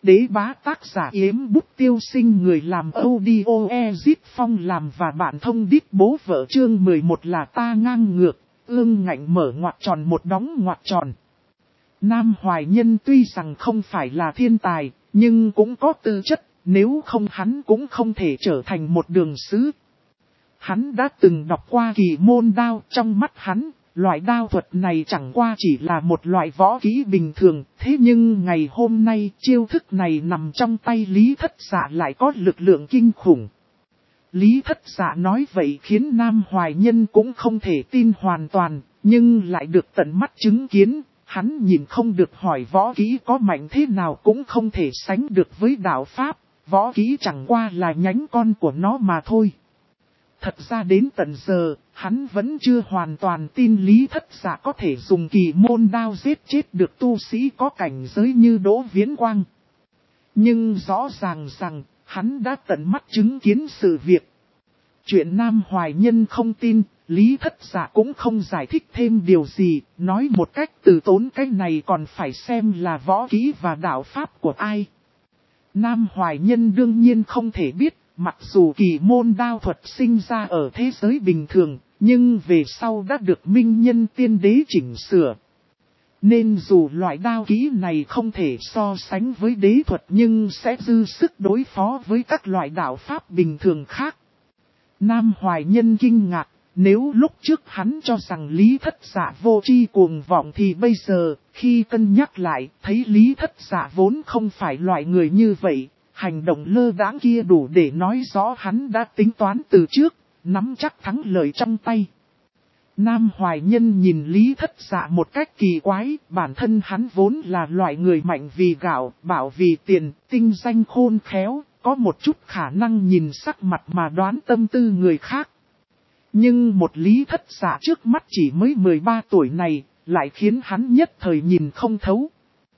đế bá tác giả Yếm Bút Tiêu Sinh, người làm audio Ezit Phong làm và bạn thông đít bố vợ. Chương 11 là ta ngang ngược, ương ngạnh mở ngoặc tròn một đóng ngoặc tròn. Nam Hoài Nhân tuy rằng không phải là thiên tài, nhưng cũng có tư chất, nếu không hắn cũng không thể trở thành một đường sứ. Hắn đã từng đọc qua kỳ môn đao, trong mắt hắn, loại đao thuật này chẳng qua chỉ là một loại võ kỹ bình thường, thế nhưng ngày hôm nay chiêu thức này nằm trong tay Lý Thất Dạ lại có lực lượng kinh khủng. Lý Thất Dạ nói vậy khiến Nam Hoài Nhân cũng không thể tin hoàn toàn, nhưng lại được tận mắt chứng kiến, hắn nhìn không được hỏi võ kỹ có mạnh thế nào cũng không thể sánh được với đạo Pháp, võ kỹ chẳng qua là nhánh con của nó mà thôi. Thật ra đến tận giờ, hắn vẫn chưa hoàn toàn tin Lý Thất Dạ có thể dùng kỳ môn đao giết chết được tu sĩ có cảnh giới như Đỗ Viễn Quang. Nhưng rõ ràng rằng, hắn đã tận mắt chứng kiến sự việc. Chuyện Nam Hoài Nhân không tin, Lý Thất Dạ cũng không giải thích thêm điều gì, nói một cách từ tốn cái này còn phải xem là võ kỹ và đạo Pháp của ai. Nam Hoài Nhân đương nhiên không thể biết. Mặc dù kỳ môn đao thuật sinh ra ở thế giới bình thường, nhưng về sau đã được Minh Nhân Tiên Đế chỉnh sửa. Nên dù loại đao kỹ này không thể so sánh với đế thuật nhưng sẽ dư sức đối phó với các loại đạo Pháp bình thường khác. Nam Hoài Nhân kinh ngạc, nếu lúc trước hắn cho rằng Lý Thất Dạ vô tri cuồng vọng thì bây giờ, khi cân nhắc lại, thấy Lý Thất Dạ vốn không phải loại người như vậy. Hành động lơ đãng kia đủ để nói rõ hắn đã tính toán từ trước, nắm chắc thắng lợi trong tay. Nam Hoài Nhân nhìn Lý Thất Dạ một cách kỳ quái, bản thân hắn vốn là loại người mạnh vì gạo, bảo vì tiền, tinh danh khôn khéo, có một chút khả năng nhìn sắc mặt mà đoán tâm tư người khác. Nhưng một Lý Thất Dạ trước mắt chỉ mới 13 tuổi này, lại khiến hắn nhất thời nhìn không thấu.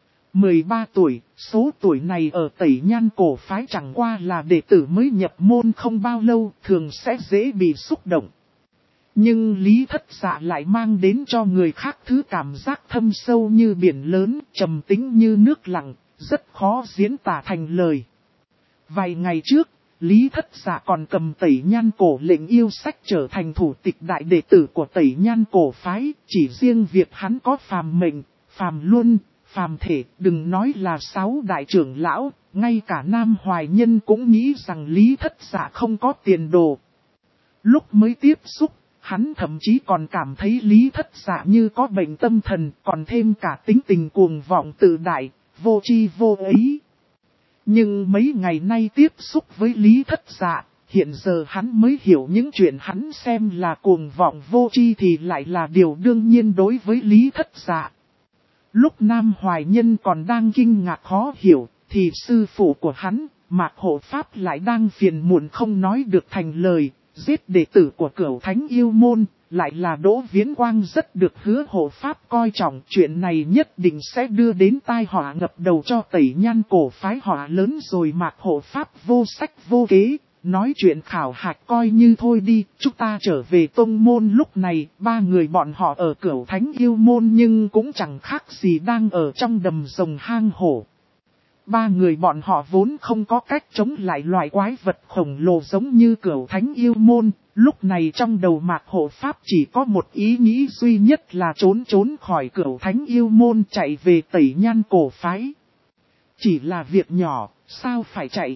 13 tuổi, số tuổi này ở Tẩy Nhan cổ phái chẳng qua là đệ tử mới nhập môn không bao lâu, thường sẽ dễ bị xúc động. Nhưng Lý Thất Dạ lại mang đến cho người khác thứ cảm giác thâm sâu như biển lớn, trầm tĩnh như nước lặng, rất khó diễn tả thành lời. Vài ngày trước, Lý Thất Dạ còn cầm Tẩy Nhan cổ lệnh yêu sách trở thành thủ tịch đại đệ tử của Tẩy Nhan cổ phái, chỉ riêng việc hắn có phàm mệnh, phàm luân, phàm thể, đừng nói là 6 đại trưởng lão, ngay cả Nam Hoài Nhân cũng nghĩ rằng Lý Thất Dạ không có tiền đồ. Lúc mới tiếp xúc, hắn thậm chí còn cảm thấy Lý Thất Dạ như có bệnh tâm thần, còn thêm cả tính tình cuồng vọng tự đại, vô tri vô ý. Nhưng mấy ngày nay tiếp xúc với Lý Thất Dạ, hiện giờ hắn mới hiểu những chuyện hắn xem là cuồng vọng vô tri thì lại là điều đương nhiên đối với Lý Thất Dạ. Lúc Nam Hoài Nhân còn đang kinh ngạc khó hiểu, thì sư phụ của hắn, Mạc Hộ Pháp lại đang phiền muộn không nói được thành lời, giết đệ tử của Cửu Thánh Yêu Môn, lại là Đỗ Viễn Quang rất được Hứa Hộ Pháp coi trọng. Chuyện này nhất định sẽ đưa đến tai họa ngập đầu cho Tẩy Nhan cổ phái họa lớn rồi. Mạc Hộ Pháp vô sách vô kế, nói chuyện khảo hạch coi như thôi đi, chúng ta trở về tông môn. Lúc này, 3 người bọn họ ở Cửu Thánh Yêu Môn nhưng cũng chẳng khác gì đang ở trong đầm rồng hang hổ. 3 người bọn họ vốn không có cách chống lại loại quái vật khổng lồ giống như Cửu Thánh Yêu Môn, lúc này trong đầu Mạc Hộ Pháp chỉ có một ý nghĩ duy nhất là trốn khỏi Cửu Thánh Yêu Môn chạy về Tẩy Nhan cổ phái. Chỉ là việc nhỏ, sao phải chạy?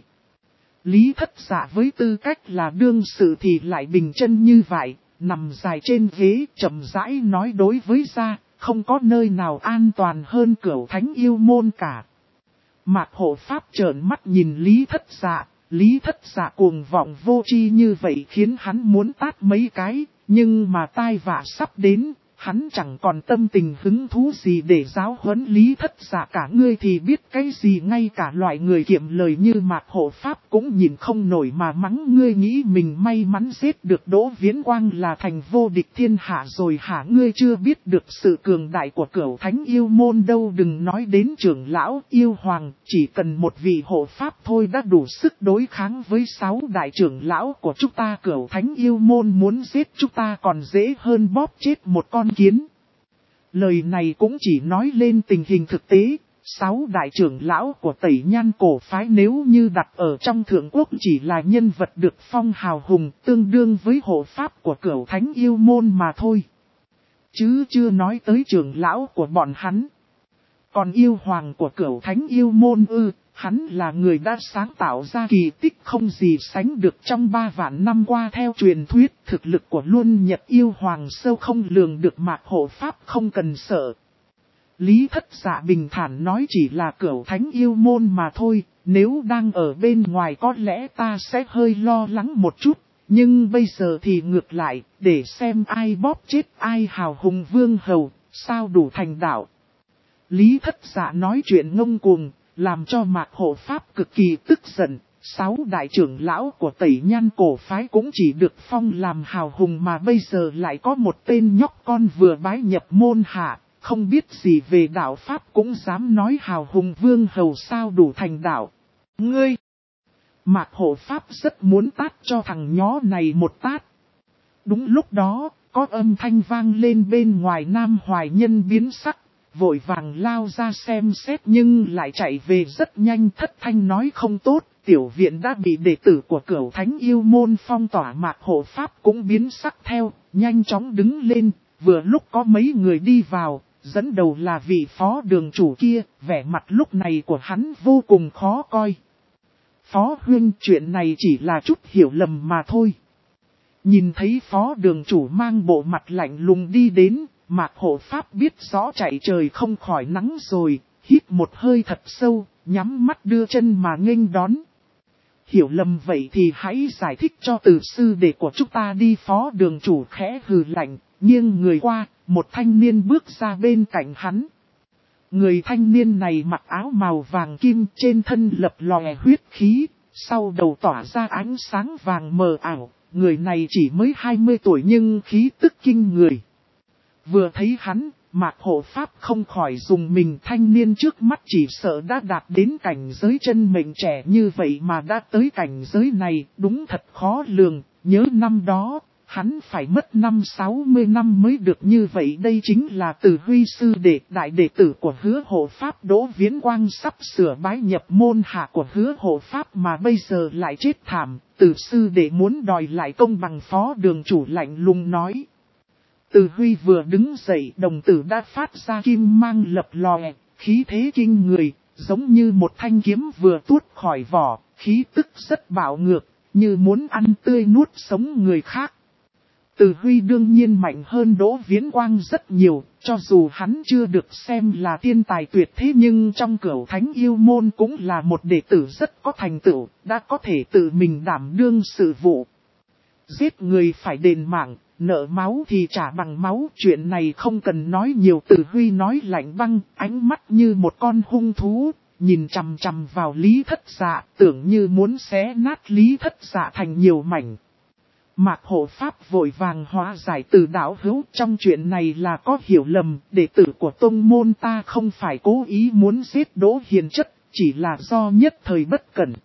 Lý Thất Dạ với tư cách là đương sự thì lại bình chân như vậy, nằm dài trên ghế chậm rãi nói đối với gia, không có nơi nào an toàn hơn Cửu Thánh Yêu Môn cả. Mạc Hộ Pháp trợn mắt nhìn Lý Thất Dạ cuồng vọng vô tri như vậy khiến hắn muốn tát mấy cái, nhưng mà tai vạ sắp đến. Hắn chẳng còn tâm tình hứng thú gì để giáo huấn Lý Thất Dạ cả. Ngươi thì biết cái gì, ngay cả loại người kiệm lời như Mạc Hộ Pháp cũng nhìn không nổi mà mắng. Ngươi nghĩ mình may mắn giết được Đỗ Viễn Quang là thành vô địch thiên hạ rồi hả? Ngươi chưa biết được sự cường đại của Cửu Thánh Yêu Môn đâu, đừng nói đến trưởng lão yêu hoàng, chỉ cần một vị hộ pháp thôi đã đủ sức đối kháng với 6 đại trưởng lão của chúng ta. Cửu Thánh Yêu Môn muốn giết chúng ta còn dễ hơn bóp chết một con kiến. Lời này cũng chỉ nói lên tình hình thực tế, 6 đại trưởng lão của Tẩy Nhan cổ phái nếu như đặt ở trong thượng quốc chỉ là nhân vật được phong hào hùng tương đương với hộ pháp của Cửu Thánh Yêu Môn mà thôi. Chứ chưa nói tới trưởng lão của bọn hắn. Còn yêu hoàng của Cửu Thánh Yêu Môn hắn là người đã sáng tạo ra kỳ tích không gì sánh được trong 3 vạn năm qua theo truyền thuyết. Thực lực của Luân Nhật yêu hoàng sâu không lường được, Mạc hộ pháp không cần sợ. Lý Thất Dạ bình thản nói chỉ là Cửu Thánh Yêu Môn mà thôi, nếu đang ở bên ngoài có lẽ ta sẽ hơi lo lắng một chút, nhưng bây giờ thì ngược lại, để xem ai bóp chết ai hào hùng vương hầu, sao đủ thành đạo. Lý Thất Dạ nói chuyện ngông cuồng, làm cho Mạc hộ pháp cực kỳ tức giận. 6 đại trưởng lão của Tẩy Nhan cổ phái cũng chỉ được phong làm hào hùng mà bây giờ lại có một tên nhóc con vừa bái nhập môn hạ. Không biết gì về đạo Pháp cũng dám nói hào hùng vương hầu sao đủ thành đạo. Ngươi! Mạc hộ Pháp rất muốn tát cho thằng nhó này một tát. Đúng lúc đó, có âm thanh vang lên bên ngoài. Nam Hoài Nhân biến sắc, vội vàng lao ra xem xét nhưng lại chạy về rất nhanh. Thất thanh nói không tốt, tiểu viện đã bị đệ tử của Cửu Thánh Yêu Môn phong tỏa. Mạc hộ Pháp cũng biến sắc theo, nhanh chóng đứng lên, vừa lúc có mấy người đi vào. Dẫn đầu là vị phó đường chủ kia, vẻ mặt lúc này của hắn vô cùng khó coi. Phó huynh, chuyện này chỉ là chút hiểu lầm mà thôi. Nhìn thấy phó đường chủ mang bộ mặt lạnh lùng đi đến, Mạc hộ pháp biết rõ chạy trời không khỏi nắng rồi, hít một hơi thật sâu, nhắm mắt đưa chân mà nghênh đón. Hiểu lầm vậy thì hãy giải thích cho từ sư đệ của chúng ta đi. Phó đường chủ khẽ hừ lạnh, nghiêng người qua. Một thanh niên bước ra bên cạnh hắn. Người thanh niên này mặc áo màu vàng kim, trên thân lập lòe huyết khí, sau đầu tỏa ra ánh sáng vàng mờ ảo. Người này chỉ mới 20 tuổi nhưng khí tức kinh người. Vừa thấy hắn, Mạc hộ pháp không khỏi dùng mình. Thanh niên trước mắt chỉ sợ đã đạt đến cảnh giới chân mệnh trẻ như vậy mà đã tới cảnh giới này, đúng thật khó lường. Nhớ năm đó, hắn phải mất 60 năm mới được như vậy. Đây chính là Từ Huy sư đệ, đại đệ tử của Hứa hộ pháp Đỗ Viễn Quang, sắp sửa bái nhập môn hạ của Hứa hộ pháp mà bây giờ lại chết thảm. Từ sư đệ muốn đòi lại công bằng. Phó đường chủ lạnh lùng nói. Từ Huy vừa đứng dậy, đồng tử đã phát ra kim mang lập lòe, khí thế kinh người, giống như một thanh kiếm vừa tuốt khỏi vỏ, khí tức rất bạo ngược, như muốn ăn tươi nuốt sống người khác. Từ Huy đương nhiên mạnh hơn Đỗ Viễn Quang rất nhiều, cho dù hắn chưa được xem là thiên tài tuyệt thế nhưng trong Cửu Thánh Yêu Môn cũng là một đệ tử rất có thành tựu, đã có thể tự mình đảm đương sự vụ. Giết người phải đền mạng, nợ máu thì trả bằng máu, chuyện này không cần nói nhiều. Từ Huy nói lạnh băng, ánh mắt như một con hung thú, nhìn chằm chằm vào Lý Thất Dạ, tưởng như muốn xé nát Lý Thất Dạ thành nhiều mảnh. Mạc hộ pháp vội vàng hóa giải. Từ đạo hữu, trong chuyện này là có hiểu lầm, đệ tử của tông môn ta không phải cố ý muốn giết Đỗ Hiền Chất, chỉ là do nhất thời bất cẩn.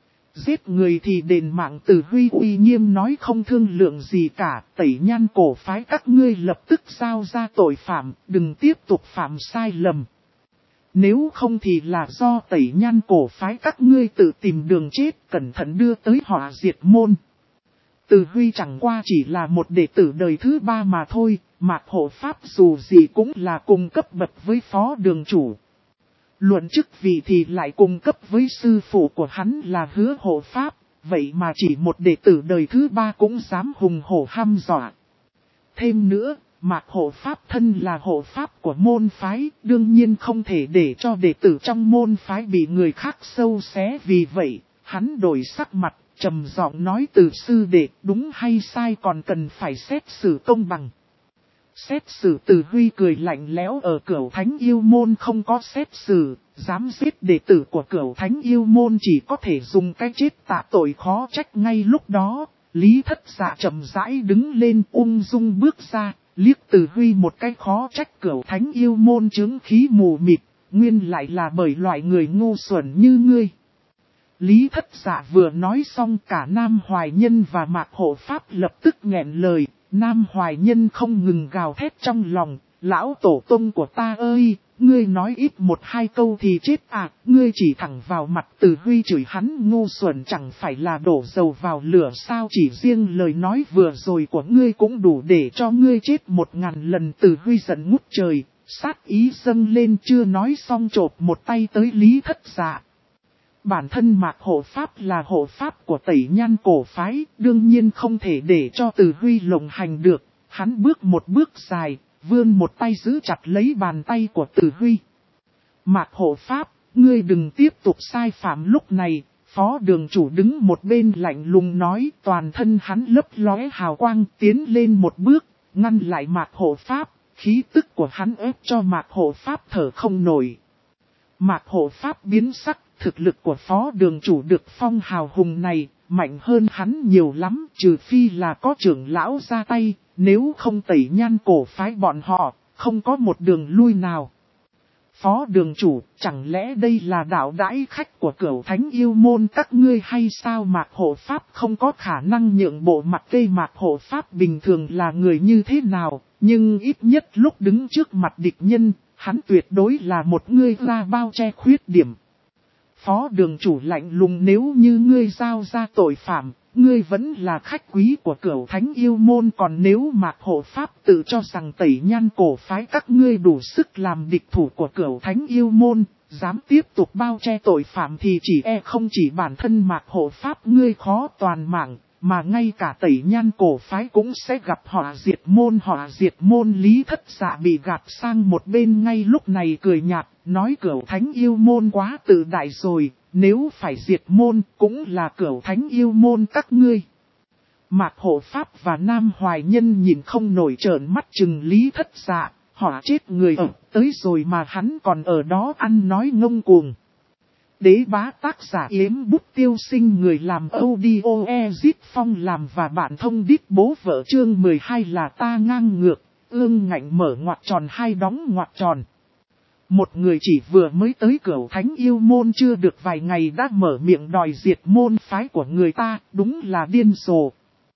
Giết người thì đền mạng. Từ Huy uy nghiêm nói không thương lượng gì cả. Tẩy Nhan cổ phái các ngươi lập tức giao ra tội phạm, đừng tiếp tục phạm sai lầm. Nếu không thì là do Tẩy Nhan cổ phái các ngươi tự tìm đường chết, cẩn thận đưa tới họa diệt môn. Từ Huy chẳng qua chỉ là một đệ tử đời thứ 3 mà thôi, Mạc hộ pháp dù gì cũng là cùng cấp bậc với phó đường chủ. Luận chức vị thì lại cùng cấp với sư phụ của hắn là Hứa hộ pháp, vậy mà chỉ một đệ tử đời thứ 3 cũng dám hùng hổ hăm dọa. Thêm nữa, Mạc hộ pháp thân là hộ pháp của môn phái, đương nhiên không thể để cho đệ tử trong môn phái bị người khác sâu xé. Vì vậy, hắn đổi sắc mặt, trầm giọng nói. Từ sư đệ, đúng hay sai còn cần phải xét xử công bằng. Xét xử? Từ Huy cười lạnh lẽo, ở Cửu Thánh Yêu Môn không có xét xử, dám giết đệ tử của Cửu Thánh Yêu Môn chỉ có thể dùng cái chết tạ tội. Khó trách ngay lúc đó, Lý Thất Dạ chậm rãi đứng lên, ung dung bước ra, liếc Từ Huy một cái. Khó trách Cửu Thánh Yêu Môn chướng khí mù mịt, nguyên lại là bởi loại người ngu xuẩn như ngươi. Lý Thất Dạ vừa nói xong, cả Nam Hoài Nhân và Mạc hộ pháp lập tức nghẹn lời. Nam Hoài Nhân không ngừng gào thét trong lòng, lão tổ tông của ta ơi, ngươi nói ít một hai câu thì chết à, ngươi chỉ thẳng vào mặt. Từ Huy chửi hắn ngu xuẩn chẳng phải là đổ dầu vào lửa sao, chỉ riêng lời nói vừa rồi của ngươi cũng đủ để cho ngươi chết 1000 lần. Từ Huy giận ngút trời, sát ý dâng lên, chưa nói xong chộp một tay tới Lý Thất Dạ. Bản thân Mạc hộ pháp là hộ pháp của Tẩy Nhan cổ phái, đương nhiên không thể để cho Từ Huy lộng hành được. Hắn bước một bước dài, vươn một tay giữ chặt lấy bàn tay của Từ Huy. Mạc hộ pháp, ngươi đừng tiếp tục sai phạm. Lúc này, phó đường chủ đứng một bên lạnh lùng nói, toàn thân hắn lấp lóe hào quang, tiến lên một bước, ngăn lại Mạc hộ pháp, khí tức của hắn ép cho Mạc hộ pháp thở không nổi. Mạc hộ pháp biến sắc, thực lực của phó đường chủ được phong hào hùng này, mạnh hơn hắn nhiều lắm, trừ phi là có trưởng lão ra tay, nếu không Tẩy Nhan cổ phái bọn họ, không có một đường lui nào. Phó đường chủ, chẳng lẽ đây là đạo đãi khách của Cửu Thánh Yêu Môn các ngươi hay sao? Mạc hộ pháp không có khả năng nhượng bộ. Mặt cây Mạc hộ pháp bình thường là người như thế nào, nhưng ít nhất lúc đứng trước mặt địch nhân, hắn tuyệt đối là một người ra bao che khuyết điểm. Phó đường chủ lạnh lùng, nếu như ngươi giao ra tội phạm, ngươi vẫn là khách quý của Cửu Thánh Yêu Môn. Còn nếu Mạc hộ pháp tự cho rằng Tẩy Nhan cổ phái các ngươi đủ sức làm địch thủ của Cửu Thánh Yêu Môn, dám tiếp tục bao che tội phạm thì không chỉ bản thân Mạc hộ pháp ngươi khó toàn mạng, mà ngay cả Tẩy Nhan cổ phái cũng sẽ gặp họa diệt môn. Họa diệt môn. Lý Thất Dạ bị gạt sang một bên ngay lúc này cười nhạt, nói Cửu Thánh Yêu Môn quá tự đại rồi, nếu phải diệt môn cũng là Cửu Thánh Yêu Môn các ngươi. Mạc hộ pháp và Nam Hoài Nhân nhìn không nổi trợn mắt chừng Lý Thất Dạ, họ chết người ở tới rồi mà hắn còn ở đó ăn nói ngông cuồng. Đế bá tác giả Yếm Bút Tiêu Sinh, người làm audio Ezit Phong làm và bạn thông đít bố vợ. Chương 12 là ta ngang ngược, ương ngạnh mở ngoặc tròn hai đóng ngoặc tròn. Một người chỉ vừa mới tới Cửu Thánh Yêu Môn chưa được vài ngày đã mở miệng đòi diệt môn phái của người ta, đúng là điên rồ.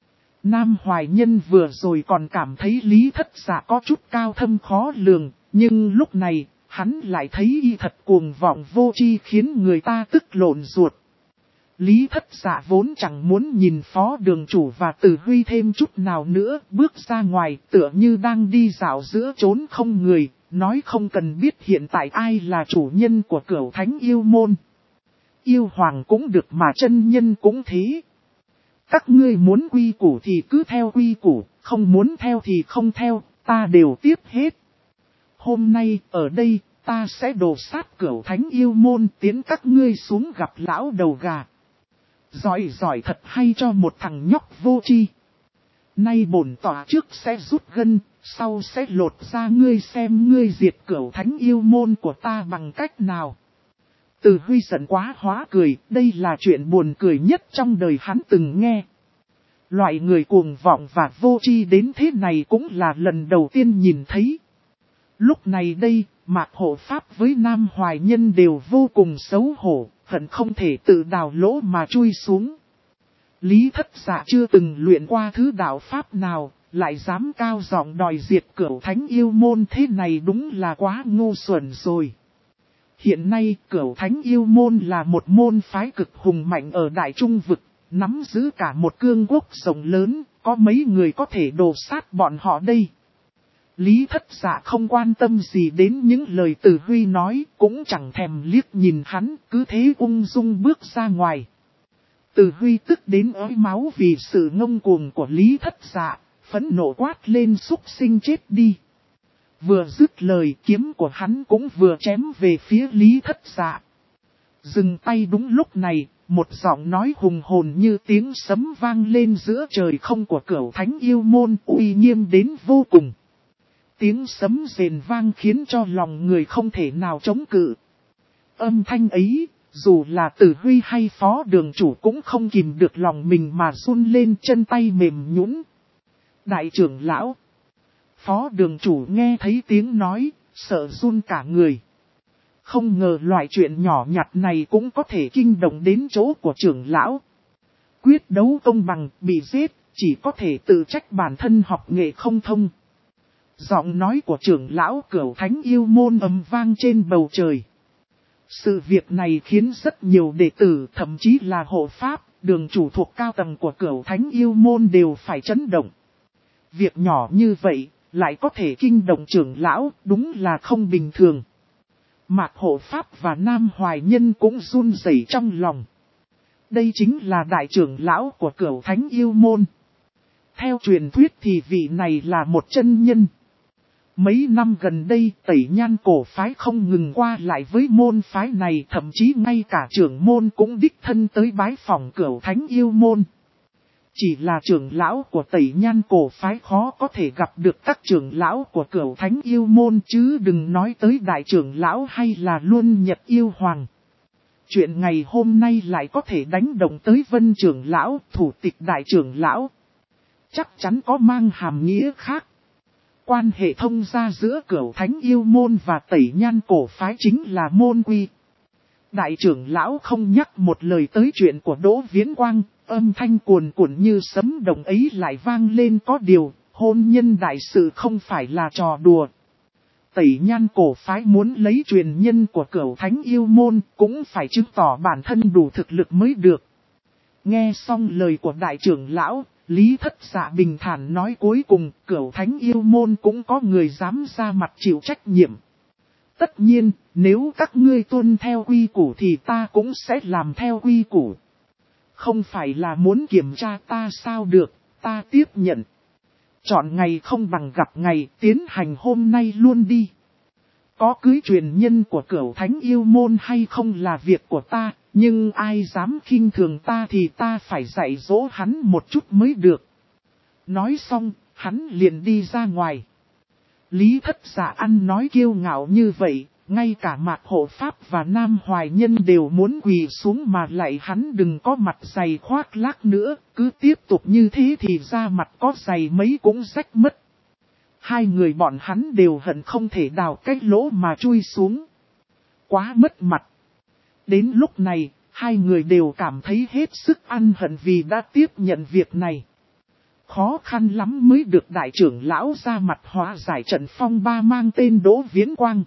Nam Hoài Nhân vừa rồi còn cảm thấy Lý Thất Dạ có chút cao thâm khó lường, nhưng lúc này, hắn lại thấy y thật cuồng vọng vô tri, khiến người ta tức lộn ruột. Lý Thất Dạ vốn chẳng muốn nhìn phó đường chủ và Từ Huy thêm chút nào nữa, bước ra ngoài tựa như đang đi dạo giữa chốn không người, nói không cần biết hiện tại ai là chủ nhân của Cửu Thánh Yêu Môn. Yêu hoàng cũng được mà chân nhân cũng thế. Các ngươi muốn quy củ thì cứ theo quy củ, không muốn theo thì không theo, ta đều tiếp hết. Hôm nay, ở đây, ta sẽ đổ sát Cửu Thánh Yêu Môn, tiến các ngươi xuống gặp lão đầu gà. Giỏi thật hay cho một thằng nhóc vô tri. Nay bổn tỏa trước sẽ rút gân, sau sẽ lột ra ngươi xem ngươi diệt Cửu Thánh Yêu Môn của ta bằng cách nào. Từ Huy giận quá hóa cười, đây là chuyện buồn cười nhất trong đời hắn từng nghe. Loại người cuồng vọng và vô tri đến thế này cũng là lần đầu tiên nhìn thấy. Lúc này đây, Mạc hộ pháp với Nam Hoài Nhân đều vô cùng xấu hổ, hận không thể tự đào lỗ mà chui xuống. Lý Thất Dạ chưa từng luyện qua thứ đạo pháp nào, lại dám cao giọng đòi diệt Cửu Thánh Yêu Môn, thế này đúng là quá ngu xuẩn rồi. Hiện nay Cửu Thánh Yêu Môn là một môn phái cực hùng mạnh ở Đại Trung Vực, nắm giữ cả một cương quốc rộng lớn, có mấy người có thể đổ sát bọn họ đây. Lý Thất Dạ không quan tâm gì đến những lời Từ Huy nói, cũng chẳng thèm liếc nhìn hắn, cứ thế ung dung bước ra ngoài. Từ Huy tức đến ói máu vì sự ngông cuồng của Lý Thất Dạ, phẫn nộ quát lên súc sinh chết đi. Vừa dứt lời, kiếm của hắn cũng vừa chém về phía Lý Thất Dạ. Dừng tay. Đúng lúc này, một giọng nói hùng hồn như tiếng sấm vang lên giữa trời không của Cửu Thánh Yêu Môn, uy nghiêm đến vô cùng. Tiếng sấm rền vang khiến cho lòng người không thể nào chống cự. Âm thanh ấy, dù là Từ Huy hay phó đường chủ cũng không kìm được lòng mình mà run lên, chân tay mềm nhũn. Đại trưởng lão, phó đường chủ nghe thấy tiếng nói, sợ run cả người. Không ngờ loại chuyện nhỏ nhặt này cũng có thể kinh động đến chỗ của trưởng lão. Quyết đấu công bằng, bị giết, chỉ có thể tự trách bản thân học nghệ không thông. Giọng nói của trưởng lão Cửu Thánh Yêu Môn ầm vang trên bầu trời. Sự việc này khiến rất nhiều đệ tử, thậm chí là hộ pháp, đường chủ thuộc cao tầng của Cửu Thánh Yêu Môn đều phải chấn động. Việc nhỏ như vậy, lại có thể kinh động trưởng lão, đúng là không bình thường. Mạc hộ pháp và Nam Hoài Nhân cũng run rẩy trong lòng. Đây chính là đại trưởng lão của Cửu Thánh Yêu Môn. Theo truyền thuyết thì vị này là một chân nhân. Mấy năm gần đây, Tẩy Nhan cổ phái không ngừng qua lại với môn phái này, thậm chí ngay cả trưởng môn cũng đích thân tới bái phỏng Cửu Thánh Yêu Môn. Chỉ là trưởng lão của Tẩy Nhan cổ phái khó có thể gặp được các trưởng lão của Cửu Thánh Yêu Môn, chứ đừng nói tới đại trưởng lão hay là Luân Nhật Yêu Hoàng. Chuyện ngày hôm nay lại có thể đánh động tới Vân trưởng lão, thủ tịch đại trưởng lão. Chắc chắn có mang hàm nghĩa khác. Quan hệ thông gia giữa Cửu Thánh Yêu Môn và Tẩy Nhan cổ phái chính là môn quy. Đại trưởng lão không nhắc một lời tới chuyện của Đỗ Viễn Quang, âm thanh cuồn cuộn như sấm động ấy lại vang lên, có điều, hôn nhân đại sự không phải là trò đùa. Tẩy Nhan cổ phái muốn lấy truyền nhân của Cửu Thánh Yêu Môn cũng phải chứng tỏ bản thân đủ thực lực mới được. Nghe xong lời của đại trưởng lão, Lý Thất Dạ bình thản nói, cuối cùng Cửu Thánh Yêu Môn cũng có người dám ra mặt chịu trách nhiệm. Tất nhiên, nếu các ngươi tuân theo quy củ thì ta cũng sẽ làm theo quy củ. Không phải là muốn kiểm tra ta sao được, ta tiếp nhận. Chọn ngày không bằng gặp ngày, tiến hành hôm nay luôn đi. Có cưới truyền nhân của Cửu Thánh Yêu Môn hay không là việc của ta, nhưng ai dám khinh thường ta thì ta phải dạy dỗ hắn một chút mới được. Nói xong, hắn liền đi ra ngoài. Lý Thất Dạ ăn nói kiêu ngạo như vậy, ngay cả Mạc hộ pháp và Nam Hoài Nhân đều muốn quỳ xuống mà lại hắn đừng có mặt dày khoác lác nữa, cứ tiếp tục như thế thì da mặt có dày mấy cũng rách mất. Hai người bọn hắn đều hận không thể đào cái lỗ mà chui xuống. Quá mất mặt. Đến lúc này, hai người đều cảm thấy hết sức ăn hận vì đã tiếp nhận việc này. Khó khăn lắm mới được đại trưởng lão ra mặt hóa giải trận phong ba mang tên Đỗ Viễn Quang.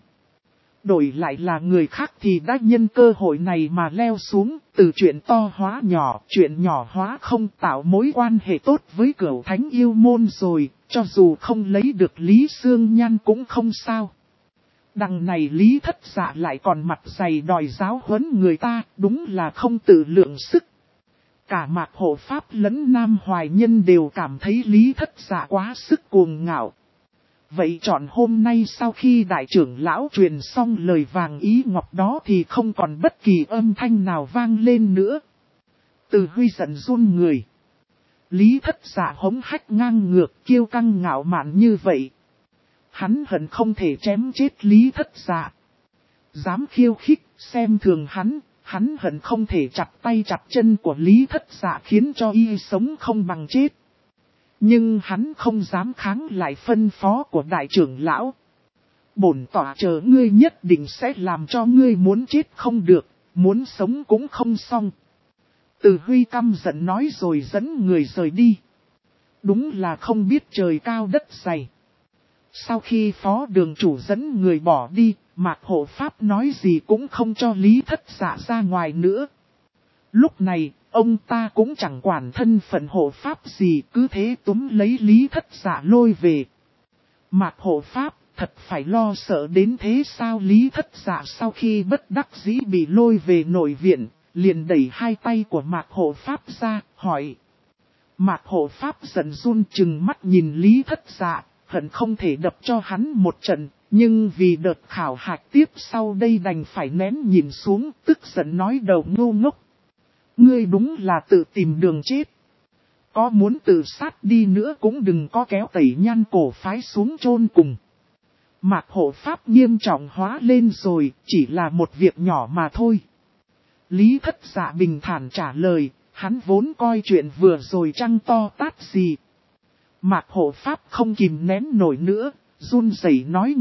Đổi lại là người khác thì đã nhân cơ hội này mà leo xuống, từ chuyện to hóa nhỏ, chuyện nhỏ hóa không, tạo mối quan hệ tốt với Cửu Thánh Yêu Môn rồi, cho dù không lấy được Lý Sương Nhan cũng không sao. Đằng này Lý Thất Dạ lại còn mặt dày đòi giáo huấn người ta, đúng là không tự lượng sức. Cả Mạc hộ pháp lẫn Nam Hoài Nhân đều cảm thấy Lý Thất Dạ quá sức cuồng ngạo. Vậy chọn hôm nay sau khi đại trưởng lão truyền xong lời vàng ý ngọc đó thì không còn bất kỳ âm thanh nào vang lên nữa. Từ Huy giận run người. Lý Thất Dạ hống hách ngang ngược kiêu căng ngạo mạn như vậy. Hắn hận không thể chém chết Lý Thất Dạ. Dám khiêu khích, xem thường hắn hận không thể chặt tay chặt chân của Lý Thất Dạ khiến cho y sống không bằng chết. Nhưng hắn không dám kháng lại phân phó của đại trưởng lão. Bổn tỏa chờ ngươi nhất định sẽ làm cho ngươi muốn chết không được, muốn sống cũng không xong. Từ Huy căm giận nói rồi dẫn người rời đi. Đúng là không biết trời cao đất dày. Sau khi phó đường chủ dẫn người bỏ đi, Mạc hộ pháp nói gì cũng không cho Lý Thất Dạ ra ngoài nữa. Lúc này, ông ta cũng chẳng quản thân phận hộ pháp gì, cứ thế túm lấy Lý Thất Dạ lôi về. Mạc hộ pháp, thật phải lo sợ đến thế sao? Lý Thất Dạ sau khi bất đắc dĩ bị lôi về nội viện, liền đẩy hai tay của Mạc hộ pháp ra, hỏi. Mạc hộ pháp giận run chừng mắt nhìn Lý Thất Dạ, hận không thể đập cho hắn một trận, nhưng vì đợt khảo hạch tiếp sau đây đành phải nén nhìn xuống, tức giận nói đầu ngu ngốc. Ngươi đúng là tự tìm đường chết. Có muốn tự sát đi nữa cũng đừng có kéo Tẩy Nhan cổ phái xuống chôn cùng. Mạc hộ pháp nghiêm trọng hóa lên rồi, chỉ là một việc nhỏ mà thôi. Lý Thất Dạ bình thản trả lời, hắn vốn coi chuyện vừa rồi trăng to tát gì. Mạc hộ pháp không kìm nén nổi nữa, run rẩy nói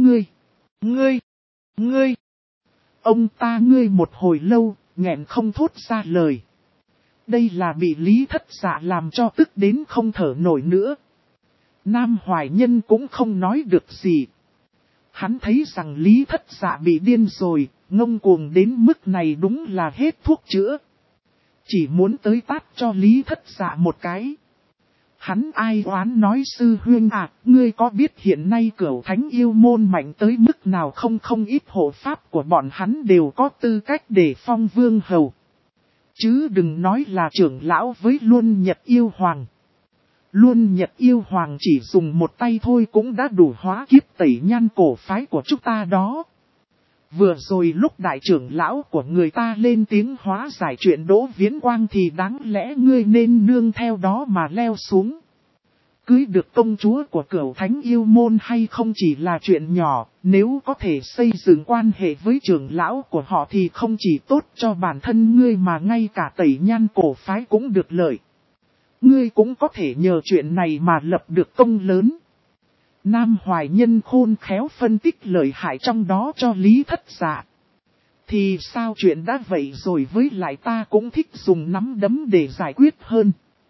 ngươi. Ông ta ngươi một hồi lâu, nghẹn không thốt ra lời. Đây là bị Lý Thất Dạ làm cho tức đến không thở nổi nữa. Nam Hoài Nhân cũng không nói được gì. Hắn thấy rằng Lý Thất Dạ bị điên rồi, ngông cuồng đến mức này đúng là hết thuốc chữa. Chỉ muốn tới tát cho Lý Thất Dạ một cái. Hắn ai oán nói sư huynh à, ngươi có biết hiện nay Cửu Thánh yêu môn mạnh tới mức nào không, không ít hộ pháp của bọn hắn đều có tư cách để phong vương hầu. Chứ đừng nói là trưởng lão với Luân Nhật yêu hoàng. Luân Nhật yêu hoàng chỉ dùng một tay thôi cũng đã đủ hóa kiếp tẩy nhan cổ phái của chúng ta đó. Vừa rồi lúc đại trưởng lão của người ta lên tiếng hóa giải chuyện Đỗ Viễn Quang thì đáng lẽ ngươi nên nương theo đó mà leo xuống. Cưới được công chúa của Cửu Thánh yêu môn hay không chỉ là chuyện nhỏ, nếu có thể xây dựng quan hệ với trưởng lão của họ thì không chỉ tốt cho bản thân ngươi mà ngay cả tẩy nhan cổ phái cũng được lợi. Ngươi cũng có thể nhờ chuyện này mà lập được công lớn. Nam Hoài Nhân khôn khéo phân tích lợi hại trong đó cho Lý Thất Dạ. Thì sao chuyện đã vậy rồi, với lại ta cũng thích dùng nắm đấm để giải quyết hơn.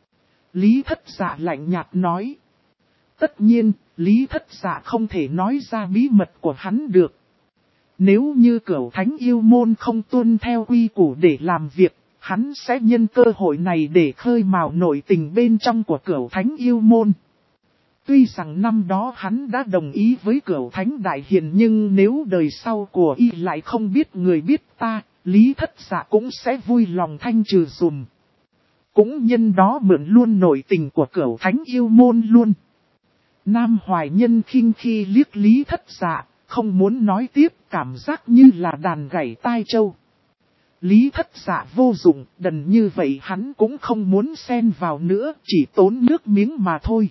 Lý Thất Dạ lạnh nhạt nói. Tất nhiên, Lý Thất Dạ không thể nói ra bí mật của hắn được. Nếu như Cửu Thánh yêu môn không tuân theo quy củ để làm việc, hắn sẽ nhân cơ hội này để khơi mào nội tình bên trong của Cửu Thánh yêu môn. Tuy rằng năm đó hắn đã đồng ý với Cửu Thánh đại hiền, nhưng nếu đời sau của y lại không biết người biết ta, Lý Thất Dạ cũng sẽ vui lòng thanh trừ dùm. Cũng nhân đó mượn luôn nội tình của Cửu Thánh yêu môn luôn. Nam Hoài Nhân khinh khi liếc Lý Thất Dạ, không muốn nói tiếp, cảm giác như là đàn gảy tai trâu. Lý Thất Dạ vô dụng, đần như vậy hắn cũng không muốn xen vào nữa, chỉ tốn nước miếng mà thôi.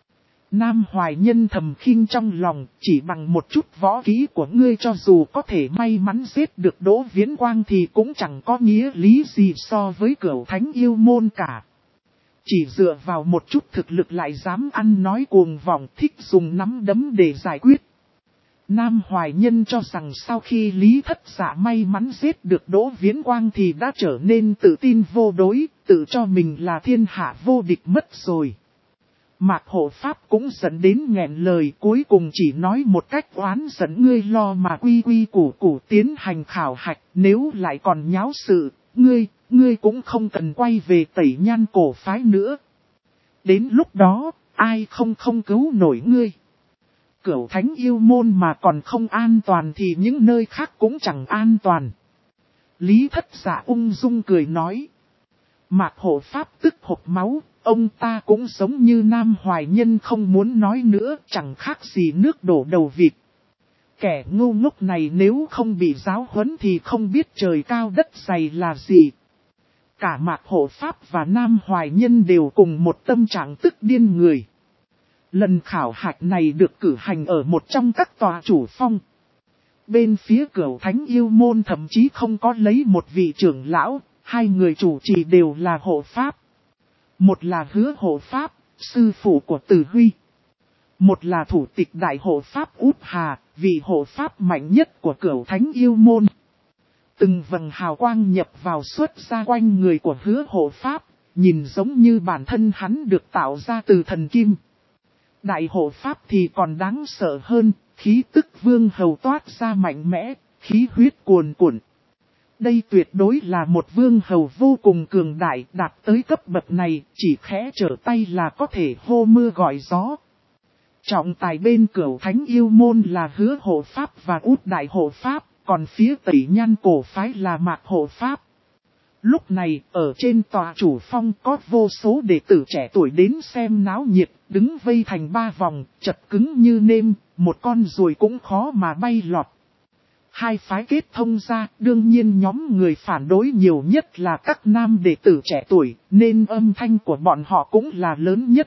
Nam Hoài Nhân thầm khinh trong lòng, chỉ bằng một chút võ kỹ của ngươi cho dù có thể may mắn giết được Đỗ Viễn Quang thì cũng chẳng có nghĩa lý gì so với Cửu Thánh yêu môn cả. Chỉ dựa vào một chút thực lực lại dám ăn nói cuồng vọng, thích dùng nắm đấm để giải quyết. Nam Hoài Nhân cho rằng sau khi Lý Thất Dạ may mắn giết được Đỗ Viễn Quang thì đã trở nên tự tin vô đối, tự cho mình là thiên hạ vô địch mất rồi. Mạc hộ pháp cũng dẫn đến nghẹn lời, cuối cùng chỉ nói một cách oán giận, ngươi lo mà quy quy củ củ tiến hành khảo hạch, nếu lại còn nháo sự, ngươi cũng không cần quay về tẩy nhan cổ phái nữa. Đến lúc đó, ai không cứu nổi ngươi. Cửu Thánh yêu môn mà còn không an toàn thì những nơi khác cũng chẳng an toàn. Lý Thất Dạ ung dung cười nói. Mạc hộ pháp tức hộc máu, ông ta cũng giống như Nam Hoài Nhân không muốn nói nữa, chẳng khác gì nước đổ đầu vịt. Kẻ ngu ngốc này nếu không bị giáo huấn thì không biết trời cao đất dày là gì. Cả Mạc hộ pháp và Nam Hoài Nhân đều cùng một tâm trạng tức điên người. Lần khảo hạch này được cử hành ở một trong các tòa chủ phong. Bên phía Cửu Thánh yêu môn thậm chí không có lấy một vị trưởng lão, hai người chủ trì đều là hộ pháp. Một là Hứa hộ pháp, sư phụ của Từ Huy. Một là thủ tịch đại hộ pháp Út Hà, vị hộ pháp mạnh nhất của Cửu Thánh yêu môn. Từng vầng hào quang nhập vào xuất ra quanh người của Hứa hộ pháp, nhìn giống như bản thân hắn được tạo ra từ thần kim. Đại hộ pháp thì còn đáng sợ hơn, khí tức vương hầu toát ra mạnh mẽ, khí huyết cuồn cuộn. Đây tuyệt đối là một vương hầu vô cùng cường đại, đạt tới cấp bậc này, chỉ khẽ trở tay là có thể hô mưa gọi gió. Trọng tài bên Cửu Thánh yêu môn là Hứa hộ pháp và Út đại hộ pháp, còn phía tẩy nhan cổ phái là Mạc hộ pháp. Lúc này, ở trên tòa chủ phong có vô số đệ tử trẻ tuổi đến xem náo nhiệt, đứng vây thành ba vòng, chật cứng như nêm, một con ruồi cũng khó mà bay lọt. Hai phái kết thông ra, đương nhiên nhóm người phản đối nhiều nhất là các nam đệ tử trẻ tuổi, nên âm thanh của bọn họ cũng là lớn nhất.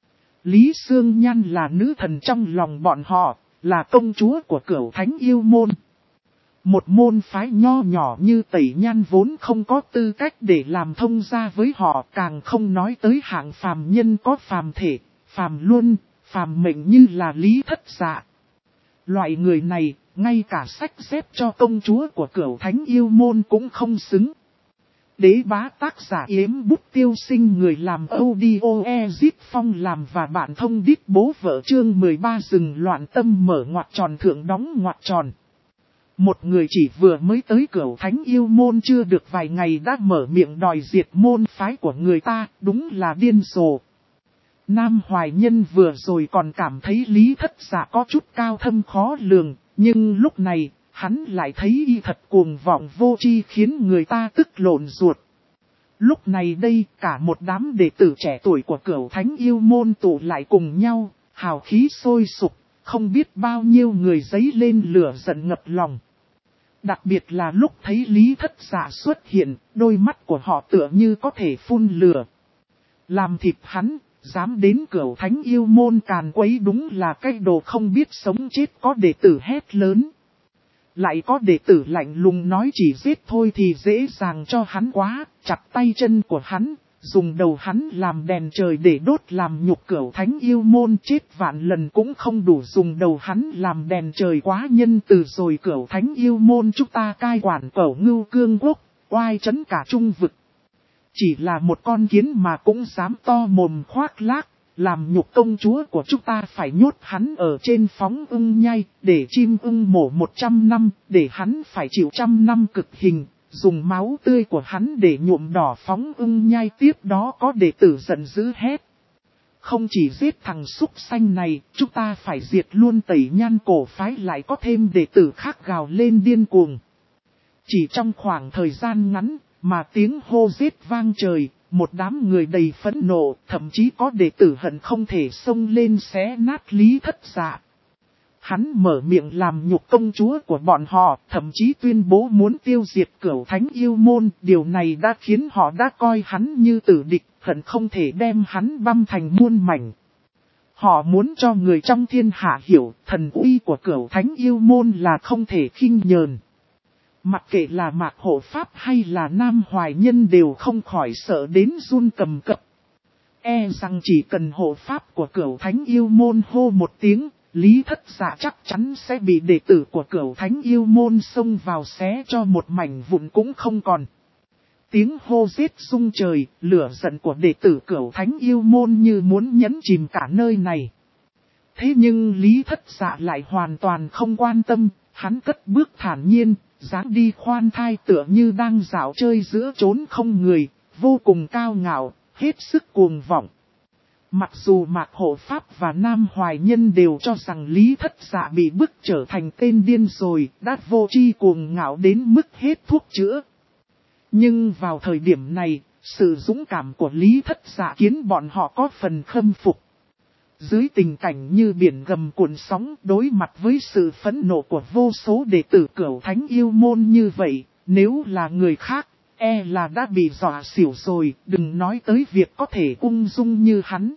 Lý Sương Nhan là nữ thần trong lòng bọn họ, là công chúa của Cửu Thánh yêu môn. Một môn phái nho nhỏ như Tẩy Nhan vốn không có tư cách để làm thông gia với họ, càng không nói tới hạng phàm nhân có phàm thể, phàm luân, phàm mệnh như là Lý Thất Dạ. Loại người này, ngay cả sách xếp cho công chúa của Cửu Thánh yêu môn cũng không xứng. Đế bá tác giả Yếm Bút Tiêu Sinh, người làm audio Ezit Phong làm và bạn thông đít bố vợ. Chương 13 dừng loạn tâm mở ngoặc tròn thượng đóng ngoặc tròn. Một người chỉ vừa mới tới Cửu Thánh Yêu Môn chưa được vài ngày đã mở miệng đòi diệt môn phái của người ta, đúng là điên rồ. Nam Hoài Nhân vừa rồi còn cảm thấy Lý Thất Dạ có chút cao thâm khó lường, nhưng lúc này, hắn lại thấy y thật cuồng vọng vô tri khiến người ta tức lộn ruột. Lúc này đây, cả một đám đệ tử trẻ tuổi của Cửu Thánh Yêu Môn tụ lại cùng nhau, hào khí sôi sục, không biết bao nhiêu người dấy lên lửa giận ngập lòng. Đặc biệt là lúc thấy Lý Thất Dạ xuất hiện, đôi mắt của họ tựa như có thể phun lửa. Làm thịt hắn, dám đến Cửu Thánh Yêu Môn càn quấy, đúng là cái đồ không biết sống chết. Có đệ tử hét lớn. Lại có đệ tử lạnh lùng nói chỉ giết thôi thì dễ dàng cho hắn quá, chặt tay chân của hắn, dùng đầu hắn làm đèn trời để đốt làm nhục Cửu Thánh Yêu Môn, chết vạn lần cũng không đủ dùng đầu hắn làm đèn trời, quá nhân từ rồi. Cửu Thánh Yêu Môn chúng ta cai quản Cẩu Ngưu Cương Quốc, oai trấn cả trung vực. Chỉ là một con kiến mà cũng dám to mồm khoác lác, làm nhục công chúa của chúng ta, phải nhốt hắn ở trên phóng ưng nhai, để chim ưng mổ 100 năm, để hắn phải chịu 100 năm cực hình, dùng máu tươi của hắn để nhuộm đỏ phóng ưng nhai. Tiếp đó có đệ tử giận dữ hét. Không chỉ giết thằng súc sanh này, chúng ta phải diệt luôn Tẩy Nhan Cổ phái. Lại có thêm đệ tử khác gào lên điên cuồng. Chỉ trong khoảng thời gian ngắn, mà tiếng hô giết vang trời, một đám người đầy phẫn nộ, thậm chí có đệ tử hận không thể xông lên xé nát Lý Thất Dạ. Hắn mở miệng làm nhục công chúa của bọn họ, thậm chí tuyên bố muốn tiêu diệt Cửu Thánh Yêu Môn. Điều này đã khiến họ đã coi hắn như tử địch, hận không thể đem hắn băm thành muôn mảnh. Họ muốn cho người trong thiên hạ hiểu, thần uy của Cửu Thánh Yêu Môn là không thể khinh nhờn. Mặc kệ là Mạc Hộ Pháp hay là Nam Hoài Nhân đều không khỏi sợ đến run cầm cập. E rằng chỉ cần hộ Pháp của Cửu Thánh Yêu Môn hô một tiếng, Lý Thất Dạ chắc chắn sẽ bị đệ tử của Cửu Thánh Yêu Môn xông vào xé cho một mảnh vụn cũng không còn. Tiếng hô giết rung trời, lửa giận của đệ tử Cửu Thánh Yêu Môn như muốn nhấn chìm cả nơi này. Thế nhưng Lý Thất Dạ lại hoàn toàn không quan tâm, hắn cất bước thản nhiên, dáng đi khoan thai tựa như đang dạo chơi giữa chốn không người, vô cùng cao ngạo, hết sức cuồng vọng. Mặc dù Mạc Hộ Pháp và Nam Hoài Nhân đều cho rằng Lý Thất Dạ bị bức trở thành tên điên rồi, đã vô tri cuồng ngạo đến mức hết thuốc chữa. Nhưng vào thời điểm này, sự dũng cảm của Lý Thất Dạ khiến bọn họ có phần khâm phục. Dưới tình cảnh như biển gầm cuộn sóng, đối mặt với sự phẫn nộ của vô số đệ tử Cửu Thánh Yêu Môn như vậy, nếu là người khác, e là đã bị dọa xỉu rồi, đừng nói tới việc có thể ung dung như hắn.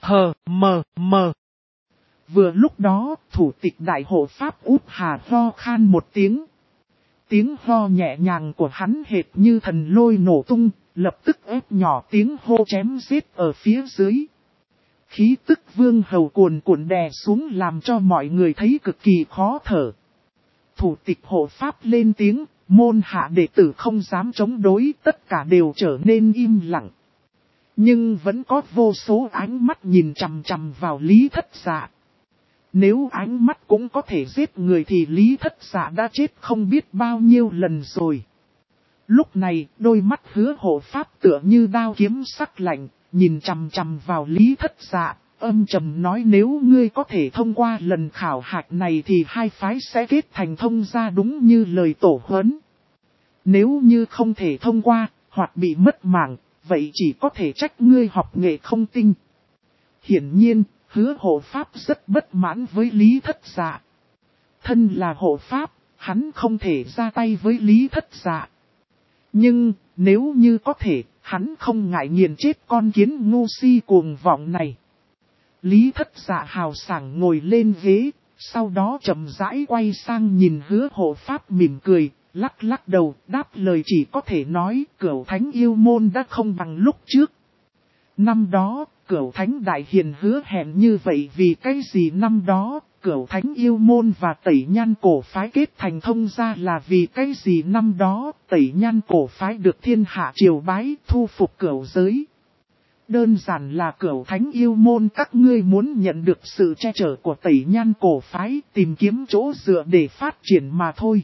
Mờ. Vừa lúc đó, thủ tịch đại hộ Pháp Út Hà ho khan một tiếng. Tiếng ho nhẹ nhàng của hắn hệt như thần lôi nổ tung, lập tức ép nhỏ tiếng hô chém giết ở phía dưới. Khí tức vương hầu cuồn cuộn đè xuống làm cho mọi người thấy cực kỳ khó thở. Thủ tịch hộ Pháp lên tiếng, môn hạ đệ tử không dám chống đối, tất cả đều trở nên im lặng. Nhưng vẫn có vô số ánh mắt nhìn chằm chằm vào Lý Thất Dạ. Nếu ánh mắt cũng có thể giết người thì Lý Thất Dạ đã chết không biết bao nhiêu lần rồi. Lúc này, đôi mắt Hứa hộ Pháp tựa như đao kiếm sắc lạnh, nhìn chằm chằm vào Lý Thất Dạ, âm trầm nói nếu ngươi có thể thông qua lần khảo hạch này thì hai phái sẽ kết thành thông gia đúng như lời tổ huấn. Nếu như không thể thông qua, hoặc bị mất mạng, vậy chỉ có thể trách ngươi học nghệ không tinh. Hiển nhiên, Hứa hộ Pháp rất bất mãn với Lý Thất Dạ. Thân là hộ Pháp, hắn không thể ra tay với Lý Thất Dạ. Nhưng, nếu như có thể, hắn không ngại nghiền chết con kiến ngu si cuồng vọng này. Lý Thất Dạ hào sảng ngồi lên ghế, sau đó chậm rãi quay sang nhìn Hứa hộ Pháp mỉm cười, lắc lắc đầu, đáp lời chỉ có thể nói Cửu Thánh Yêu Môn đã không bằng lúc trước. Năm đó, Cửu Thánh Đại Hiền hứa hẹn như vậy vì cái gì năm đó, Cửu Thánh Yêu Môn và Tẩy Nhan Cổ Phái kết thành thông gia là vì cái gì năm đó Tẩy Nhan Cổ Phái được thiên hạ triều bái thu phục cửu giới. Đơn giản là Cửu Thánh Yêu Môn các ngươi muốn nhận được sự che chở của Tẩy Nhan Cổ Phái tìm kiếm chỗ dựa để phát triển mà thôi.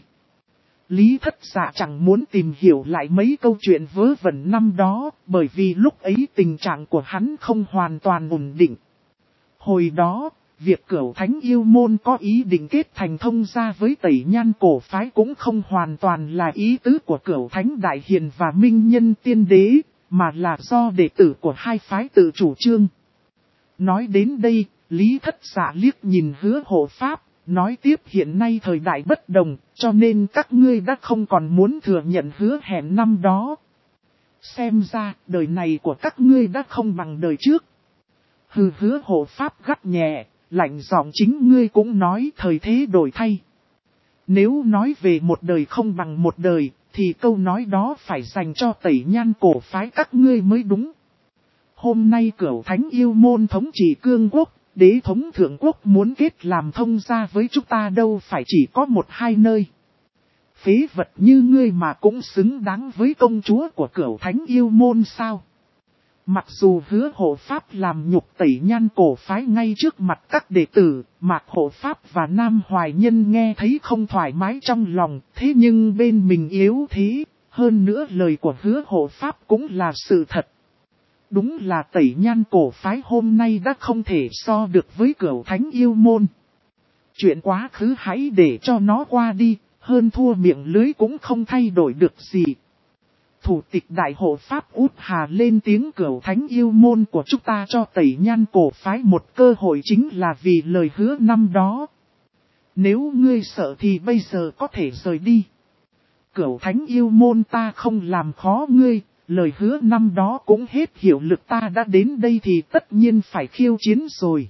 Lý Thất Dạ chẳng muốn tìm hiểu lại mấy câu chuyện vớ vẩn năm đó, bởi vì lúc ấy tình trạng của hắn không hoàn toàn ổn định. Hồi đó, việc Cửu Thánh Yêu Môn có ý định kết thành thông gia với Tẩy Nhan Cổ Phái cũng không hoàn toàn là ý tứ của Cửu Thánh Đại Hiền và Minh Nhân Tiên Đế, mà là do đệ tử của hai phái tự chủ trương. Nói đến đây, Lý Thất Dạ liếc nhìn Hứa Hộ Pháp, nói tiếp hiện nay thời đại bất đồng, cho nên các ngươi đã không còn muốn thừa nhận hứa hẹn năm đó. Xem ra, đời này của các ngươi đã không bằng đời trước. Hứa Hộ Pháp gắt nhẹ, lạnh giọng chính ngươi cũng nói thời thế đổi thay. Nếu nói về một đời không bằng một đời, thì câu nói đó phải dành cho Tẩy Nhan Cổ Phái các ngươi mới đúng. Hôm nay Cửu Thánh Yêu Môn thống trị cương quốc, đế thống thượng quốc muốn kết làm thông gia với chúng ta đâu phải chỉ có một hai nơi. Phế vật như ngươi mà cũng xứng đáng với công chúa của Cửu Thánh Yêu Môn sao? Mặc dù Hứa Hộ Pháp làm nhục Tẩy Nhan Cổ Phái ngay trước mặt các đệ tử, Mạc Hộ Pháp và Nam Hoài Nhân nghe thấy không thoải mái trong lòng, thế nhưng bên mình yếu thế, hơn nữa lời của Hứa Hộ Pháp cũng là sự thật. Đúng là Tẩy Nhan Cổ Phái hôm nay đã không thể so được với Cửu Thánh Yêu Môn. Chuyện quá khứ hãy để cho nó qua đi, hơn thua miệng lưới cũng không thay đổi được gì. Thủ tịch Đại Hộ Pháp Út Hà lên tiếng Cửu Thánh Yêu Môn của chúng ta cho Tẩy Nhan Cổ Phái một cơ hội chính là vì lời hứa năm đó. Nếu ngươi sợ thì bây giờ có thể rời đi. Cửu Thánh Yêu Môn ta không làm khó ngươi, lời hứa năm đó cũng hết hiệu lực ta đã đến đây thì tất nhiên phải khiêu chiến rồi.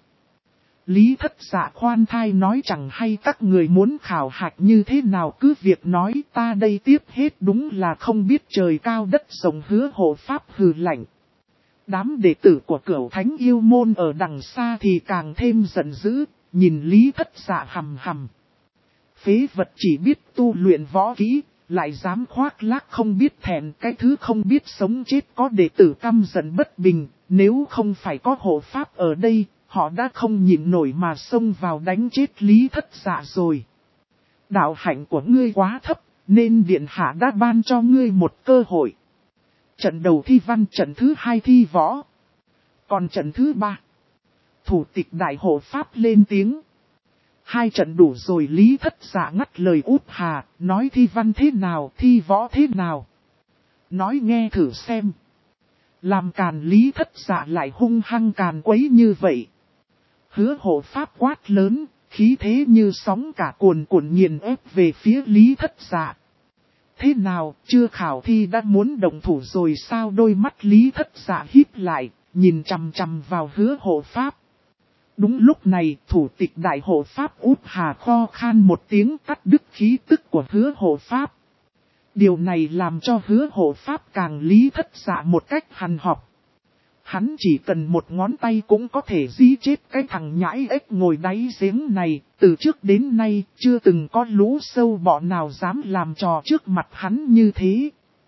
Lý Thất Dạ khoan thai nói chẳng hay các người muốn khảo hạch như thế nào cứ việc nói ta đây tiếp hết đúng là không biết trời cao đất rộng. Hứa Hộ Pháp hừ lạnh. Đám đệ tử của Cửu Thánh Yêu Môn ở đằng xa thì càng thêm giận dữ, nhìn Lý Thất Dạ hầm hầm. Phế vật chỉ biết tu luyện võ kỹ, lại dám khoác lác không biết thẹn, cái thứ không biết sống chết có đệ tử căm giận bất bình, nếu không phải có hộ pháp ở đây, họ đã không nhịn nổi mà xông vào đánh chết Lý Thất Dạ rồi. Đạo hạnh của ngươi quá thấp, nên Điện Hạ đã ban cho ngươi một cơ hội. Trận đầu thi văn, trận thứ hai thi võ. Còn trận thứ ba, thủ tịch Đại Hộ Pháp lên tiếng. Hai trận đủ rồi. Lý Thất Dạ ngắt lời Út Hà, nói thi văn thế nào, thi võ thế nào. Nói nghe thử xem. Làm càn Lý Thất Dạ lại hung hăng càn quấy như vậy. Hứa Hộ Pháp quát lớn, khí thế như sóng cả cuồn cuộn nghiền ép về phía Lý Thất Dạ. Thế nào, chưa khảo thi đã muốn động thủ rồi sao? Đôi mắt Lý Thất Dạ híp lại, nhìn chằm chằm vào Hứa Hộ Pháp. Đúng lúc này, thủ tịch Đại Hộ Pháp Út Hà kho khan một tiếng cắt đứt khí tức của Hứa Hộ Pháp. Điều này làm cho Hứa Hộ Pháp càng Lý Thất Dạ một cách hằn học. Hắn chỉ cần một ngón tay cũng có thể giết chết cái thằng nhãi ếch ngồi đáy giếng này, từ trước đến nay chưa từng có lũ sâu bọ nào dám làm trò trước mặt hắn như thế.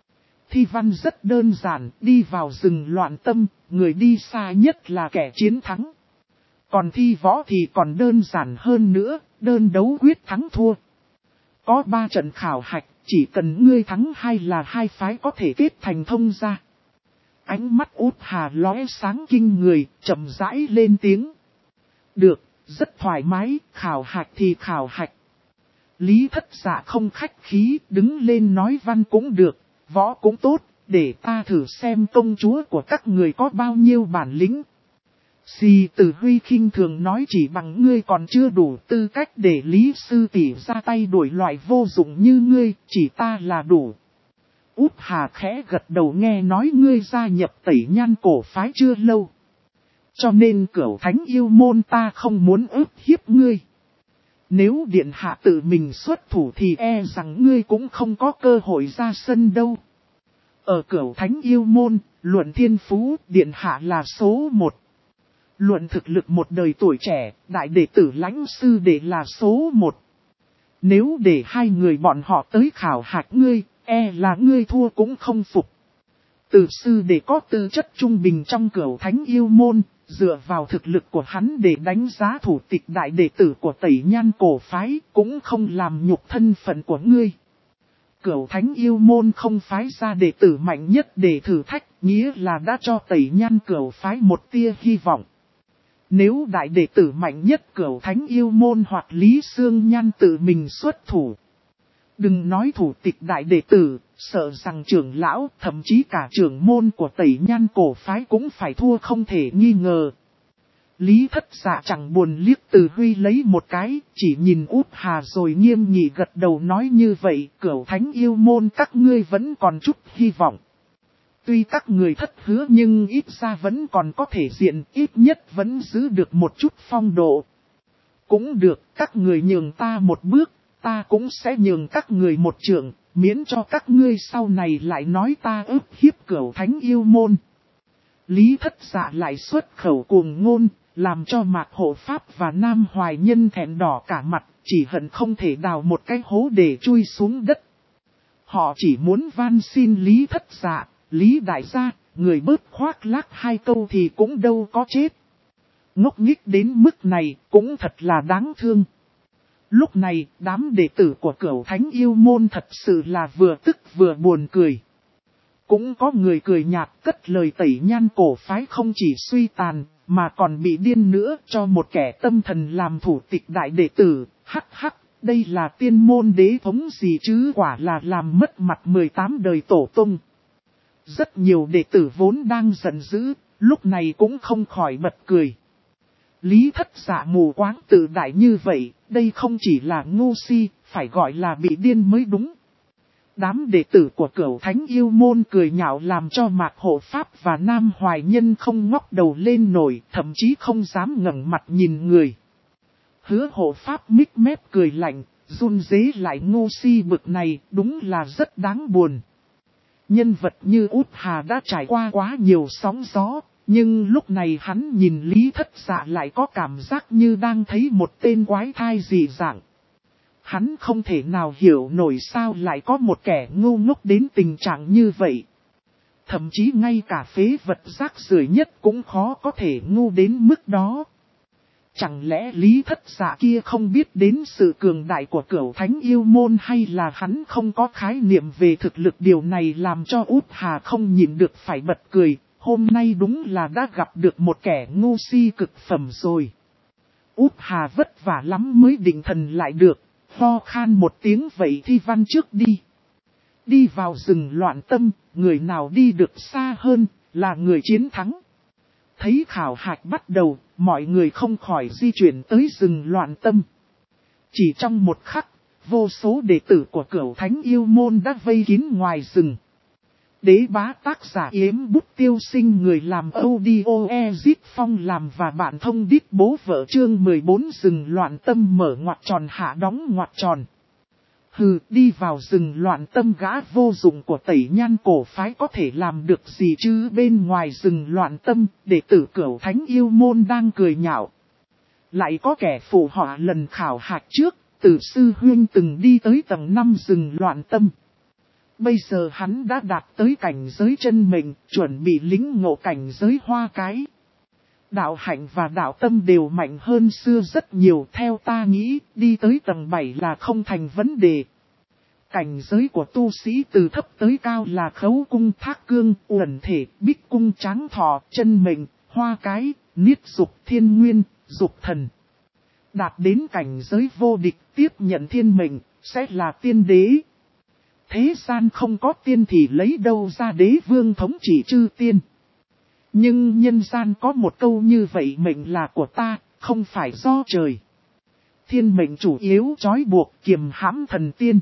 Thi văn rất đơn giản, đi vào rừng loạn tâm, người đi xa nhất là kẻ chiến thắng. Còn thi võ thì còn đơn giản hơn nữa, đơn đấu quyết thắng thua. Có 3 trận khảo hạch, chỉ cần ngươi thắng 2 là hai phái có thể kết thành thông gia. Ánh mắt Út Hà lóe sáng kinh người, chậm rãi lên tiếng. Được, rất thoải mái, khảo hạch thì khảo hạch. Lý Thất Dạ không khách khí, đứng lên nói văn cũng được, võ cũng tốt, để ta thử xem công chúa của các người có bao nhiêu bản lĩnh. Xì Tử Huy khinh thường nói chỉ bằng ngươi còn chưa đủ tư cách để Lý sư tỷ ra tay đuổi loại vô dụng như ngươi, chỉ ta là đủ. Út Hà khẽ gật đầu nghe nói ngươi gia nhập Tẩy Nhan Cổ Phái chưa lâu. Cho nên Cửu Thánh Yêu Môn ta không muốn ức hiếp ngươi. Nếu Điện Hạ tự mình xuất thủ thì e rằng ngươi cũng không có cơ hội ra sân đâu. Ở Cửu Thánh Yêu Môn, luận thiên phú, Điện Hạ là số 1. Luận thực lực một đời tuổi trẻ, đại đệ tử Lãnh sư đệ là số 1. Nếu để hai người bọn họ tới khảo hạch ngươi, là ngươi thua cũng không phục. Từ sư đệ có tư chất trung bình trong Cửu Thánh yêu môn, dựa vào thực lực của hắn để đánh giá thủ tịch đại đệ tử của Tẩy Nhan cổ phái, cũng không làm nhục thân phận của ngươi. Cửu Thánh yêu môn không phái ra đệ tử mạnh nhất để thử thách, nghĩa là đã cho Tẩy Nhan cửu phái một tia hy vọng. Nếu đại đệ tử mạnh nhất Cửu Thánh yêu môn hoặc Lý Sương Nhan tự mình xuất thủ, đừng nói thủ tịch đại đệ tử, sợ rằng trưởng lão, thậm chí cả trưởng môn của Tẩy Nhan cổ phái cũng phải thua không thể nghi ngờ. Lý Thất Dạ chẳng buồn liếc Từ Huy lấy một cái, chỉ nhìn Út Hà rồi nghiêm nghị gật đầu nói như vậy, Cửu Thánh yêu môn các ngươi vẫn còn chút hy vọng. Tuy các người thất hứa nhưng ít ra vẫn còn có thể diện, ít nhất vẫn giữ được một chút phong độ. Cũng được, các người nhường ta một bước, ta cũng sẽ nhường các người một trượng, miễn cho các ngươi sau này lại nói ta ức hiếp Cửu Thánh yêu môn. Lý Thất Dạ lại xuất khẩu cuồng ngôn, làm cho Mạc Hộ Pháp và Nam Hoài Nhân thẹn đỏ cả mặt, chỉ hận không thể đào một cái hố để chui xuống đất. Họ chỉ muốn van xin Lý Thất Dạ, Lý Đại gia, người bớt khoác lác hai câu thì cũng đâu có chết. Ngốc nghếch đến mức này cũng thật là đáng thương. Lúc này, đám đệ tử của Cửu Thánh yêu môn thật sự là vừa tức vừa buồn cười. Cũng có người cười nhạt cất lời Tẩy Nhan cổ phái không chỉ suy tàn, mà còn bị điên nữa cho một kẻ tâm thần làm thủ tịch đại đệ tử, hắc hắc, đây là tiên môn đế thống gì chứ, quả là làm mất mặt 18 đời tổ tông. Rất nhiều đệ tử vốn đang giận dữ, lúc này cũng không khỏi bật cười. Lý Thất Dạ mù quáng tự đại như vậy, đây không chỉ là ngu si, phải gọi là bị điên mới đúng. Đám đệ tử của Cửu Thánh yêu môn cười nhạo làm cho Mạc Hộ Pháp và Nam Hoài Nhân không ngóc đầu lên nổi, thậm chí không dám ngẩng mặt nhìn người. Hứa Hộ Pháp mích mép cười lạnh, run rế lại ngu si bực này, đúng là rất đáng buồn. Nhân vật như Út Hà đã trải qua quá nhiều sóng gió, nhưng lúc này hắn nhìn Lý Thất Dạ lại có cảm giác như đang thấy một tên quái thai dị dạng. Hắn không thể nào hiểu nổi sao lại có một kẻ ngu ngốc đến tình trạng như vậy. Thậm chí ngay cả phế vật rác rưởi nhất cũng khó có thể ngu đến mức đó. Chẳng lẽ Lý Thất Dạ kia không biết đến sự cường đại của Cửu Thánh yêu môn, hay là hắn không có khái niệm về thực lực, điều này làm cho Út Hà không nhịn được phải bật cười. Hôm nay đúng là đã gặp được một kẻ ngu si cực phẩm rồi. Út Hà vất vả lắm mới định thần lại được, ho khan một tiếng vậy thi văn trước đi. Đi vào rừng loạn tâm, người nào đi được xa hơn, là người chiến thắng. Thấy khảo hạch bắt đầu, mọi người không khỏi di chuyển tới rừng loạn tâm. Chỉ trong một khắc, vô số đệ tử của Cửu Thánh yêu môn đã vây kín ngoài rừng. Đế Bá tác giả Yếm Bút Tiêu Sinh, người làm audio Ezit Phong làm và bạn thông đít bố vợ, chương 14 rừng loạn tâm mở ngoặc tròn hạ đóng ngoặc tròn. Hừ, đi vào rừng loạn tâm gã vô dụng của Tẩy Nhan cổ phái có thể làm được gì chứ? Bên ngoài rừng loạn tâm, đệ tử Cửu Thánh yêu môn đang cười nhạo. Lại có kẻ phụ họa lần khảo hạch trước, Tử sư huynh từng đi tới tầng 5 rừng loạn tâm. Bây giờ hắn đã đạt tới cảnh giới chân mệnh, chuẩn bị lĩnh ngộ cảnh giới hoa cái. Đạo hạnh và đạo tâm đều mạnh hơn xưa rất nhiều, theo ta nghĩ, đi tới tầng 7 là không thành vấn đề. Cảnh giới của tu sĩ từ thấp tới cao là khấu cung, thác cương, uẩn thể, bích cung, tráng thọ, chân mệnh, hoa cái, niết dục, thiên nguyên, dục thần. Đạt đến cảnh giới vô địch, tiếp nhận thiên mệnh, sẽ là tiên đế. Thế gian không có tiên thì lấy đâu ra đế vương thống trị chư tiên. Nhưng nhân gian có một câu như vậy, mệnh là của ta, không phải do trời. Thiên mệnh chủ yếu trói buộc kiềm hãm thần tiên.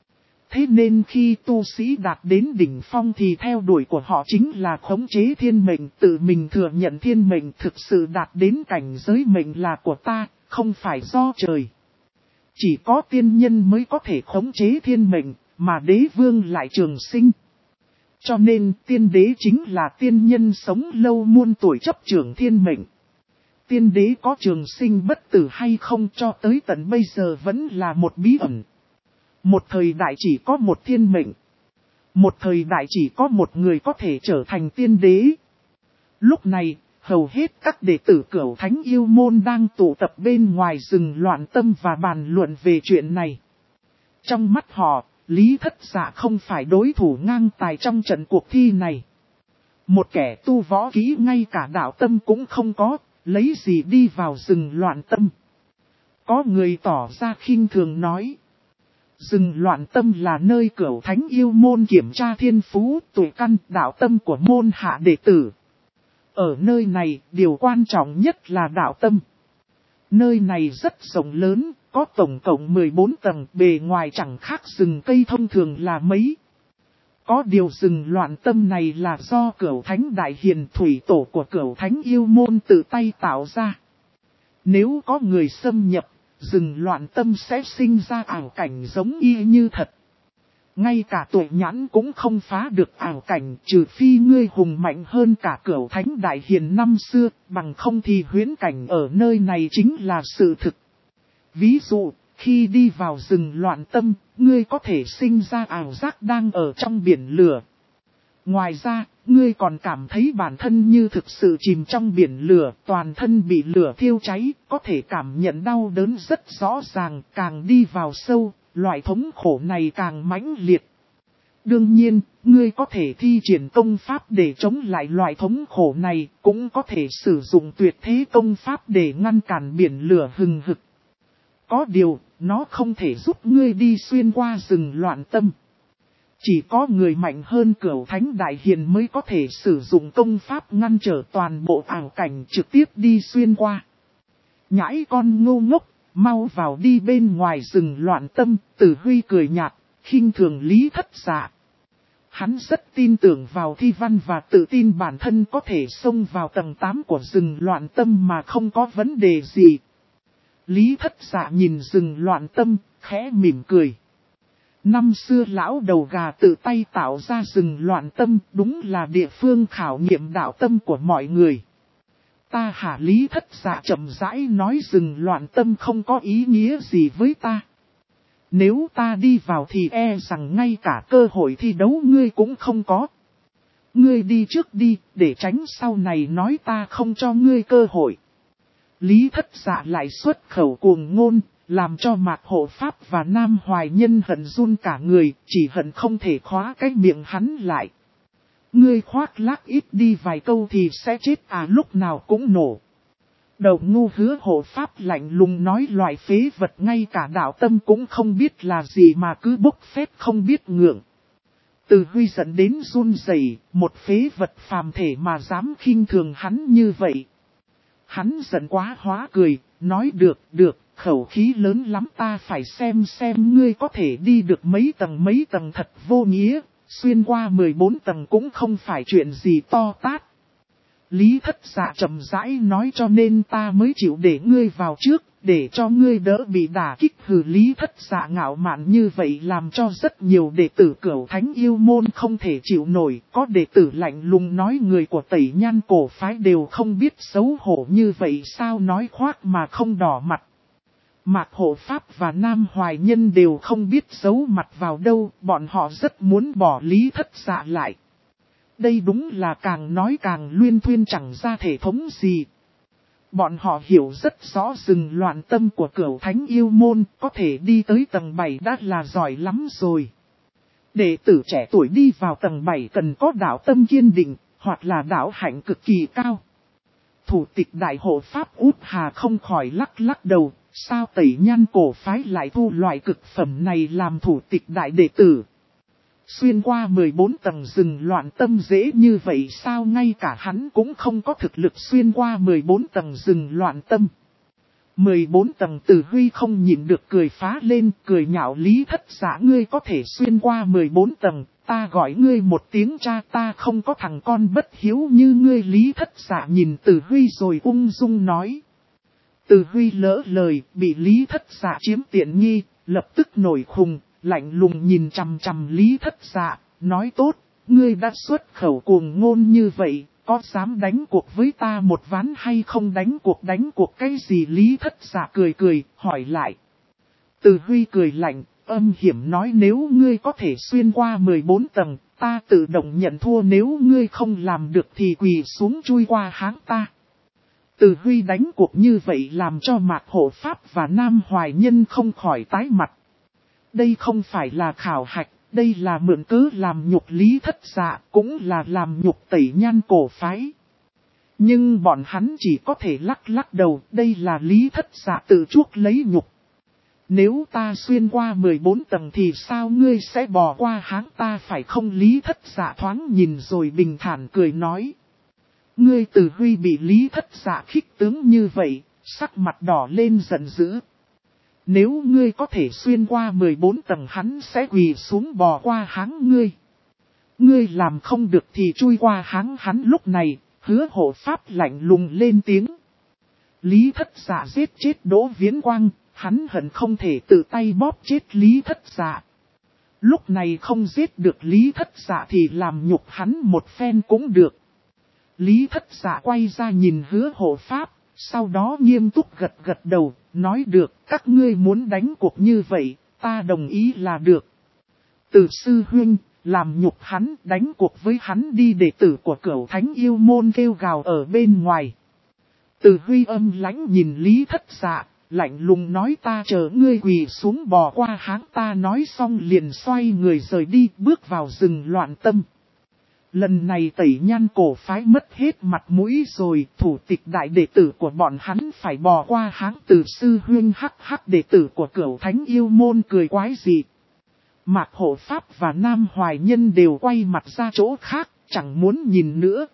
Thế nên khi tu sĩ đạt đến đỉnh phong thì theo đuổi của họ chính là khống chế thiên mệnh, tự mình thừa nhận thiên mệnh thực sự đạt đến cảnh giới mệnh là của ta, không phải do trời. Chỉ có tiên nhân mới có thể khống chế thiên mệnh, mà đế vương lại trường sinh. Cho nên tiên đế chính là tiên nhân sống lâu muôn tuổi chấp trưởng thiên mệnh. Tiên đế có trường sinh bất tử hay không cho tới tận bây giờ vẫn là một bí ẩn. Một thời đại chỉ có một thiên mệnh. Một thời đại chỉ có một người có thể trở thành tiên đế. Lúc này, hầu hết các đệ tử Cửu Thánh Yêu Môn đang tụ tập bên ngoài rừng Loạn Tâm và bàn luận về chuyện này. Trong mắt họ, Lý Thất Dạ không phải đối thủ ngang tài trong trận cuộc thi này. Một kẻ tu võ kỹ ngay cả đạo tâm cũng không có, lấy gì đi vào rừng Loạn Tâm. Có người tỏ ra khinh thường nói. Rừng Loạn Tâm là nơi Cửu Thánh Yêu Môn kiểm tra thiên phú, tuổi căn, đạo tâm của môn hạ đệ tử. Ở nơi này, điều quan trọng nhất là đạo tâm. Nơi này rất rộng lớn, có tổng cộng 14 tầng, bề ngoài chẳng khác rừng cây thông thường là mấy. Có điều rừng Loạn Tâm này là do Cửu Thánh Đại Hiền thủy tổ của Cửu Thánh Yêu Môn tự tay tạo ra. Nếu có người xâm nhập, rừng Loạn Tâm sẽ sinh ra ảo cảnh giống y như thật. Ngay cả tuổi nhãn cũng không phá được ảo cảnh, trừ phi ngươi hùng mạnh hơn cả Cửu Thánh Đại Hiền năm xưa, bằng không thì huyễn cảnh ở nơi này chính là sự thực. Ví dụ, khi đi vào rừng Loạn Tâm, ngươi có thể sinh ra ảo giác đang ở trong biển lửa. Ngoài ra, ngươi còn cảm thấy bản thân như thực sự chìm trong biển lửa, toàn thân bị lửa thiêu cháy, có thể cảm nhận đau đớn rất rõ ràng, càng đi vào sâu, loại thống khổ này càng mãnh liệt. Đương nhiên, ngươi có thể thi triển công pháp để chống lại loại thống khổ này, cũng có thể sử dụng tuyệt thế công pháp để ngăn cản biển lửa hừng hực. Có điều, nó không thể giúp ngươi đi xuyên qua rừng Loạn Tâm. Chỉ có người mạnh hơn Cửu Thánh Đại Hiền mới có thể sử dụng công pháp ngăn trở toàn bộ ảo cảnh trực tiếp đi xuyên qua. Nhãi con ngu ngốc, mau vào đi bên ngoài rừng Loạn Tâm, Tử Huy cười nhạt, khinh thường Lý Thất Dạ. Hắn rất tin tưởng vào thi văn và tự tin bản thân có thể xông vào tầng 8 của rừng Loạn Tâm mà không có vấn đề gì. Lý Thất Dạ nhìn rừng Loạn Tâm, khẽ mỉm cười. Năm xưa lão đầu gà tự tay tạo ra rừng Loạn Tâm, đúng là địa phương khảo nghiệm đạo tâm của mọi người. Ta hả? Lý Thất Dạ chậm rãi nói, rừng Loạn Tâm không có ý nghĩa gì với ta. Nếu ta đi vào thì e rằng ngay cả cơ hội thi đấu ngươi cũng không có. Ngươi đi trước đi, để tránh sau này nói ta không cho ngươi cơ hội. Lý Thất Dạ lại xuất khẩu cuồng ngôn, làm cho Mạc Hộ Pháp và Nam Hoài Nhân hận run cả người, chỉ hận không thể khóa cái miệng hắn lại. Ngươi khoác lác ít đi vài câu thì sẽ chết à, lúc nào cũng nổ. Đầu ngu Hứa Hộ Pháp lạnh lùng nói, loại phế vật ngay cả đạo tâm cũng không biết là gì mà cứ bốc phét không biết ngượng. Từ Huy giận đến run rẩy, một phế vật phàm thể mà dám khinh thường hắn như vậy. Hắn giận quá hóa cười, nói được, khẩu khí lớn lắm, ta phải xem ngươi có thể đi được mấy tầng thật vô nghĩa, xuyên qua 14 tầng cũng không phải chuyện gì to tát. Lý Thất Dạ chậm rãi nói, cho nên ta mới chịu để ngươi vào trước, để cho ngươi đỡ bị đả kích. Hừ, Lý Thất Dạ ngạo mạn như vậy làm cho rất nhiều đệ tử Cửu Thánh Yêu Môn không thể chịu nổi. Có đệ tử lạnh lùng nói, người của Tẩy Nhan cổ phái đều không biết xấu hổ như vậy sao, nói khoác mà không đỏ mặt. Mạc Hộ Pháp và Nam Hoài Nhân đều không biết giấu mặt vào đâu, bọn họ rất muốn bỏ Lý Thất Dạ lại. Đây đúng là càng nói càng luyên thuyên chẳng ra thể thống gì. Bọn họ hiểu rất rõ rừng Loạn Tâm của Cửu Thánh Yêu Môn, có thể đi tới tầng 7 đã là giỏi lắm rồi. Đệ tử trẻ tuổi đi vào tầng 7 cần có đạo tâm kiên định, hoặc là đạo hạnh cực kỳ cao. Thủ tịch Đại Hộ Pháp Út Hà không khỏi lắc đầu, sao Tẩy Nhan cổ phái lại thu loại cực phẩm này làm thủ tịch đại đệ tử. Xuyên qua 14 tầng rừng Loạn Tâm dễ như vậy sao, ngay cả hắn cũng không có thực lực xuyên qua 14 tầng rừng Loạn Tâm. 14 tầng. Từ Huy không nhịn được cười phá lên, cười nhạo Lý Thất Dạ, ngươi có thể xuyên qua 14 tầng, ta gọi ngươi một tiếng cha, ta không có thằng con bất hiếu như ngươi. Lý Thất Dạ nhìn Từ Huy rồi ung dung nói. Từ Huy lỡ lời, bị Lý Thất Dạ chiếm tiện nghi, lập tức nổi khùng. Lạnh lùng nhìn chằm chằm Lý Thất Dạ, nói tốt, ngươi đã xuất khẩu cuồng ngôn như vậy, có dám đánh cuộc với ta một ván hay không? Đánh cuộc cái gì? Lý Thất Dạ cười cười, hỏi lại. Từ Huy cười lạnh, âm hiểm nói, nếu ngươi có thể xuyên qua 14 tầng, ta tự động nhận thua, nếu ngươi không làm được thì quỳ xuống chui qua háng ta. Từ Huy đánh cuộc như vậy làm cho Mạc Hộ Pháp và Nam Hoài Nhân không khỏi tái mặt. Đây không phải là khảo hạch, đây là mượn cớ làm nhục Lý Thất Dạ, cũng là làm nhục Tẩy Nhan cổ phái. Nhưng bọn hắn chỉ có thể lắc đầu, đây là Lý Thất Dạ tự chuốc lấy nhục. Nếu ta xuyên qua 14 tầng thì sao ngươi sẽ bỏ qua háng ta phải không? Lý Thất Dạ thoáng nhìn rồi bình thản cười nói. Ngươi Từ Huy bị Lý Thất Dạ khích tướng như vậy, sắc mặt đỏ lên giận dữ. Nếu ngươi có thể xuyên qua 14 tầng hắn sẽ quỳ xuống bò qua háng ngươi. Ngươi làm không được thì chui qua háng hắn. Lúc này, Hứa Hộ Pháp lạnh lùng lên tiếng. Lý Thất Dạ giết chết Đỗ Viễn Quang, hắn hận không thể tự tay bóp chết Lý Thất Dạ. Lúc này không giết được Lý Thất Dạ thì làm nhục hắn một phen cũng được. Lý Thất Dạ quay ra nhìn Hứa Hộ Pháp, sau đó nghiêm túc gật đầu, nói được, các ngươi muốn đánh cuộc như vậy, ta đồng ý là được. Từ sư huynh, làm nhục hắn, đánh cuộc với hắn đi. Đệ tử của Cửu Thánh Yêu Môn kêu gào ở bên ngoài. Từ Huy âm lãnh nhìn Lý Thất Dạ, lạnh lùng nói, ta chờ ngươi quỳ xuống bò qua háng ta. Nói xong liền xoay người rời đi, bước vào rừng loạn tâm. Lần này Tẩy Nhan cổ phái mất hết mặt mũi rồi, thủ tịch đại đệ tử của bọn hắn phải bò qua háng. Từ sư huynh hắc đệ tử của Cửu Thánh Yêu Môn cười quái dị. Mạc Hộ Pháp và Nam Hoài Nhân đều quay mặt ra chỗ khác, chẳng muốn nhìn nữa.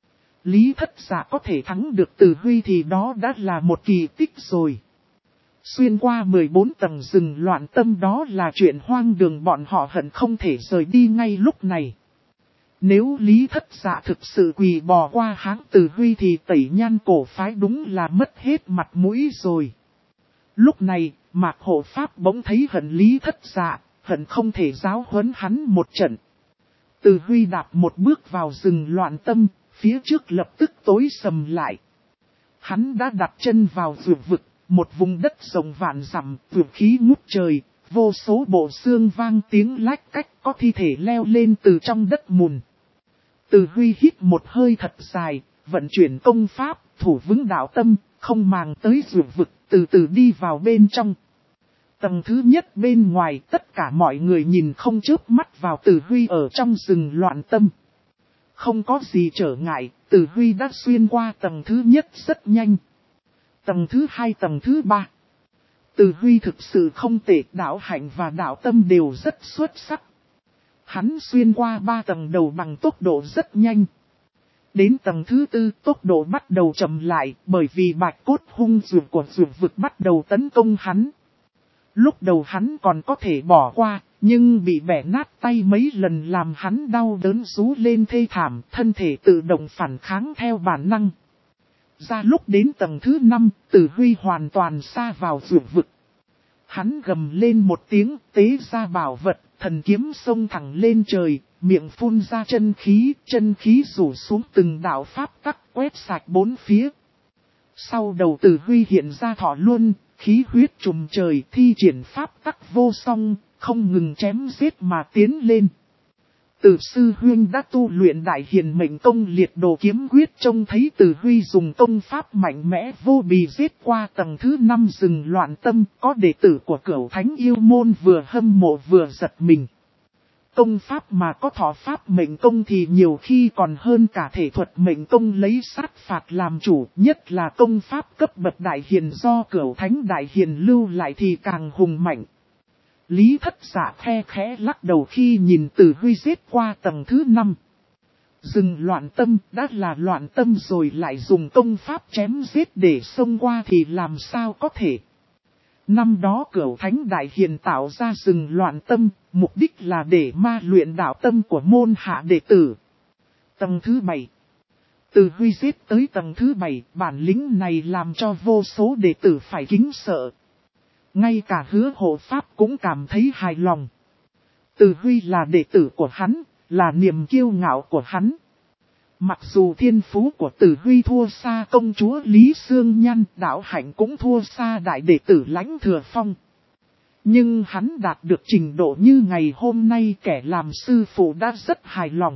Lý Thất Dạ có thể thắng được Từ Huy thì đó đã là một kỳ tích rồi. Xuyên qua 14 tầng rừng loạn tâm đó là chuyện hoang đường, bọn họ hận không thể rời đi ngay lúc này. Nếu Lý Thất Dạ thực sự quỳ bò qua háng Từ Huy thì Tẩy Nhan cổ phái đúng là mất hết mặt mũi rồi. Lúc này, Mạc Hộ Pháp bỗng thấy hận Lý Thất Dạ, hận không thể giáo huấn hắn một trận. Từ Huy đạp một bước vào rừng loạn tâm, phía trước lập tức tối sầm lại. Hắn đã đặt chân vào vượt vực, một vùng đất rộng vạn dặm, vượt khí ngút trời, vô số bộ xương vang tiếng lách cách, có thi thể leo lên từ trong đất mùn. Từ Huy hít một hơi thật dài, vận chuyển công pháp, thủ vững đạo tâm, không màng tới vượt vực, từ từ đi vào bên trong. Tầng thứ nhất bên ngoài, tất cả mọi người nhìn không chớp mắt vào Từ Huy ở trong rừng loạn tâm. Không có gì trở ngại, Từ Huy đã xuyên qua tầng thứ nhất rất nhanh. Tầng thứ hai, tầng thứ ba. Từ Huy thực sự không tệ, đạo hạnh và đạo tâm đều rất xuất sắc. Hắn xuyên qua 3 tầng đầu bằng tốc độ rất nhanh. Đến tầng thứ tư tốc độ bắt đầu chậm lại bởi vì bạch cốt hung dược của dược vực bắt đầu tấn công hắn. Lúc đầu hắn còn có thể bỏ qua, nhưng bị bẻ nát tay mấy lần làm hắn đau đớn rú lên thê thảm, thân thể tự động phản kháng theo bản năng. Ra lúc đến tầng thứ 5, Từ Huy hoàn toàn sa vào dược vực. Hắn gầm lên một tiếng, tế ra bảo vật, thần kiếm xông thẳng lên trời, miệng phun ra chân khí rủ xuống từng đạo pháp tắc quét sạch bốn phía. Sau đầu Từ Huy hiện ra thọ luân, khí huyết trùm trời, thi triển pháp tắc vô song, không ngừng chém giết mà tiến lên. Từ sư huynh đã tu luyện đại hiền mệnh công liệt đồ kiếm quyết, trông thấy Từ Huy dùng công pháp mạnh mẽ vô bì giết qua tầng thứ 5 rừng loạn tâm, có đệ tử của Cửu Thánh Yêu Môn vừa hâm mộ vừa giật mình. Công pháp mà có thọ pháp mệnh công thì nhiều khi còn hơn cả thể thuật mệnh công lấy sát phạt làm chủ, nhất là công pháp cấp bậc đại hiền do Cửu Thánh đại hiền lưu lại thì càng hùng mạnh. Lý Thất Dạ khe khẽ lắc đầu khi nhìn Từ Huy giết qua tầng thứ 5. Rừng loạn tâm đã là loạn tâm rồi lại dùng công pháp chém giết để xông qua thì làm sao có thể. Năm đó Cửu Thánh đại hiền tạo ra rừng loạn tâm, mục đích là để ma luyện đạo tâm của môn hạ đệ tử. Tầng thứ 7. Từ Huy giết tới tầng thứ 7, bản lĩnh này làm cho vô số đệ tử phải kính sợ. Ngay cả Hứa Hộ Pháp cũng cảm thấy hài lòng. Từ Huy là đệ tử của hắn, là niềm kiêu ngạo của hắn. Mặc dù thiên phú của Tử Huy thua xa công chúa Lý Sương Nhan, đạo hạnh cũng thua xa đại đệ tử Lãnh Thừa Phong. Nhưng hắn đạt được trình độ như ngày hôm nay, kẻ làm sư phụ đã rất hài lòng.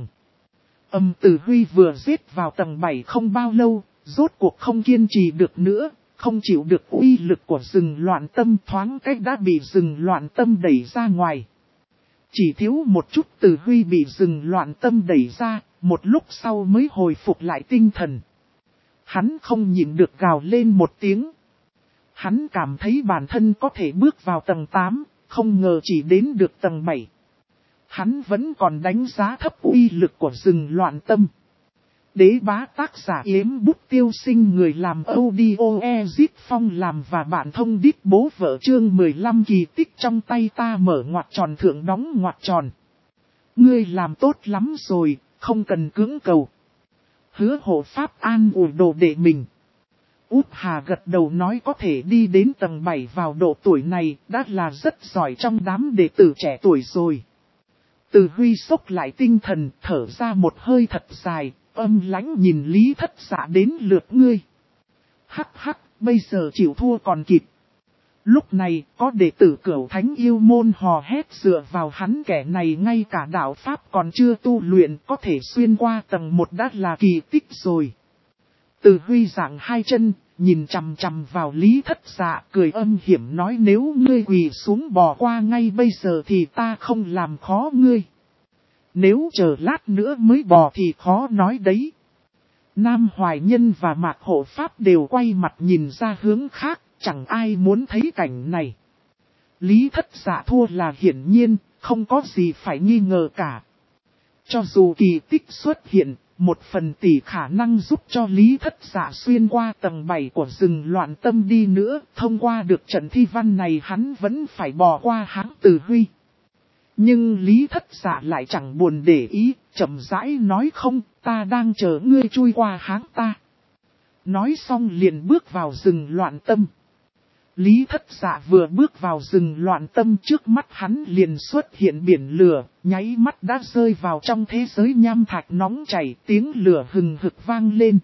Tử Huy vừa giết vào tầng 7 không bao lâu, rốt cuộc không kiên trì được nữa, không chịu được uy lực của rừng loạn tâm, thoáng cách đã bị rừng loạn tâm đẩy ra ngoài. Chỉ thiếu một chút Tử Huy bị rừng loạn tâm đẩy ra, một lúc sau mới hồi phục lại tinh thần. Hắn không nhịn được gào lên một tiếng. Hắn cảm thấy bản thân có thể bước vào tầng 8, không ngờ chỉ đến được tầng 7. Hắn vẫn còn đánh giá thấp uy lực của rừng loạn tâm. Đế bá tác giả Yếm Bút Tiêu Sinh, người làm audio Ezit Phong làm và bạn thông đít bố vợ, chương 15 kỳ tích trong tay ta mở ngoặc tròn thượng đóng ngoặc tròn. Ngươi làm tốt lắm rồi, không cần cưỡng cầu. Hứa hộ pháp an ủi đồ đệ mình. Út Hà gật đầu nói có thể đi đến tầng 7 vào độ tuổi này đã là rất giỏi trong đám đệ tử trẻ tuổi rồi. Từ Huy sốc lại tinh thần, thở ra một hơi thật dài, âm lãnh nhìn Lý Thất Dạ, đến lượt ngươi. Hắc hắc, bây giờ chịu thua còn kịp. Lúc này, có đệ tử Cửu Thánh Yêu Môn hò hét, dựa vào hắn kẻ này ngay cả đạo Pháp còn chưa tu luyện, có thể xuyên qua tầng 1 đã là kỳ tích rồi. Từ Huy giảng hai chân, nhìn chằm chằm vào Lý Thất Dạ, cười âm hiểm nói nếu ngươi quỳ xuống bò qua ngay bây giờ thì ta không làm khó ngươi. Nếu chờ lát nữa mới bò thì khó nói đấy. Nam Hoài Nhân và Mạc Hộ Pháp đều quay mặt nhìn ra hướng khác, chẳng ai muốn thấy cảnh này. Lý Thất Dạ thua là hiển nhiên, không có gì phải nghi ngờ cả. Cho dù kỳ tích xuất hiện, 1/10 khả năng giúp cho Lý Thất Dạ xuyên qua tầng 7 của rừng loạn tâm đi nữa, thông qua được trận thi văn này hắn vẫn phải bò qua hãng Từ Huy. Nhưng Lý Thất Dạ lại chẳng buồn để ý, chậm rãi nói không, ta đang chờ ngươi chui qua hãng ta. Nói xong liền bước vào rừng loạn tâm. Lý Thất Dạ vừa bước vào rừng loạn tâm, trước mắt hắn liền xuất hiện biển lửa, nháy mắt đã rơi vào trong thế giới nham thạch nóng chảy, tiếng lửa hừng hực vang lên.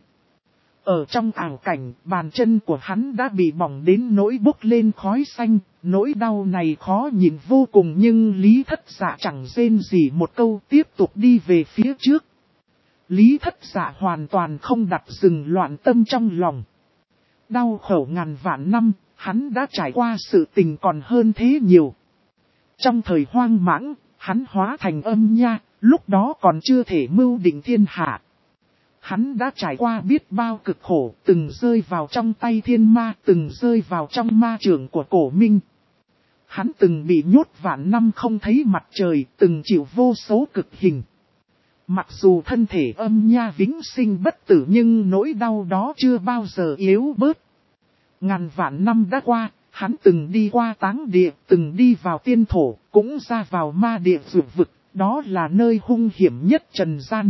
Ở trong ảo cảnh, bàn chân của hắn đã bị bỏng đến nỗi bốc lên khói xanh, nỗi đau này khó nhìn vô cùng, nhưng Lý Thất Dạ chẳng rên gì một câu, tiếp tục đi về phía trước. Lý Thất Dạ hoàn toàn không đặt rừng loạn tâm trong lòng. Đau khổ ngàn vạn năm, hắn đã trải qua sự tình còn hơn thế nhiều. Trong thời hoang mãng, hắn hóa thành âm nha, lúc đó còn chưa thể mưu định thiên hạ. Hắn đã trải qua biết bao cực khổ, từng rơi vào trong tay thiên ma, từng rơi vào trong ma trường của Cổ Minh. Hắn từng bị nhốt vạn năm không thấy mặt trời, từng chịu vô số cực hình. Mặc dù thân thể âm nha vĩnh sinh bất tử nhưng nỗi đau đó chưa bao giờ yếu bớt. Ngàn vạn năm đã qua, hắn từng đi qua táng địa, từng đi vào tiên thổ, cũng ra vào ma địa vượt vực, đó là nơi hung hiểm nhất trần gian.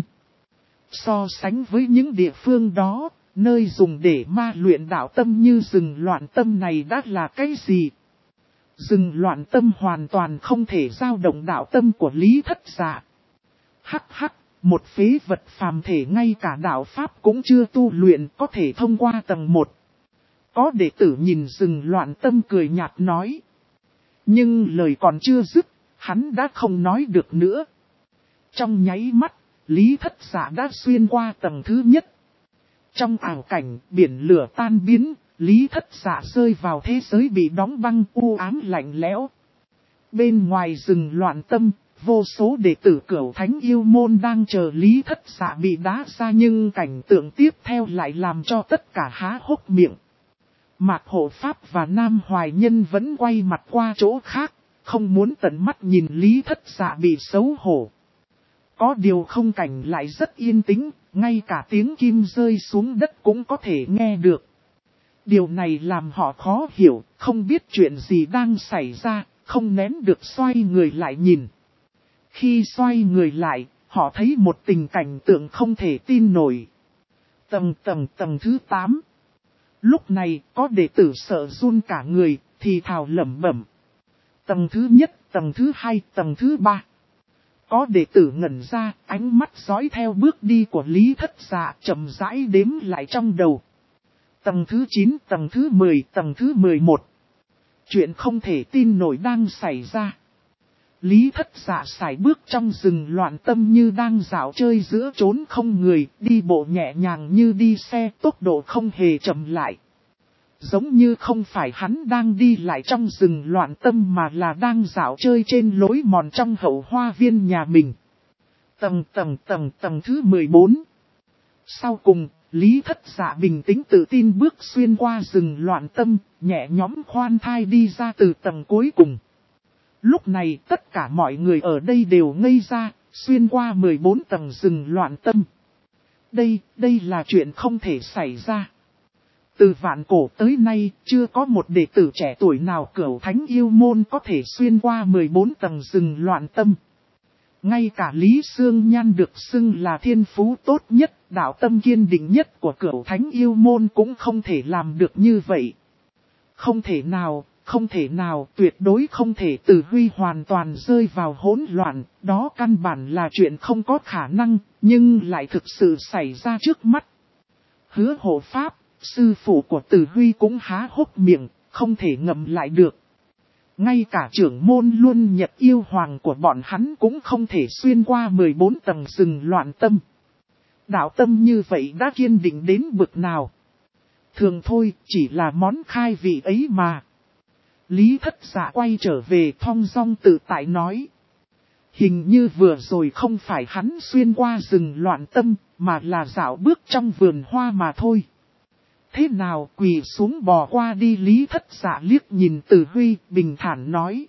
So sánh với những địa phương đó, nơi dùng để ma luyện đạo tâm như rừng loạn tâm này đã là cái gì? Rừng loạn tâm hoàn toàn không thể dao động đạo tâm của Lý Thất Dạ. Hắc hắc, một phế vật phàm thể ngay cả đạo Pháp cũng chưa tu luyện có thể thông qua tầng 1. Có đệ tử nhìn rừng loạn tâm cười nhạt nói. Nhưng lời còn chưa dứt, hắn đã không nói được nữa. Trong nháy mắt, Lý Thất Dạ đã xuyên qua tầng thứ nhất. Trong ảo cảnh, biển lửa tan biến, Lý Thất Dạ rơi vào thế giới bị đóng băng u ám lạnh lẽo. Bên ngoài rừng loạn tâm, vô số đệ tử Cửu Thánh Yêu Môn đang chờ Lý Thất Dạ bị đá ra, nhưng cảnh tượng tiếp theo lại làm cho tất cả há hốc miệng. Mạc Hộ Pháp và Nam Hoài Nhân vẫn quay mặt qua chỗ khác, không muốn tận mắt nhìn Lý Thất Dạ bị xấu hổ. Có điều không cảnh lại rất yên tĩnh, ngay cả tiếng kim rơi xuống đất cũng có thể nghe được. Điều này làm họ khó hiểu, không biết chuyện gì đang xảy ra, không nén được xoay người lại nhìn. Khi xoay người lại, họ thấy một tình cảnh tượng không thể tin nổi. Tầng thứ 8. Lúc này, có đệ tử sợ run cả người, thì thào lẩm bẩm. Tầng thứ nhất, tầng thứ 2, tầng thứ 3. Có đệ tử ngẩn ra, ánh mắt dõi theo bước đi của Lý Thất Dạ chậm rãi đếm lại trong đầu. Tầng thứ 9, tầng thứ 10, tầng thứ 11. Chuyện không thể tin nổi đang xảy ra. Lý Thất Dạ sải bước trong rừng loạn tâm như đang dạo chơi giữa chốn không người, đi bộ nhẹ nhàng như đi xe, tốc độ không hề chậm lại. Giống như không phải hắn đang đi lại trong rừng loạn tâm mà là đang dạo chơi trên lối mòn trong hậu hoa viên nhà mình. Tầng thứ 14. Sau cùng, Lý Thất Dạ bình tĩnh tự tin bước xuyên qua rừng loạn tâm, nhẹ nhõm khoan thai đi ra từ tầng cuối cùng. Lúc này tất cả mọi người ở đây đều ngây ra, xuyên qua 14 tầng rừng loạn tâm. Đây là chuyện không thể xảy ra. Từ vạn cổ tới nay, chưa có một đệ tử trẻ tuổi nào Cửu Thánh Yêu Môn có thể xuyên qua 14 tầng rừng loạn tâm. Ngay cả Lý Sương Nhan được xưng là thiên phú tốt nhất, đạo tâm kiên định nhất của Cửu Thánh Yêu Môn cũng không thể làm được như vậy. Không thể nào, tuyệt đối không thể. Tử Huy hoàn toàn rơi vào hỗn loạn, đó căn bản là chuyện không có khả năng, nhưng lại thực sự xảy ra trước mắt. Hứa Hộ Pháp, sư phụ của Tử Huy cũng há hốc miệng, không thể ngậm lại được. Ngay cả trưởng môn Luân Nhật Yêu Hoàng của bọn hắn cũng không thể xuyên qua 14 tầng rừng loạn tâm. Đạo tâm như vậy đã kiên định đến bực nào. Thường thôi, chỉ là món khai vị ấy mà. Lý Thất Dạ quay trở về thong dong tự tại nói. Hình như vừa rồi không phải hắn xuyên qua rừng loạn tâm, mà là dạo bước trong vườn hoa mà thôi. Thế nào, quỳ xuống bò qua đi. Lý Thất Dạ liếc nhìn Tử Huy, bình thản nói.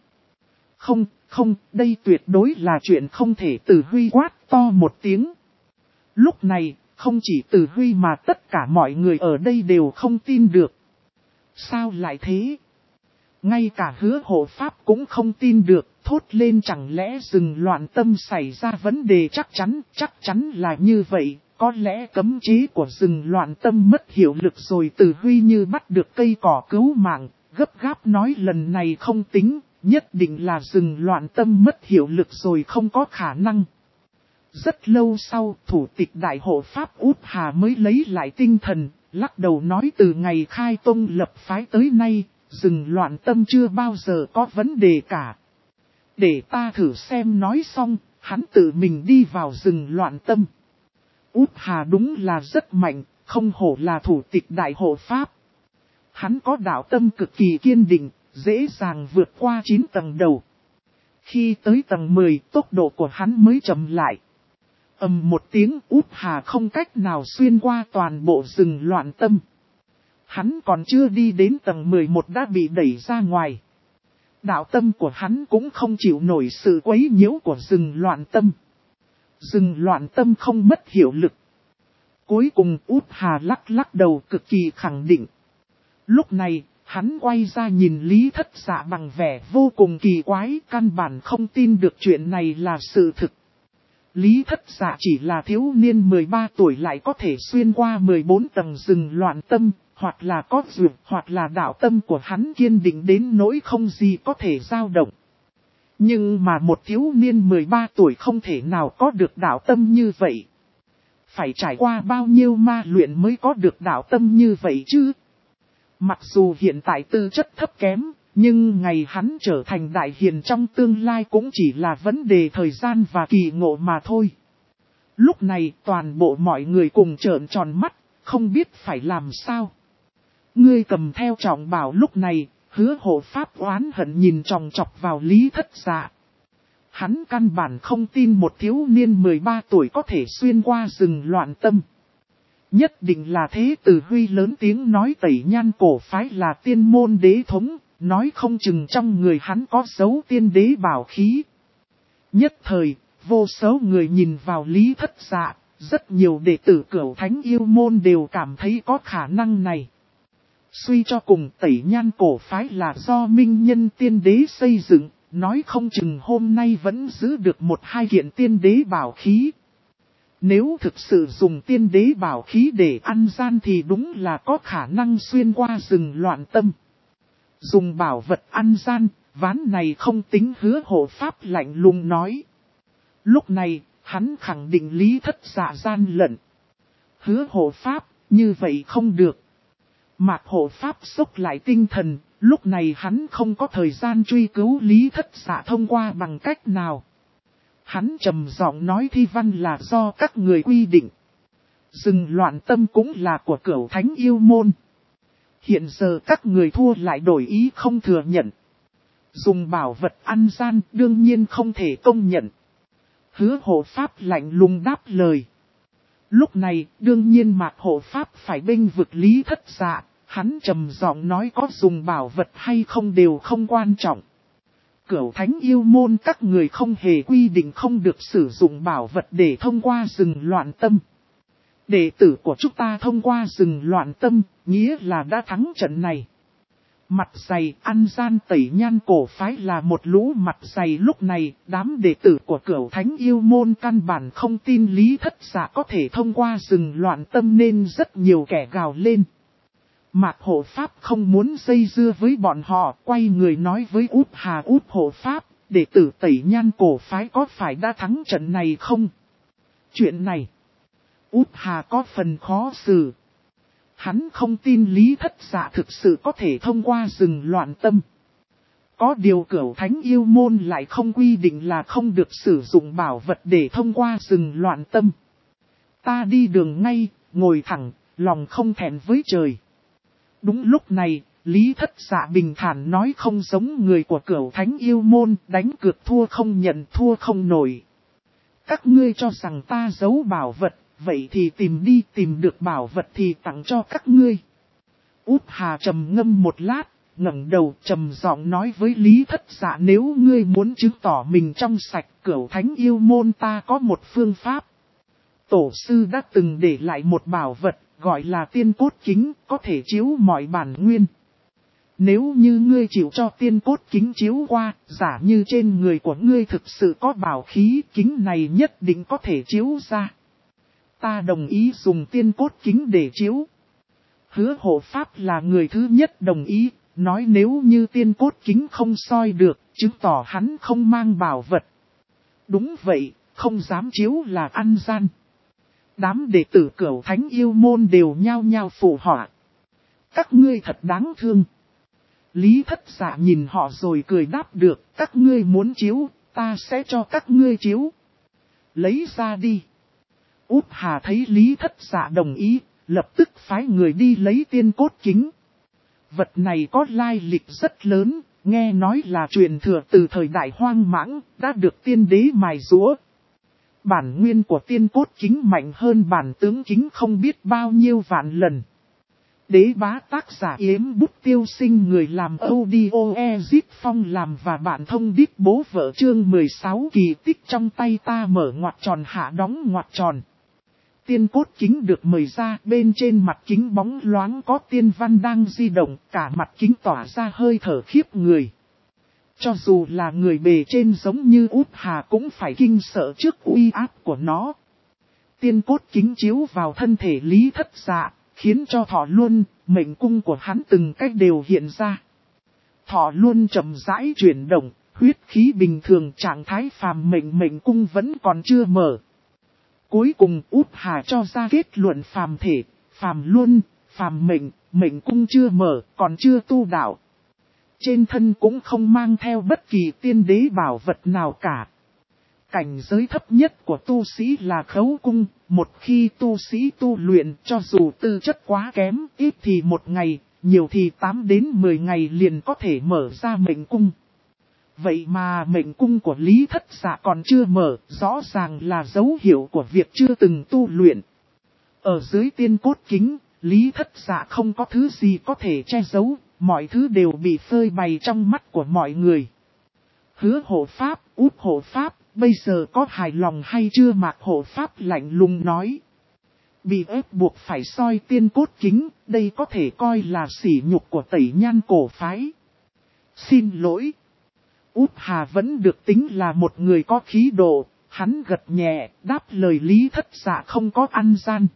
Không, đây tuyệt đối là chuyện không thể. Tử Huy quát to một tiếng. Lúc này, không chỉ Tử Huy mà tất cả mọi người ở đây đều không tin được. Sao lại thế? Ngay cả Hứa Hộ Pháp cũng không tin được, thốt lên chẳng lẽ rừng loạn tâm xảy ra vấn đề. Chắc chắn là như vậy. Có lẽ cấm chế của rừng loạn tâm mất hiệu lực rồi. Tử Huy như bắt được cây cỏ cứu mạng, gấp gáp nói lần này không tính, nhất định là rừng loạn tâm mất hiệu lực rồi, không có khả năng. Rất lâu sau, thủ tịch đại hộ Pháp Út Hà mới lấy lại tinh thần, lắc đầu nói từ ngày khai tông lập phái tới nay, rừng loạn tâm chưa bao giờ có vấn đề cả. Để ta thử xem. Nói xong, hắn tự mình đi vào rừng loạn tâm. Út Hà đúng là rất mạnh, không hổ là thủ tịch đại hộ Pháp. Hắn có đạo tâm cực kỳ kiên định, dễ dàng vượt qua 9 tầng đầu. Khi tới tầng 10, tốc độ của hắn mới chậm lại. Ầm một tiếng, Út Hà không cách nào xuyên qua toàn bộ rừng loạn tâm. Hắn còn chưa đi đến tầng 11 đã bị đẩy ra ngoài. Đạo tâm của hắn cũng không chịu nổi sự quấy nhiễu của rừng loạn tâm. Rừng loạn tâm không mất hiệu lực. Cuối cùng Út Hà lắc đầu cực kỳ khẳng định. Lúc này, hắn quay ra nhìn Lý Thất Dạ bằng vẻ vô cùng kỳ quái, căn bản không tin được chuyện này là sự thực. Lý Thất Dạ chỉ là thiếu niên 13 tuổi lại có thể xuyên qua 14 tầng rừng loạn tâm, hoặc là có duyệt, hoặc là đạo tâm của hắn kiên định đến nỗi không gì có thể dao động. Nhưng mà một thiếu niên 13 tuổi không thể nào có được đạo tâm như vậy. Phải trải qua bao nhiêu ma luyện mới có được đạo tâm như vậy chứ? Mặc dù hiện tại tư chất thấp kém, nhưng ngày hắn trở thành đại hiền trong tương lai cũng chỉ là vấn đề thời gian và kỳ ngộ mà thôi. Lúc này toàn bộ mọi người cùng trợn tròn mắt, không biết phải làm sao. Ngươi cầm theo trọng bảo. Lúc này, Hứa Hộ Pháp oán hận nhìn chòng chọc vào Lý Thất Dạ. Hắn căn bản không tin một thiếu niên 13 tuổi có thể xuyên qua rừng loạn tâm. Nhất định là thế. Tử Huy lớn tiếng nói Tẩy Nhan cổ phái là tiên môn đế thống, nói không chừng trong người hắn có dấu tiên đế bảo khí. Nhất thời, vô số người nhìn vào Lý Thất Dạ, rất nhiều đệ tử Cửu Thánh Yêu Môn đều cảm thấy có khả năng này. Suy cho cùng Tẩy Nhan cổ phái là do minh nhân tiên đế xây dựng, nói không chừng hôm nay vẫn giữ được 1-2 kiện tiên đế bảo khí. Nếu thực sự dùng tiên đế bảo khí để ăn gian thì đúng là có khả năng xuyên qua rừng loạn tâm. Dùng bảo vật ăn gian, ván này không tính. Hứa Hộ Pháp lạnh lùng nói. Lúc này, hắn khẳng định Lý Thất Dạ gian lận. Hứa hộ pháp, như vậy không được. Mạc hộ pháp xốc lại tinh thần, lúc này hắn không có thời gian truy cứu Lý Thất Dạ thông qua bằng cách nào. Hắn trầm giọng nói thi văn là do các người quy định. Dừng loạn tâm cũng là của Cửu Thánh yêu môn. Hiện giờ các người thua lại đổi ý không thừa nhận. Dùng bảo vật ăn gian đương nhiên không thể công nhận. Hứa hộ pháp lạnh lùng đáp lời. Lúc này đương nhiên Mạc hộ pháp phải bênh vực Lý Thất Dạ. Hắn trầm giọng nói có dùng bảo vật hay không đều không quan trọng. Cửu Thánh yêu môn các người không hề quy định không được sử dụng bảo vật để thông qua rừng loạn tâm. Đệ tử của chúng ta thông qua rừng loạn tâm, nghĩa là đã thắng trận này. Mặt dày ăn gian tẩy nhan cổ phái là một lũ mặt dày lúc này, đám đệ tử của Cửu Thánh yêu môn căn bản không tin Lý Thất Dạ có thể thông qua rừng loạn tâm nên rất nhiều kẻ gào lên. Mạc hộ pháp không muốn dây dưa với bọn họ, quay người nói với Út Hà Út hộ pháp, đệ tử tẩy nhan cổ phái có phải đã thắng trận này không? Chuyện này, Út Hà có phần khó xử. Hắn không tin Lý Thất Dạ thực sự có thể thông qua rừng loạn tâm. Có điều Cửu Thánh yêu môn lại không quy định là không được sử dụng bảo vật để thông qua rừng loạn tâm. Ta đi đường ngay, ngồi thẳng, lòng không thẹn với trời. Đúng lúc này, Lý Thất Dạ bình thản nói không giống người của Cửu Thánh yêu môn, đánh cược thua không nhận thua không nổi. Các ngươi cho rằng ta giấu bảo vật, vậy thì tìm đi, tìm được bảo vật thì tặng cho các ngươi. Út Hà trầm ngâm một lát, ngẩng đầu trầm giọng nói với Lý Thất Dạ nếu ngươi muốn chứng tỏ mình trong sạch Cửu Thánh yêu môn ta có một phương pháp. Tổ sư đã từng để lại một bảo vật, gọi là tiên cốt kính, có thể chiếu mọi bản nguyên. Nếu như ngươi chịu cho tiên cốt kính chiếu qua, giả như trên người của ngươi thực sự có bảo khí, kính này nhất định có thể chiếu ra. Ta đồng ý dùng tiên cốt kính để chiếu. Hứa hộ pháp là người thứ nhất đồng ý, nói nếu như tiên cốt kính không soi được, chứng tỏ hắn không mang bảo vật. Đúng vậy, không dám chiếu là ăn gian. Đám đệ tử Cửu Thánh yêu môn đều nhao nhao phụ họa. Các ngươi thật đáng thương. Lý Thất Dạ nhìn họ rồi cười đáp được, các ngươi muốn chiếu, ta sẽ cho các ngươi chiếu. Lấy ra đi. Út Hà thấy Lý Thất Dạ đồng ý, lập tức phái người đi lấy tiên cốt kính. Vật này có lai lịch rất lớn, nghe nói là truyền thừa từ thời đại hoang mãng, đã được tiên đế mài giũa. Bản nguyên của tiên cốt kính mạnh hơn bản tướng kính không biết bao nhiêu vạn lần. Đế bá tác giả Yếm Bút Tiêu Sinh người làm audio Ezit Phong làm và bạn thông điệp bố vợ chương 16 kỳ tích trong tay ta mở ngoặc tròn hạ đóng ngoặc tròn. Tiên cốt kính được mời ra, bên trên mặt kính bóng loáng có tiên văn đang di động, cả mặt kính tỏa ra hơi thở khiếp người. Cho dù là người bề trên giống như Út Hà cũng phải kinh sợ trước uy áp của nó. Tiên cốt kính chiếu vào thân thể Lý Thất Dạ, khiến cho Thọ Luân, mệnh cung của hắn từng cách đều hiện ra. Thọ Luân chậm rãi chuyển động, huyết khí bình thường trạng thái phàm mệnh cung vẫn còn chưa mở. Cuối cùng Út Hà cho ra kết luận phàm thể, phàm luân, phàm mệnh cung chưa mở, còn chưa tu đạo. Trên thân cũng không mang theo bất kỳ tiên đế bảo vật nào cả. Cảnh giới thấp nhất của tu sĩ là khấu cung, một khi tu sĩ tu luyện cho dù tư chất quá kém, ít thì 1 ngày, nhiều thì 8 đến 10 ngày liền có thể mở ra mệnh cung. Vậy mà mệnh cung của Lý Thất Dạ còn chưa mở, rõ ràng là dấu hiệu của việc chưa từng tu luyện. Ở dưới tiên cốt kính, Lý Thất Dạ không có thứ gì có thể che giấu, mọi thứ đều bị phơi bày trong mắt của mọi người. Hứa hộ pháp, Út hộ pháp, bây giờ có hài lòng hay chưa? Mạc hộ pháp lạnh lùng nói. Bị ép buộc phải soi tiên cốt kính, đây có thể coi là sỉ nhục của tẩy nhan cổ phái. Xin lỗi. Út Hà vẫn được tính là một người có khí độ, hắn gật nhẹ, đáp lời Lý Thất Dạ không có ăn gian.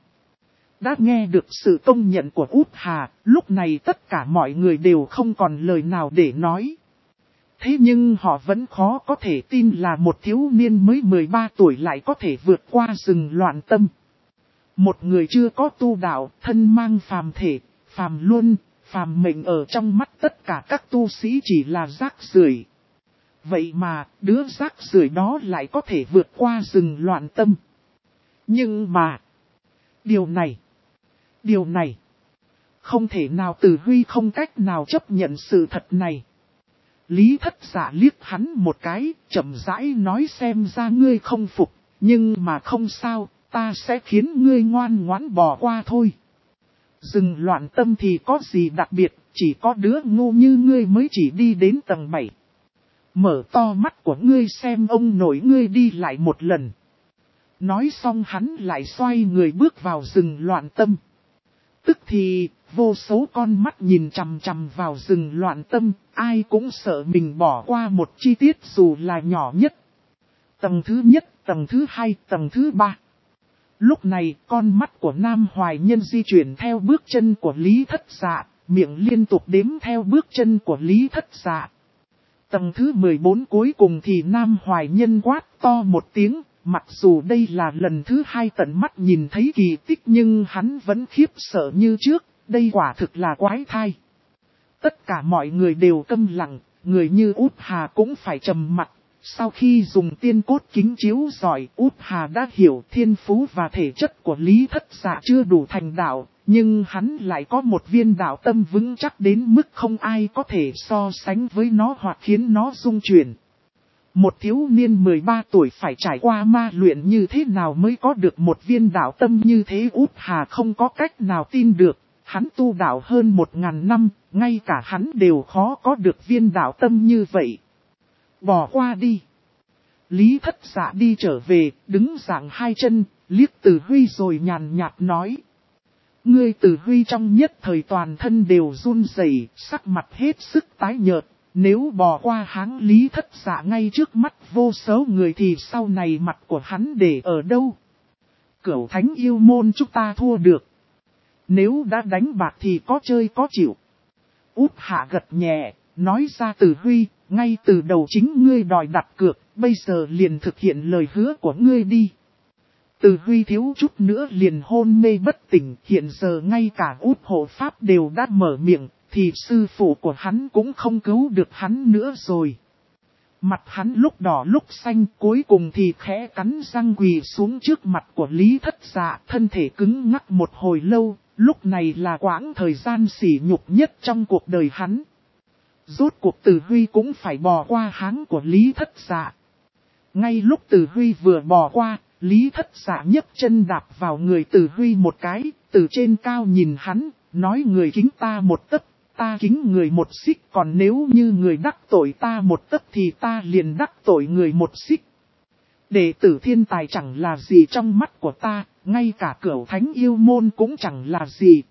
Đã nghe được sự công nhận của Út Hà, lúc này tất cả mọi người đều không còn lời nào để nói. Thế nhưng họ vẫn khó có thể tin là một thiếu niên mới 13 tuổi lại có thể vượt qua rừng loạn tâm. Một người chưa có tu đạo, thân mang phàm thể, phàm luân, phàm mệnh ở trong mắt tất cả các tu sĩ chỉ là rác rưởi. Vậy mà, đứa rác rưởi đó lại có thể vượt qua rừng loạn tâm. Nhưng mà, điều này, không thể nào Từ Huy không cách nào chấp nhận sự thật này. Lý Thất Dạ liếc hắn một cái, chậm rãi nói xem ra ngươi không phục, nhưng mà không sao, ta sẽ khiến ngươi ngoan ngoãn bỏ qua thôi. Rừng loạn tâm thì có gì đặc biệt, chỉ có đứa ngu như ngươi mới chỉ đi đến tầng 7. Mở to mắt của ngươi xem ông nội ngươi đi lại một lần. Nói xong hắn lại xoay người bước vào rừng loạn tâm. Tức thì, vô số con mắt nhìn chằm chằm vào rừng loạn tâm, ai cũng sợ mình bỏ qua một chi tiết dù là nhỏ nhất. Tầng thứ nhất, tầng thứ hai, tầng thứ ba. Lúc này, con mắt của Nam Hoài Nhân di chuyển theo bước chân của Lý Thất Dạ, miệng liên tục đếm theo bước chân của Lý Thất Dạ. Tầng thứ 14 cuối cùng thì Nam Hoài Nhân quát to một tiếng, mặc dù đây là lần thứ hai tận mắt nhìn thấy kỳ tích nhưng hắn vẫn khiếp sợ như trước, đây quả thực là quái thai. Tất cả mọi người đều câm lặng, người như Út Hà cũng phải trầm mặc. Sau khi dùng tiên cốt kính chiếu rọi, Út Hà đã hiểu thiên phú và thể chất của Lý Thất Dạ chưa đủ thành đạo, nhưng hắn lại có một viên đạo tâm vững chắc đến mức không ai có thể so sánh với nó hoặc khiến nó rung chuyển. Một thiếu niên 13 tuổi phải trải qua ma luyện như thế nào mới có được một viên đạo tâm như thế, Út Hà không có cách nào tin được. Hắn tu đạo hơn 1000 năm, ngay cả hắn đều khó có được viên đạo tâm như vậy. Bỏ qua đi. Lý Thất Dạ đi trở về, đứng dạng hai chân, liếc Từ Huy rồi nhàn nhạt nói. Ngươi Từ Huy trong nhất thời toàn thân đều run rẩy, sắc mặt hết sức tái nhợt. Nếu bỏ qua háng Lý Thất Dạ ngay trước mắt vô số người thì sau này mặt của hắn để ở đâu? Cửu Thánh Yêu Môn chúng ta thua được. Nếu đã đánh bạc thì có chơi có chịu. Út Hạ gật nhẹ, nói ra Từ Huy, ngay từ đầu chính ngươi đòi đặt cược, bây giờ liền thực hiện lời hứa của ngươi đi. Từ Huy thiếu chút nữa liền hôn mê bất tỉnh, hiện giờ ngay cả Út hộ pháp đều đã mở miệng, thì sư phụ của hắn cũng không cứu được hắn nữa rồi. Mặt hắn lúc đỏ lúc xanh, cuối cùng thì khẽ cắn răng quỳ xuống trước mặt của Lý Thất Dạ, thân thể cứng ngắc một hồi lâu, lúc này là quãng thời gian sỉ nhục nhất trong cuộc đời hắn. Rốt cuộc Từ Huy cũng phải bỏ qua háng của Lý Thất Dạ. Ngay lúc Từ Huy vừa bỏ qua, Lý Thất Dạ nhấc chân đạp vào người Từ Huy một cái, từ trên cao nhìn hắn, nói người kính ta một tấc, ta kính người một xích, còn nếu như người đắc tội ta một tấc thì ta liền đắc tội người một xích. Đệ tử thiên tài chẳng là gì trong mắt của ta, ngay cả Cửu Thánh Yêu Môn cũng chẳng là gì.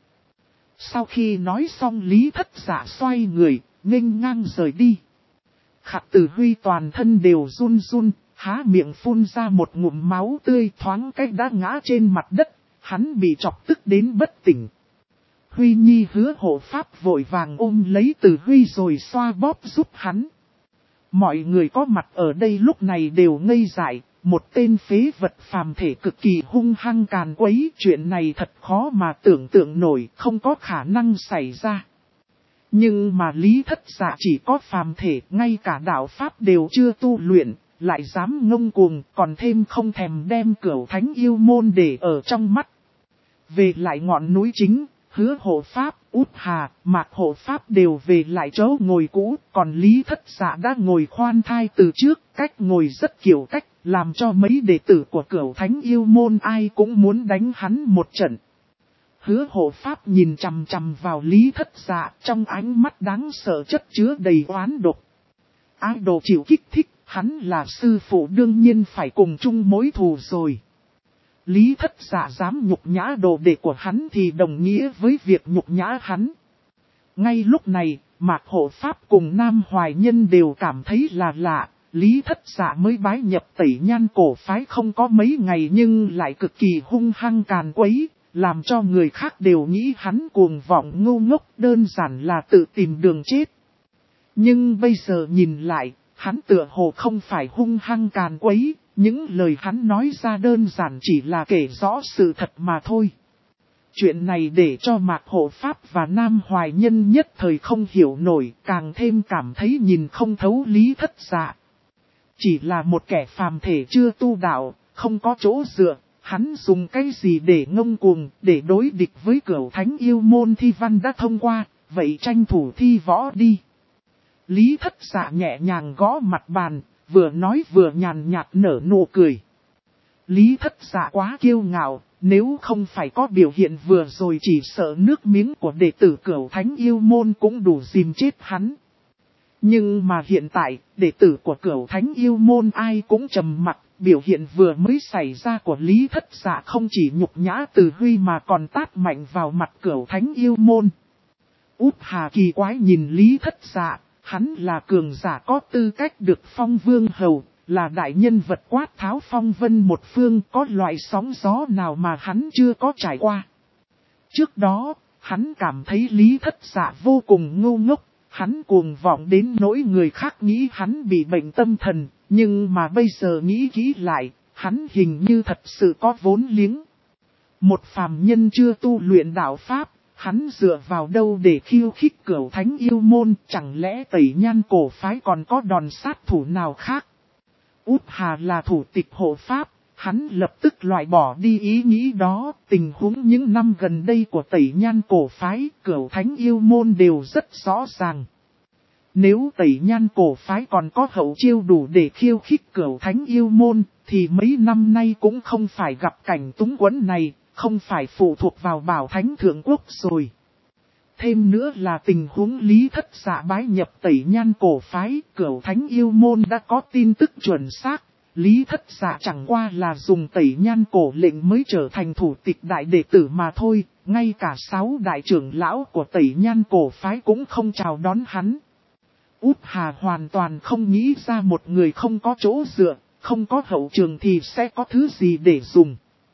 Sau khi nói xong Lý Thất Dạ xoay người, nghênh ngang rời đi. Khạc Từ Huy toàn thân đều run run, há miệng phun ra một ngụm máu tươi, thoáng cách đã ngã trên mặt đất, hắn bị chọc tức đến bất tỉnh. Huy Nhi Hứa hộ pháp vội vàng ôm lấy Từ Huy rồi xoa bóp giúp hắn. Mọi người có mặt ở đây lúc này đều ngây dại, một tên phế vật phàm thể cực kỳ hung hăng càn quấy, chuyện này thật khó mà tưởng tượng nổi, không có khả năng xảy ra. Nhưng mà Lý Thất Dạ chỉ có phàm thể, ngay cả đạo pháp đều chưa tu luyện, lại dám ngông cuồng, còn thêm không thèm đem Cửu Thánh Yêu Môn để ở trong mắt. Về lại ngọn núi chính, Hứa hộ pháp, Út Hà, Mạc hộ pháp đều về lại chỗ ngồi cũ, còn Lý Thất Dạ đã ngồi khoan thai từ trước, cách ngồi rất kiểu cách, làm cho mấy đệ tử của Cửu Thánh Yêu Môn ai cũng muốn đánh hắn một trận. Hứa hộ pháp nhìn chằm chằm vào Lý Thất Dạ, trong ánh mắt đáng sợ chất chứa đầy oán độc. Ái đồ chịu kích thích, hắn là sư phụ đương nhiên phải cùng chung mối thù rồi. Lý Thất Dạ dám nhục nhã đồ đệ của hắn thì đồng nghĩa với việc nhục nhã hắn. Ngay lúc này, Mạc hộ pháp cùng Nam Hoài Nhân đều cảm thấy là lạ. Lý Thất Dạ mới bái nhập Tẩy Nhan cổ phái không có mấy ngày nhưng lại cực kỳ hung hăng càn quấy, làm cho người khác đều nghĩ hắn cuồng vọng ngu ngốc, đơn giản là tự tìm đường chết. Nhưng bây giờ nhìn lại, hắn tựa hồ không phải hung hăng càn quấy, những lời hắn nói ra đơn giản chỉ là kể rõ sự thật mà thôi. Chuyện này để cho Mạc Hộ Pháp và Nam Hoài Nhân nhất thời không hiểu nổi, càng thêm cảm thấy nhìn không thấu Lý Thất Dạ. Chỉ là một kẻ phàm thể chưa tu đạo, không có chỗ dựa, hắn dùng cái gì để ngông cuồng, để đối địch với Cửu Thánh Yêu Môn thi văn đã thông qua, vậy tranh thủ thi võ đi. Lý Thất Dạ nhẹ nhàng gõ mặt bàn, vừa nói vừa nhàn nhạt nở nụ cười. Lý Thất Dạ quá kiêu ngạo, nếu không phải có biểu hiện vừa rồi chỉ sợ nước miếng của đệ tử Cửu Thánh Yêu Môn cũng đủ dìm chết hắn. Nhưng mà hiện tại, đệ tử của Cửu Thánh Yêu Môn ai cũng trầm mặc, biểu hiện vừa mới xảy ra của Lý Thất Dạ không chỉ nhục nhã Từ Huy mà còn tát mạnh vào mặt Cửu Thánh Yêu Môn. Út Hà kỳ quái nhìn Lý Thất Dạ, hắn là cường giả có tư cách được phong vương hầu, là đại nhân vật quát tháo phong vân một phương, có loại sóng gió nào mà hắn chưa có trải qua. Trước đó, hắn cảm thấy Lý Thất Dạ vô cùng ngu ngốc, hắn cuồng vọng đến nỗi người khác nghĩ hắn bị bệnh tâm thần, nhưng mà bây giờ nghĩ kỹ lại, hắn hình như thật sự có vốn liếng. Một phàm nhân chưa tu luyện đạo Pháp, hắn dựa vào đâu để khiêu khích Cửu Thánh Yêu Môn, chẳng lẽ Tẩy Nhan cổ phái còn có đòn sát thủ nào khác? Út Hà là thủ tịch hộ Pháp, hắn lập tức loại bỏ đi ý nghĩ đó, tình huống những năm gần đây của Tẩy Nhan cổ phái, Cửu Thánh Yêu Môn đều rất rõ ràng. Nếu Tẩy Nhan cổ phái còn có hậu chiêu đủ để khiêu khích Cửu Thánh Yêu Môn, thì mấy năm nay cũng không phải gặp cảnh túng quẫn này, không phải phụ thuộc vào Bảo Thánh Thượng Quốc rồi. Thêm nữa là tình huống Lý Thất Dạ bái nhập Tẩy Nhan cổ phái, Cửu Thánh Yêu Môn đã có tin tức chuẩn xác. Lý Thất Dạ chẳng qua là dùng Tẩy Nhan cổ lệnh mới trở thành thủ tịch đại đệ tử mà thôi, ngay cả 6 đại trưởng lão của Tẩy Nhan cổ phái cũng không chào đón hắn. Út Hà hoàn toàn không nghĩ ra một người không có chỗ dựa, không có hậu trường thì sẽ có thứ gì để dùng.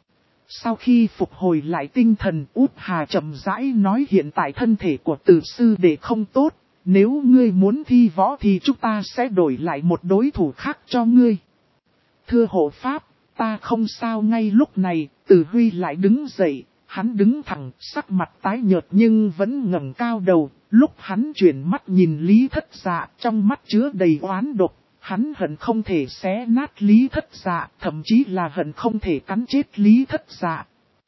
Sau khi phục hồi lại tinh thần, Út Hà chậm rãi nói hiện tại thân thể của Từ sư đệ không tốt, nếu ngươi muốn thi võ thì chúng ta sẽ đổi lại một đối thủ khác cho ngươi. Thưa hộ Pháp, ta không sao. Ngay lúc này, Từ Huy lại đứng dậy, hắn đứng thẳng, sắc mặt tái nhợt nhưng vẫn ngẩng cao đầu, lúc hắn chuyển mắt nhìn Lý Thất Dạ, trong mắt chứa đầy oán độc. Hắn hận không thể xé nát Lý Thất Dạ, thậm chí là hận không thể cắn chết Lý Thất Dạ.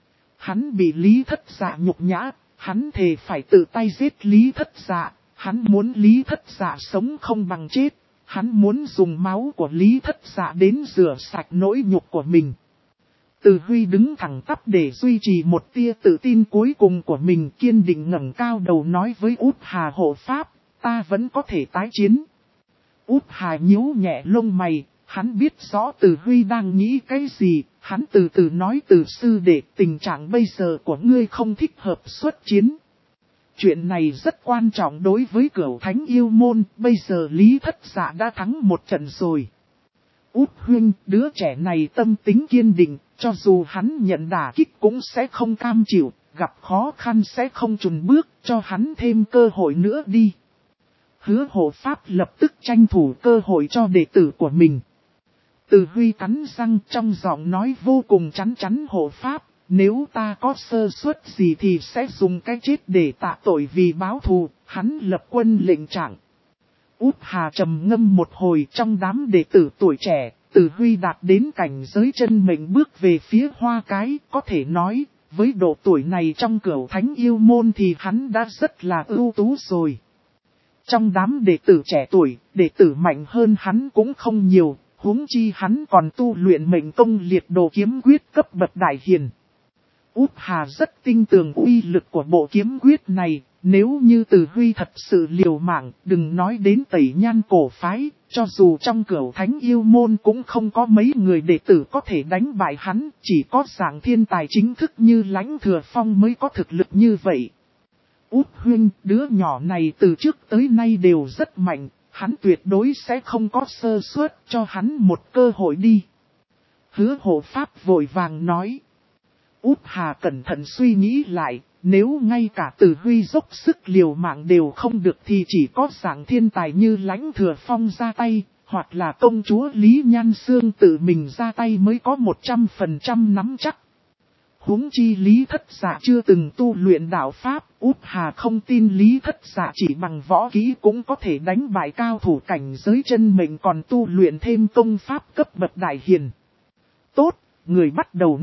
Hắn bị Lý Thất Dạ nhục nhã, hắn thề phải tự tay giết Lý Thất Dạ, hắn muốn Lý Thất Dạ sống không bằng chết, hắn muốn dùng máu của Lý Thất Dạ đến rửa sạch nỗi nhục của mình. Từ Huy đứng thẳng tắp để duy trì một tia tự tin cuối cùng của mình, kiên định ngẩng cao đầu nói với Út Hà hộ Pháp, ta vẫn có thể tái chiến. Út Hà nhíu nhẹ lông mày, hắn biết rõ Từ Huy đang nghĩ cái gì, hắn từ từ nói Từ sư đệ, tình trạng bây giờ của ngươi không thích hợp xuất chiến. Chuyện này rất quan trọng đối với Cửu Thánh Yêu Môn, bây giờ Lý Thất Dạ đã thắng một trận rồi. Út huynh, đứa trẻ này tâm tính kiên định, cho dù hắn nhận đả kích cũng sẽ không cam chịu, gặp khó khăn sẽ không chùn bước, cho hắn thêm cơ hội nữa đi. Hứa hộ Pháp lập tức tranh thủ cơ hội cho đệ tử của mình. Từ Huy cắn răng trong giọng nói vô cùng chắn chắn hộ Pháp, nếu ta có sơ suất gì thì sẽ dùng cái chết để tạ tội vì báo thù, hắn lập quân lệnh trạng. Út Hà trầm ngâm một hồi, trong đám đệ tử tuổi trẻ, Từ Huy đạt đến cảnh giới chân mệnh bước về phía Hoa Cái, có thể nói, với độ tuổi này trong Cửu Thánh Yêu Môn thì hắn đã rất là ưu tú rồi. Trong đám đệ tử trẻ tuổi, đệ tử mạnh hơn hắn cũng không nhiều, huống chi hắn còn tu luyện mệnh công liệt đồ kiếm quyết cấp bậc đại hiền. Út Hà rất tin tưởng uy lực của bộ kiếm quyết này, nếu như Từ Huy thật sự liều mạng, đừng nói đến Tẩy Nhan cổ phái, cho dù trong Cửu Thánh Yêu Môn cũng không có mấy người đệ tử có thể đánh bại hắn, chỉ có dạng thiên tài chính thức như Lãnh Thừa Phong mới có thực lực như vậy. Út huynh, đứa nhỏ này từ trước tới nay đều rất mạnh, hắn tuyệt đối sẽ không có sơ suất, cho hắn một cơ hội đi. Hứa hộ Pháp vội vàng nói. Út Hà cẩn thận suy nghĩ lại, nếu ngay cả Từ Huy dốc sức liều mạng đều không được thì chỉ có dạng thiên tài như Lãnh Thừa Phong ra tay, hoặc là công chúa Lý Nhan Xương tự mình ra tay mới có 100% nắm chắc. Huống chi Lý Thất Dạ chưa từng tu luyện đạo Pháp, Út Hà không tin Lý Thất Dạ chỉ bằng võ kỹ cũng có thể đánh bại cao thủ cảnh giới chân mệnh còn tu luyện thêm công Pháp cấp bậc đại hiền. Tốt, người bắt đầu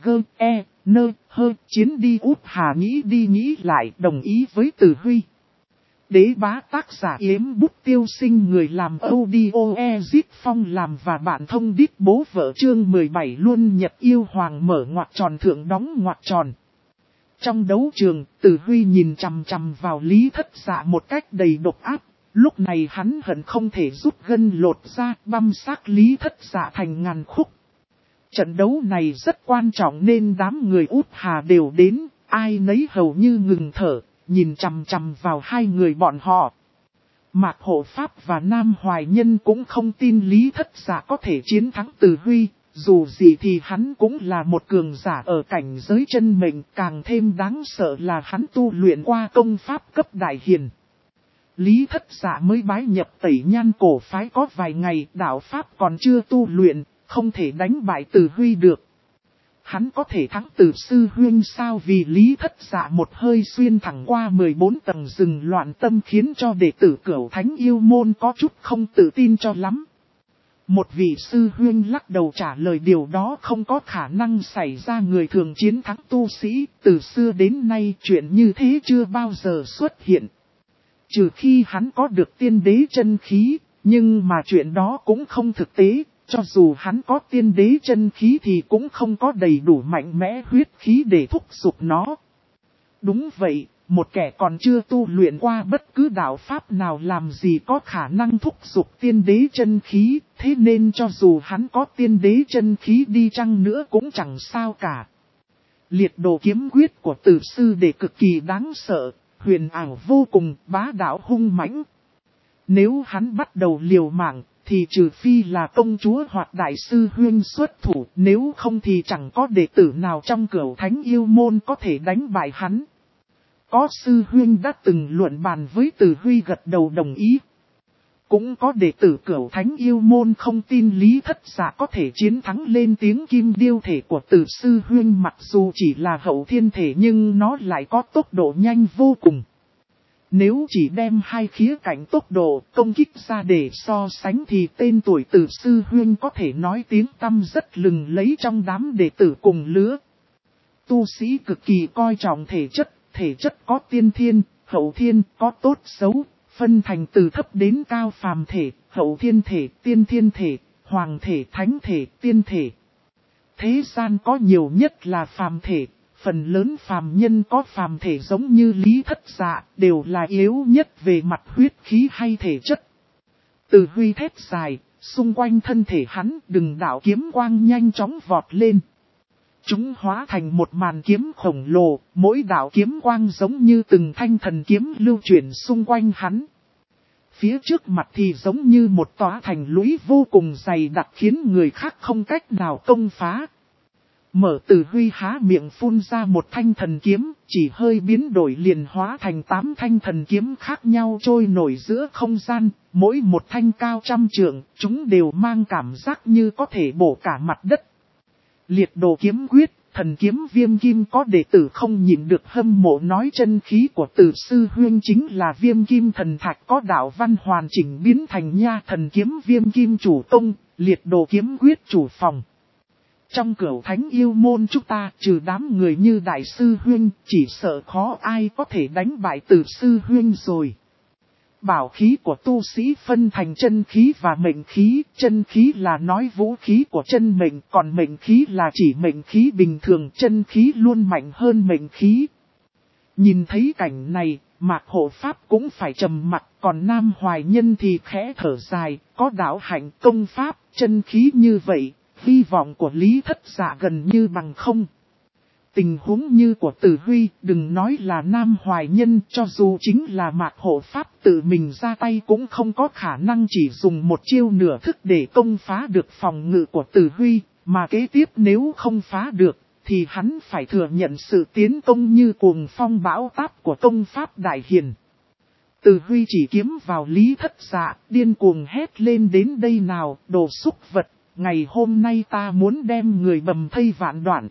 chiến đi. Út Hà nghĩ đi nghĩ lại đồng ý với Từ Huy. Đế bá tác giả Yếm Bút Tiêu Sinh, người làm audio Ezit Phong làm và bạn thông đít bố vợ. Chương 17 luôn nhật yêu hoàng mở ngoặc tròn thượng đóng ngoặc tròn. Trong đấu trường, Từ Huy nhìn chằm chằm vào Lý Thất Dạ một cách đầy độc ác. Lúc này hắn hận không thể rút gân lột ra, băm xác Lý Thất Dạ thành ngàn khúc. Trận đấu này rất quan trọng nên đám người Út Hà đều đến, ai nấy hầu như ngừng thở, nhìn chằm chằm vào hai người bọn họ. Mạc Hộ Pháp và Nam Hoài Nhân cũng không tin Lý Thất Dạ có thể chiến thắng Từ Huy, dù gì thì hắn cũng là một cường giả ở cảnh giới chân mệnh, càng thêm đáng sợ là hắn tu luyện qua công Pháp cấp đại hiền. Lý Thất Dạ mới bái nhập Tẩy Nhan cổ phái có vài ngày, đạo Pháp còn chưa tu luyện, không thể đánh bại Từ Huy được. Hắn có thể thắng Từ sư huynh sao? Vì Lý Thất Dạ một hơi xuyên thẳng qua 14 tầng rừng loạn tâm khiến cho đệ tử Cửu Thánh Yêu Môn có chút không tự tin cho lắm. Một vị sư huynh lắc đầu trả lời điều đó không có khả năng xảy ra, người thường chiến thắng tu sĩ, từ xưa đến nay chuyện như thế chưa bao giờ xuất hiện. Trừ khi hắn có được tiên đế chân khí, nhưng mà chuyện đó cũng không thực tế. Cho dù hắn có tiên đế chân khí thì cũng không có đầy đủ mạnh mẽ huyết khí để thúc giục nó. Đúng vậy, một kẻ còn chưa tu luyện qua bất cứ đạo Pháp nào làm gì có khả năng thúc giục tiên đế chân khí, thế nên cho dù hắn có tiên đế chân khí đi chăng nữa cũng chẳng sao cả. Liệt đồ kiếm quyết của Từ sư đệ cực kỳ đáng sợ, huyền ảo vô cùng, bá đạo hung mãnh. Nếu hắn bắt đầu liều mạng, thì trừ phi là công chúa hoặc đại sư huynh xuất thủ, nếu không thì chẳng có đệ tử nào trong Cửu Thánh Yêu Môn có thể đánh bại hắn. Có sư huynh đã từng luận bàn với Từ Huy gật đầu đồng ý. Cũng có đệ tử Cửu Thánh Yêu Môn không tin Lý Thất Dạ có thể chiến thắng, lên tiếng kim điêu thể của Từ sư huynh mặc dù chỉ là hậu thiên thể nhưng nó lại có tốc độ nhanh vô cùng. Nếu chỉ đem hai khía cạnh tốc độ công kích ra để so sánh thì tên tuổi Từ sư huynh có thể nói tiếng tăm rất lừng lấy trong đám đệ tử cùng lứa. Tu sĩ cực kỳ coi trọng thể chất có tiên thiên, hậu thiên, có tốt xấu, phân thành từ thấp đến cao phàm thể, hậu thiên thể, tiên thiên thể, hoàng thể, thánh thể, tiên thể. Thế gian có nhiều nhất là phàm thể. Phần lớn phàm nhân có phàm thể giống như Lý Thất Dạ, đều là yếu nhất về mặt huyết khí hay thể chất. Từ Huy thét dài, xung quanh thân thể hắn từng đạo kiếm quang nhanh chóng vọt lên. Chúng hóa thành một màn kiếm khổng lồ, mỗi đạo kiếm quang giống như từng thanh thần kiếm lưu chuyển xung quanh hắn. Phía trước mặt thì giống như một tòa thành lũy vô cùng dày đặc khiến người khác không cách nào công phá. Mở Từ Huy há miệng phun ra một thanh thần kiếm, chỉ hơi biến đổi liền hóa thành 8 thanh thần kiếm khác nhau trôi nổi giữa không gian, mỗi một thanh cao 100 trượng, chúng đều mang cảm giác như có thể bổ cả mặt đất. Liệt đồ kiếm quyết, thần kiếm Viêm Kim có đệ tử không nhịn được hâm mộ nói chân khí của Từ sư huynh chính là Viêm Kim thần thạch có đạo văn hoàn chỉnh biến thành nha, thần kiếm Viêm Kim chủ công, liệt đồ kiếm quyết chủ phòng. Trong Cửu Thánh Yêu Môn chúng ta trừ đám người như đại sư huynh, chỉ sợ khó ai có thể đánh bại Từ sư huynh rồi. Bảo khí của tu sĩ phân thành chân khí và mệnh khí, chân khí là nói vũ khí của chân mệnh, còn mệnh khí là chỉ mệnh khí bình thường, chân khí luôn mạnh hơn mệnh khí. Nhìn thấy cảnh này, Mạc Hộ Pháp cũng phải trầm mặc, còn Nam Hoài Nhân thì khẽ thở dài, có đạo hạnh công pháp, chân khí như vậy. Hy vọng của Lý Thất Dạ gần như bằng không. Tình huống như của Từ Huy, đừng nói là Nam Hoài Nhân, cho dù chính là Mạc Hộ Pháp tự mình ra tay cũng không có khả năng chỉ dùng một chiêu nửa thức để công phá được phòng ngự của Từ Huy, mà kế tiếp nếu không phá được, thì hắn phải thừa nhận sự tiến công như cuồng phong bão táp của công pháp đại hiền. Từ Huy chỉ kiếm vào Lý Thất Dạ, điên cuồng hét lên đến đây nào, đồ xúc vật, ngày hôm nay ta muốn đem người bầm thây vạn đoạn.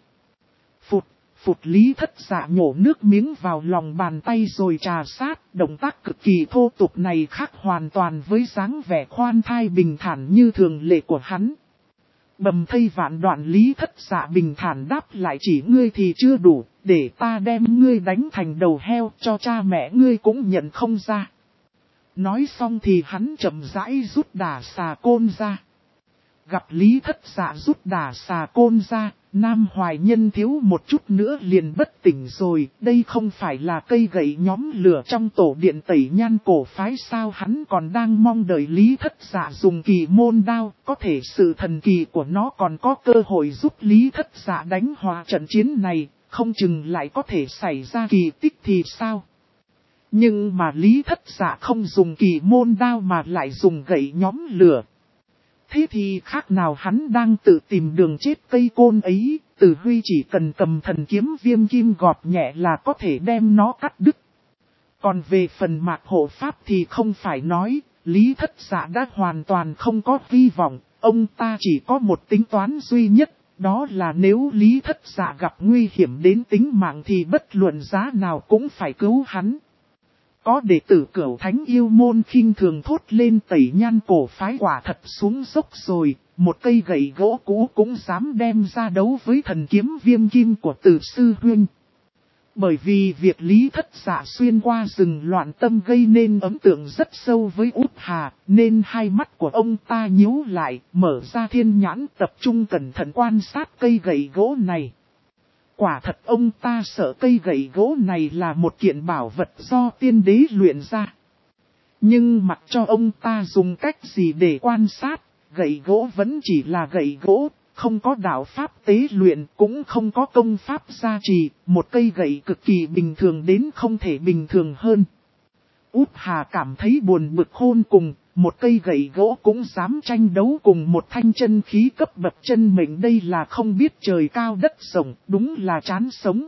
Phụt Lý Thất Dạ nhổ nước miếng vào lòng bàn tay rồi trà sát, động tác cực kỳ thô tục này khác hoàn toàn với dáng vẻ khoan thai bình thản như thường lệ của hắn. Bầm thây vạn đoạn Lý Thất Dạ bình thản đáp lại, chỉ ngươi thì chưa đủ, để ta đem ngươi đánh thành đầu heo cho cha mẹ ngươi cũng nhận không ra. Nói xong thì hắn chậm rãi rút đả xà côn ra. Gặp Lý Thất Dạ rút đả xà côn ra, Nam Hoài Nhân thiếu một chút nữa liền bất tỉnh rồi, đây không phải là cây gậy nhóm lửa trong tổ điện Tẩy Nhan cổ phái sao? Hắn còn đang mong đợi Lý Thất Dạ dùng kỳ môn đao, có thể sự thần kỳ của nó còn có cơ hội giúp Lý Thất Dạ đánh hòa trận chiến này, không chừng lại có thể xảy ra kỳ tích thì sao? Nhưng mà Lý Thất Dạ không dùng kỳ môn đao mà lại dùng gậy nhóm lửa. Thế thì khác nào hắn đang tự tìm đường chết cây côn ấy, Từ Huy chỉ cần cầm thần kiếm viêm kim gọt nhẹ là có thể đem nó cắt đứt. Còn về phần Mạc Hộ Pháp thì không phải nói, Lý Thất Dạ đã hoàn toàn không có hy vọng, ông ta chỉ có một tính toán duy nhất, đó là nếu Lý Thất Dạ gặp nguy hiểm đến tính mạng thì bất luận giá nào cũng phải cứu hắn. Có đệ tử Cửu Thánh Yêu Môn khinh thường thốt lên, Tẩy Nhan cổ phái quả thật xuống dốc rồi, một cây gậy gỗ cũ cũng dám đem ra đấu với thần kiếm viêm kim của Từ sư huynh. Bởi vì việc Lý Thất Dạ xuyên qua rừng loạn tâm gây nên ấn tượng rất sâu với Út Hà, nên hai mắt của ông ta nhíu lại, mở ra thiên nhãn tập trung cẩn thận quan sát cây gậy gỗ này. Quả thật ông ta sợ cây gậy gỗ này là một kiện bảo vật do tiên đế luyện ra. Nhưng mặc cho ông ta dùng cách gì để quan sát, gậy gỗ vẫn chỉ là gậy gỗ, không có đạo pháp tế luyện, cũng không có công pháp gia trì, một cây gậy cực kỳ bình thường đến không thể bình thường hơn. Út Hà cảm thấy buồn bực khôn cùng, một cây gậy gỗ cũng dám tranh đấu cùng một thanh chân khí cấp bậc chân mệnh, đây là không biết trời cao đất rộng, đúng là chán sống.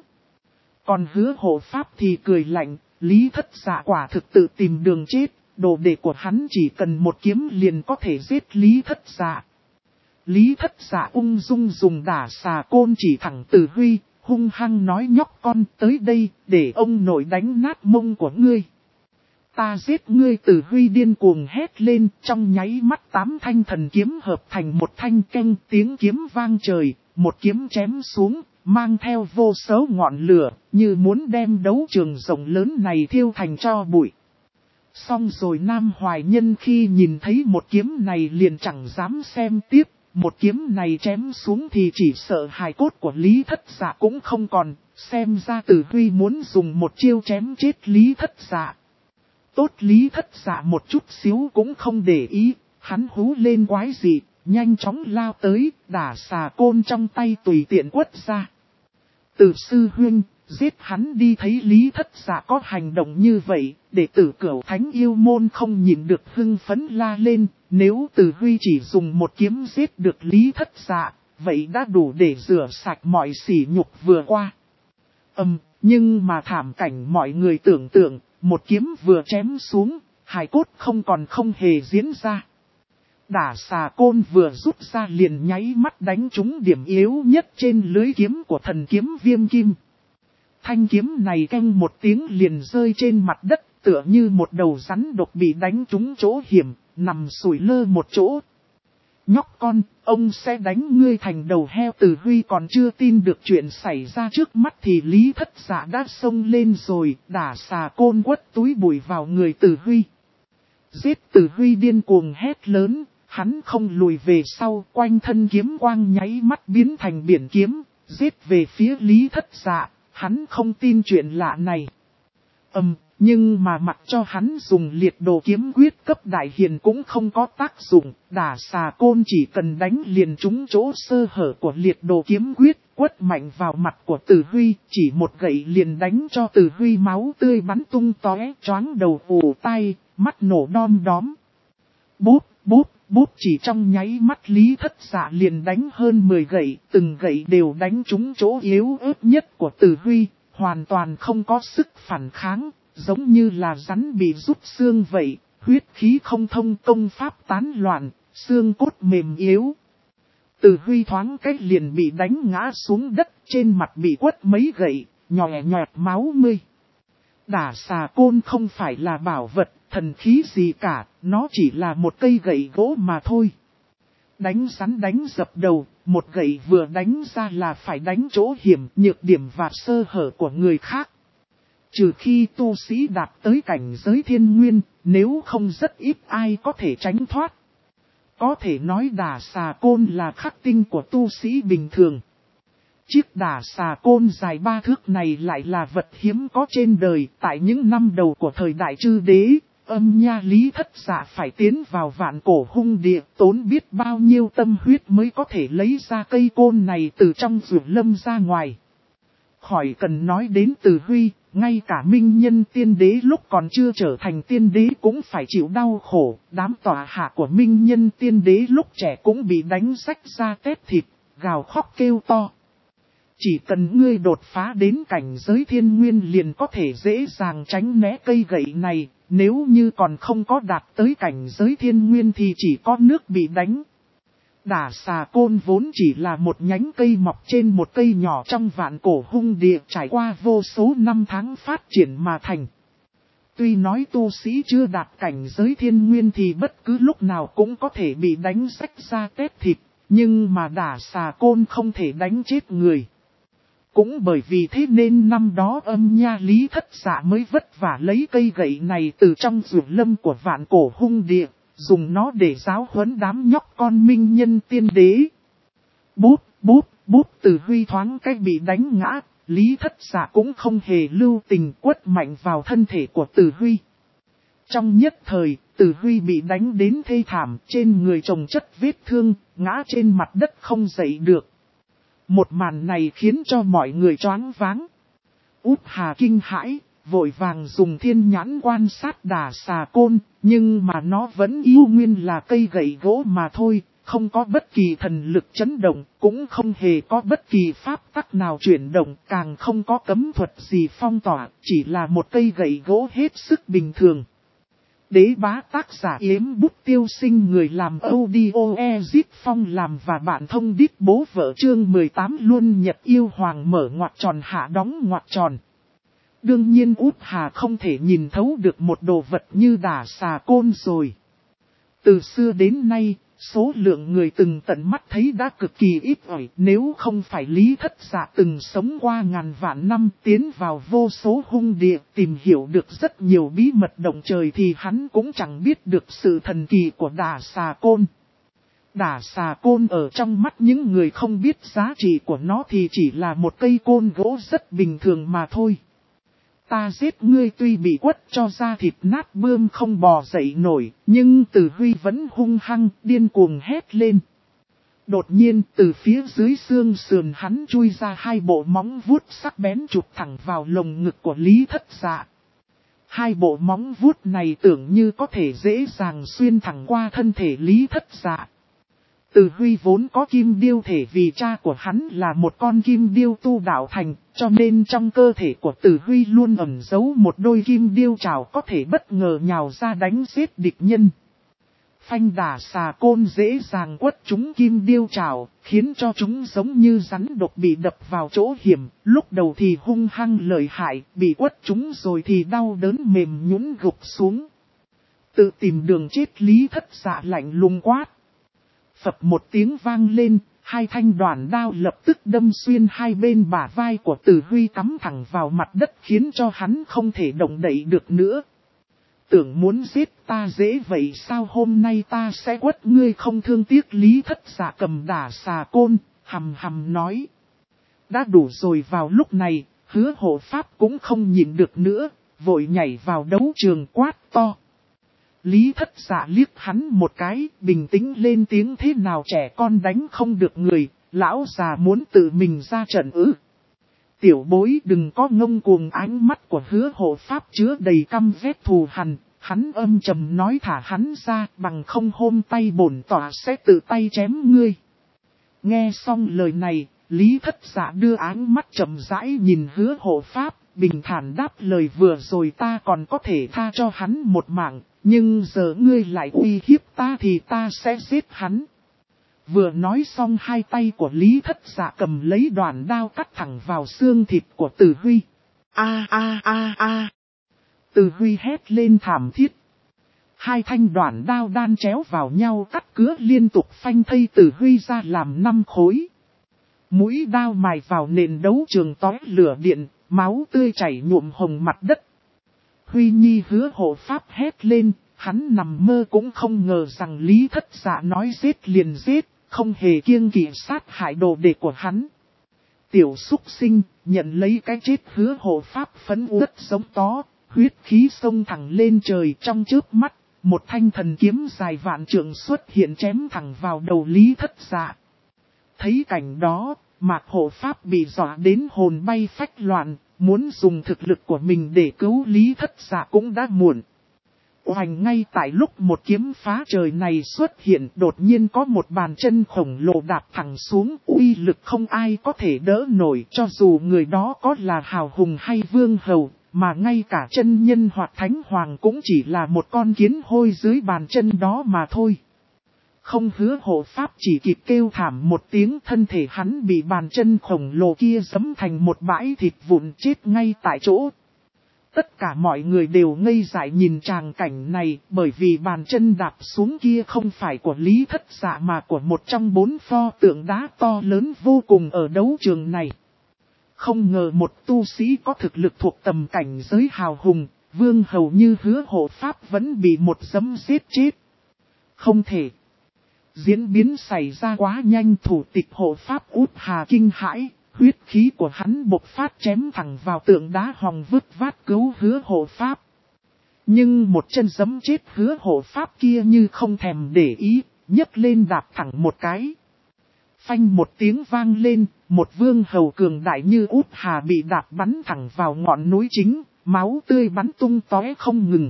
Còn Hứa Hộ Pháp thì cười lạnh, Lý Thất Dạ quả thực tự tìm đường chết, đồ đệ của hắn chỉ cần một kiếm liền có thể giết Lý Thất Dạ. Lý Thất Dạ ung dung dùng đả xà côn chỉ thẳng Từ Huy, hung hăng nói, nhóc con tới đây, để ông nội đánh nát mông của ngươi. Ta giết ngươi, Từ Huy điên cuồng hét lên, trong nháy mắt 8 thanh thần kiếm hợp thành một thanh keng, tiếng kiếm vang trời, một kiếm chém xuống, mang theo vô số ngọn lửa, như muốn đem đấu trường rộng lớn này thiêu thành tro bụi. Xong rồi Nam Hoài Nhân khi nhìn thấy một kiếm này liền chẳng dám xem tiếp, một kiếm này chém xuống thì chỉ sợ hài cốt của Lý Thất Dạ cũng không còn, xem ra Từ Huy muốn dùng một chiêu chém chết Lý Thất Dạ. Tốt, Lý Thất Dạ một chút xíu cũng không để ý, hắn hú lên quái dị, nhanh chóng lao tới, đả xà côn trong tay tùy tiện quất ra. Từ sư huynh, giết hắn đi. Thấy Lý Thất Dạ có hành động như vậy, đệ tử Cửu Thánh Yêu Môn không nhịn được hưng phấn la lên, nếu Từ Huy chỉ dùng một kiếm giết được Lý Thất Dạ, vậy đã đủ để rửa sạch mọi sỉ nhục vừa qua. Nhưng mà thảm cảnh mọi người tưởng tượng, một kiếm vừa chém xuống, hài cốt không còn không hề diễn ra. Đả xà côn vừa rút ra liền nháy mắt đánh trúng điểm yếu nhất trên lưới kiếm của thần kiếm viêm kim. Thanh kiếm này keng một tiếng liền rơi trên mặt đất, tựa như một đầu rắn độc bị đánh trúng chỗ hiểm, nằm sủi lơ một chỗ. Nhóc con, ông sẽ đánh ngươi thành đầu heo. Từ Huy còn chưa tin được chuyện xảy ra trước mắt thì Lý Thất Dạ đã xông lên rồi, đả xà côn quất túi bụi vào người Từ Huy. Giết! Từ Huy điên cuồng hét lớn, hắn không lùi về sau, quanh thân kiếm quang nháy mắt biến thành biển kiếm, giết về phía Lý Thất Dạ, hắn không tin chuyện lạ này. Nhưng mà mặc cho hắn dùng liệt đồ kiếm quyết cấp đại hiền cũng không có tác dụng, đả xà côn chỉ cần đánh liền trúng chỗ sơ hở của liệt đồ kiếm quyết, quất mạnh vào mặt của Từ Huy, chỉ một gậy liền đánh cho Từ Huy máu tươi bắn tung tóe, choáng đầu ù tai, mắt nổ đom đóm. Bốp, bốp, bút chỉ trong nháy mắt Lý Thất Dạ liền đánh hơn 10 gậy, từng gậy đều đánh trúng chỗ yếu ớt nhất của Từ Huy, hoàn toàn không có sức phản kháng, giống như là rắn bị rút xương vậy, huyết khí không thông, công pháp tán loạn, xương cốt mềm yếu. Từ Huy thoáng cách liền bị đánh ngã xuống đất, trên mặt bị quất mấy gậy, nhòe nhòe máu mươi. Đả xà côn không phải là bảo vật, thần khí gì cả, nó chỉ là một cây gậy gỗ mà thôi. Đánh rắn đánh dập đầu, một gậy vừa đánh ra là phải đánh chỗ hiểm, nhược điểm và sơ hở của người khác. Trừ khi tu sĩ đạt tới cảnh giới thiên nguyên, nếu không rất ít ai có thể tránh thoát. Có thể nói đả xà côn là khắc tinh của tu sĩ bình thường. Chiếc đả xà côn dài 3 thước này lại là vật hiếm có trên đời. Tại những năm đầu của thời đại Chư Đế, Âm Nha Lý Thất Dạ phải tiến vào vạn cổ hung địa, tốn biết bao nhiêu tâm huyết mới có thể lấy ra cây côn này từ trong rừng lâm ra ngoài. Khỏi cần nói đến Từ Huy, ngay cả Minh Nhân Tiên Đế lúc còn chưa trở thành Tiên Đế cũng phải chịu đau khổ, đám tọa hạ của Minh Nhân Tiên Đế lúc trẻ cũng bị đánh rách ra tép thịt, gào khóc kêu to. Chỉ cần ngươi đột phá đến cảnh giới thiên nguyên liền có thể dễ dàng tránh né cây gậy này, nếu như còn không có đạt tới cảnh giới thiên nguyên thì chỉ có nước bị đánh. Đả xà côn vốn chỉ là một nhánh cây mọc trên một cây nhỏ trong vạn cổ hung địa, trải qua vô số năm tháng phát triển mà thành. Tuy nói tu sĩ chưa đạt cảnh giới thiên nguyên thì bất cứ lúc nào cũng có thể bị đánh rách ra tép thịt, nhưng mà đả xà côn không thể đánh chết người. Cũng bởi vì thế nên năm đó Âm Nha Lý Thất Dạ mới vất vả lấy cây gậy này từ trong rừng lâm của vạn cổ hung địa, dùng nó để giáo huấn đám nhóc con Minh Nhân Tiên Đế. Bút, bút, bút, Từ Huy thoáng cách bị đánh ngã, Lý Thất Dạ cũng không hề lưu tình quất mạnh vào thân thể của Từ Huy. Trong nhất thời, Từ Huy bị đánh đến thê thảm, trên người chồng chất vết thương, ngã trên mặt đất không dậy được. Một màn này khiến cho mọi người choáng váng. Út Hà kinh hãi, vội vàng dùng thiên nhãn quan sát đả xà côn, nhưng mà nó vẫn yêu nguyên là cây gậy gỗ mà thôi, không có bất kỳ thần lực chấn động, cũng không hề có bất kỳ pháp tắc nào chuyển động, càng không có cấm thuật gì phong tỏa, chỉ là một cây gậy gỗ hết sức bình thường. Đế bá tác giả Yếm Bút Tiêu Sinh, người làm audio Ezit Phong làm và bạn thông đít bố vợ chương 18 luôn nhật yêu hoàng mở ngoặc tròn hạ đóng ngoặc tròn. Đương nhiên Út Hà không thể nhìn thấu được một đồ vật như đả xà côn rồi. Từ xưa đến nay, số lượng người từng tận mắt thấy đã cực kỳ ít ỏi, nếu không phải Lý Thất Dạ từng sống qua ngàn vạn năm, tiến vào vô số hung địa, tìm hiểu được rất nhiều bí mật động trời thì hắn cũng chẳng biết được sự thần kỳ của đả xà côn. Đả xà côn ở trong mắt những người không biết giá trị của nó thì chỉ là một cây côn gỗ rất bình thường mà thôi. Ta giết ngươi tuy bị quất cho da thịt nát bươm không bò dậy nổi, nhưng Từ Huy vẫn hung hăng, điên cuồng hét lên. Đột nhiên từ phía dưới xương sườn hắn chui ra hai bộ móng vuốt sắc bén chụp thẳng vào lồng ngực của Lý Thất Dạ. Hai bộ móng vuốt này tưởng như có thể dễ dàng xuyên thẳng qua thân thể Lý Thất Dạ. Từ Huy vốn có kim điêu thể vì cha của hắn là một con kim điêu tu đạo thành, cho nên trong cơ thể của Từ Huy luôn ẩn giấu một đôi kim điêu trảo có thể bất ngờ nhào ra đánh giết địch nhân. Phanh đả xà côn dễ dàng quất chúng kim điêu trảo, khiến cho chúng giống như rắn độc bị đập vào chỗ hiểm, lúc đầu thì hung hăng lợi hại, bị quất chúng rồi thì đau đớn mềm nhũn gục xuống. Tự tìm đường chết Lý Thất Dạ lạnh lùng quát. Phập một tiếng vang lên, hai thanh đoàn đao lập tức đâm xuyên hai bên bả vai của Từ Huy cắm thẳng vào mặt đất khiến cho hắn không thể động đậy được nữa. Tưởng muốn giết ta dễ vậy sao, hôm nay ta sẽ quất ngươi không thương tiếc. Lý Thất Dạ cầm đả xà côn, hầm hầm nói. Đã đủ rồi. Vào lúc này, Hứa Hộ Pháp cũng không nhịn được nữa, vội nhảy vào đấu trường quát to. Lý Thất Dạ liếc hắn một cái, bình tĩnh lên tiếng, thế nào trẻ con đánh không được người, lão già muốn tự mình ra trận ư. Tiểu bối đừng có ngông cuồng. Ánh mắt của Hứa Hộ Pháp chứa đầy căm ghét thù hằn, Hắn âm trầm nói thả hắn ra, bằng không hôm tay bổn tỏa sẽ tự tay chém ngươi. Nghe xong lời này, Lý Thất Dạ đưa áng mắt chậm rãi nhìn Hứa Hộ Pháp, bình thản đáp lời vừa rồi ta còn có thể tha cho hắn một mạng, nhưng giờ ngươi lại uy hiếp ta thì ta sẽ giết hắn. Vừa nói xong hai tay của Lý Thất Dạ cầm lấy đoạn đao cắt thẳng vào xương thịt của Từ Huy. A. Từ Huy hét lên thảm thiết. Hai thanh đoạn đao đan chéo vào nhau cắt cứa liên tục phanh thây Từ Huy ra làm 5 khối. Mũi đao mài vào nền đấu trường tóe lửa điện, máu tươi chảy nhuộm hồng mặt đất. Huy Nhi Hứa Hộ Pháp hét lên, hắn nằm mơ cũng không ngờ rằng Lý Thất Dạ nói giết liền giết, không hề kiêng kỵ sát hại đồ đệ của hắn. Tiểu súc sinh, nhận lấy cái chết. Hứa Hộ Pháp phấn uất giống tó, huyết khí xông thẳng lên trời trong chớp mắt, một thanh thần kiếm dài vạn trượng xuất hiện chém thẳng vào đầu Lý Thất Dạ. Thấy cảnh đó, Mạc Hộ Pháp bị dọa đến hồn bay phách loạn, muốn dùng thực lực của mình để cứu Lý Thất Dạ cũng đã muộn. Oành ngay tại lúc một kiếm phá trời này xuất hiện, đột nhiên có một bàn chân khổng lồ đạp thẳng xuống, uy lực không ai có thể đỡ nổi, cho dù người đó có là hào hùng hay vương hầu, mà ngay cả chân nhân hoặc thánh hoàng cũng chỉ là một con kiến hôi dưới bàn chân đó mà thôi. Không, Hứa Hộ Pháp chỉ kịp kêu thảm một tiếng, thân thể hắn bị bàn chân khổng lồ kia giẫm thành một bãi thịt vụn chết ngay tại chỗ. Tất cả mọi người đều ngây dại nhìn tràng cảnh này, bởi vì bàn chân đạp xuống kia không phải của Lý Thất Dạ mà của một trong 4 pho tượng đá to lớn vô cùng ở đấu trường này. Không ngờ một tu sĩ có thực lực thuộc tầm cảnh giới hào hùng, vương hầu như Hứa Hộ Pháp vẫn bị một giẫm giết chết. Không thể. Diễn biến xảy ra quá nhanh, thủ tịch hộ pháp Út Hà kinh hãi, huyết khí của hắn bộc phát chém thẳng vào tượng đá hòng vứt vát cứu Hứa Hộ Pháp. Nhưng một chân giẫm chết Hứa Hộ Pháp kia như không thèm để ý, nhấc lên đạp thẳng một cái. Phanh một tiếng vang lên, một vương hầu cường đại như Út Hà bị đạp bắn thẳng vào ngọn núi chính, máu tươi bắn tung tóe không ngừng.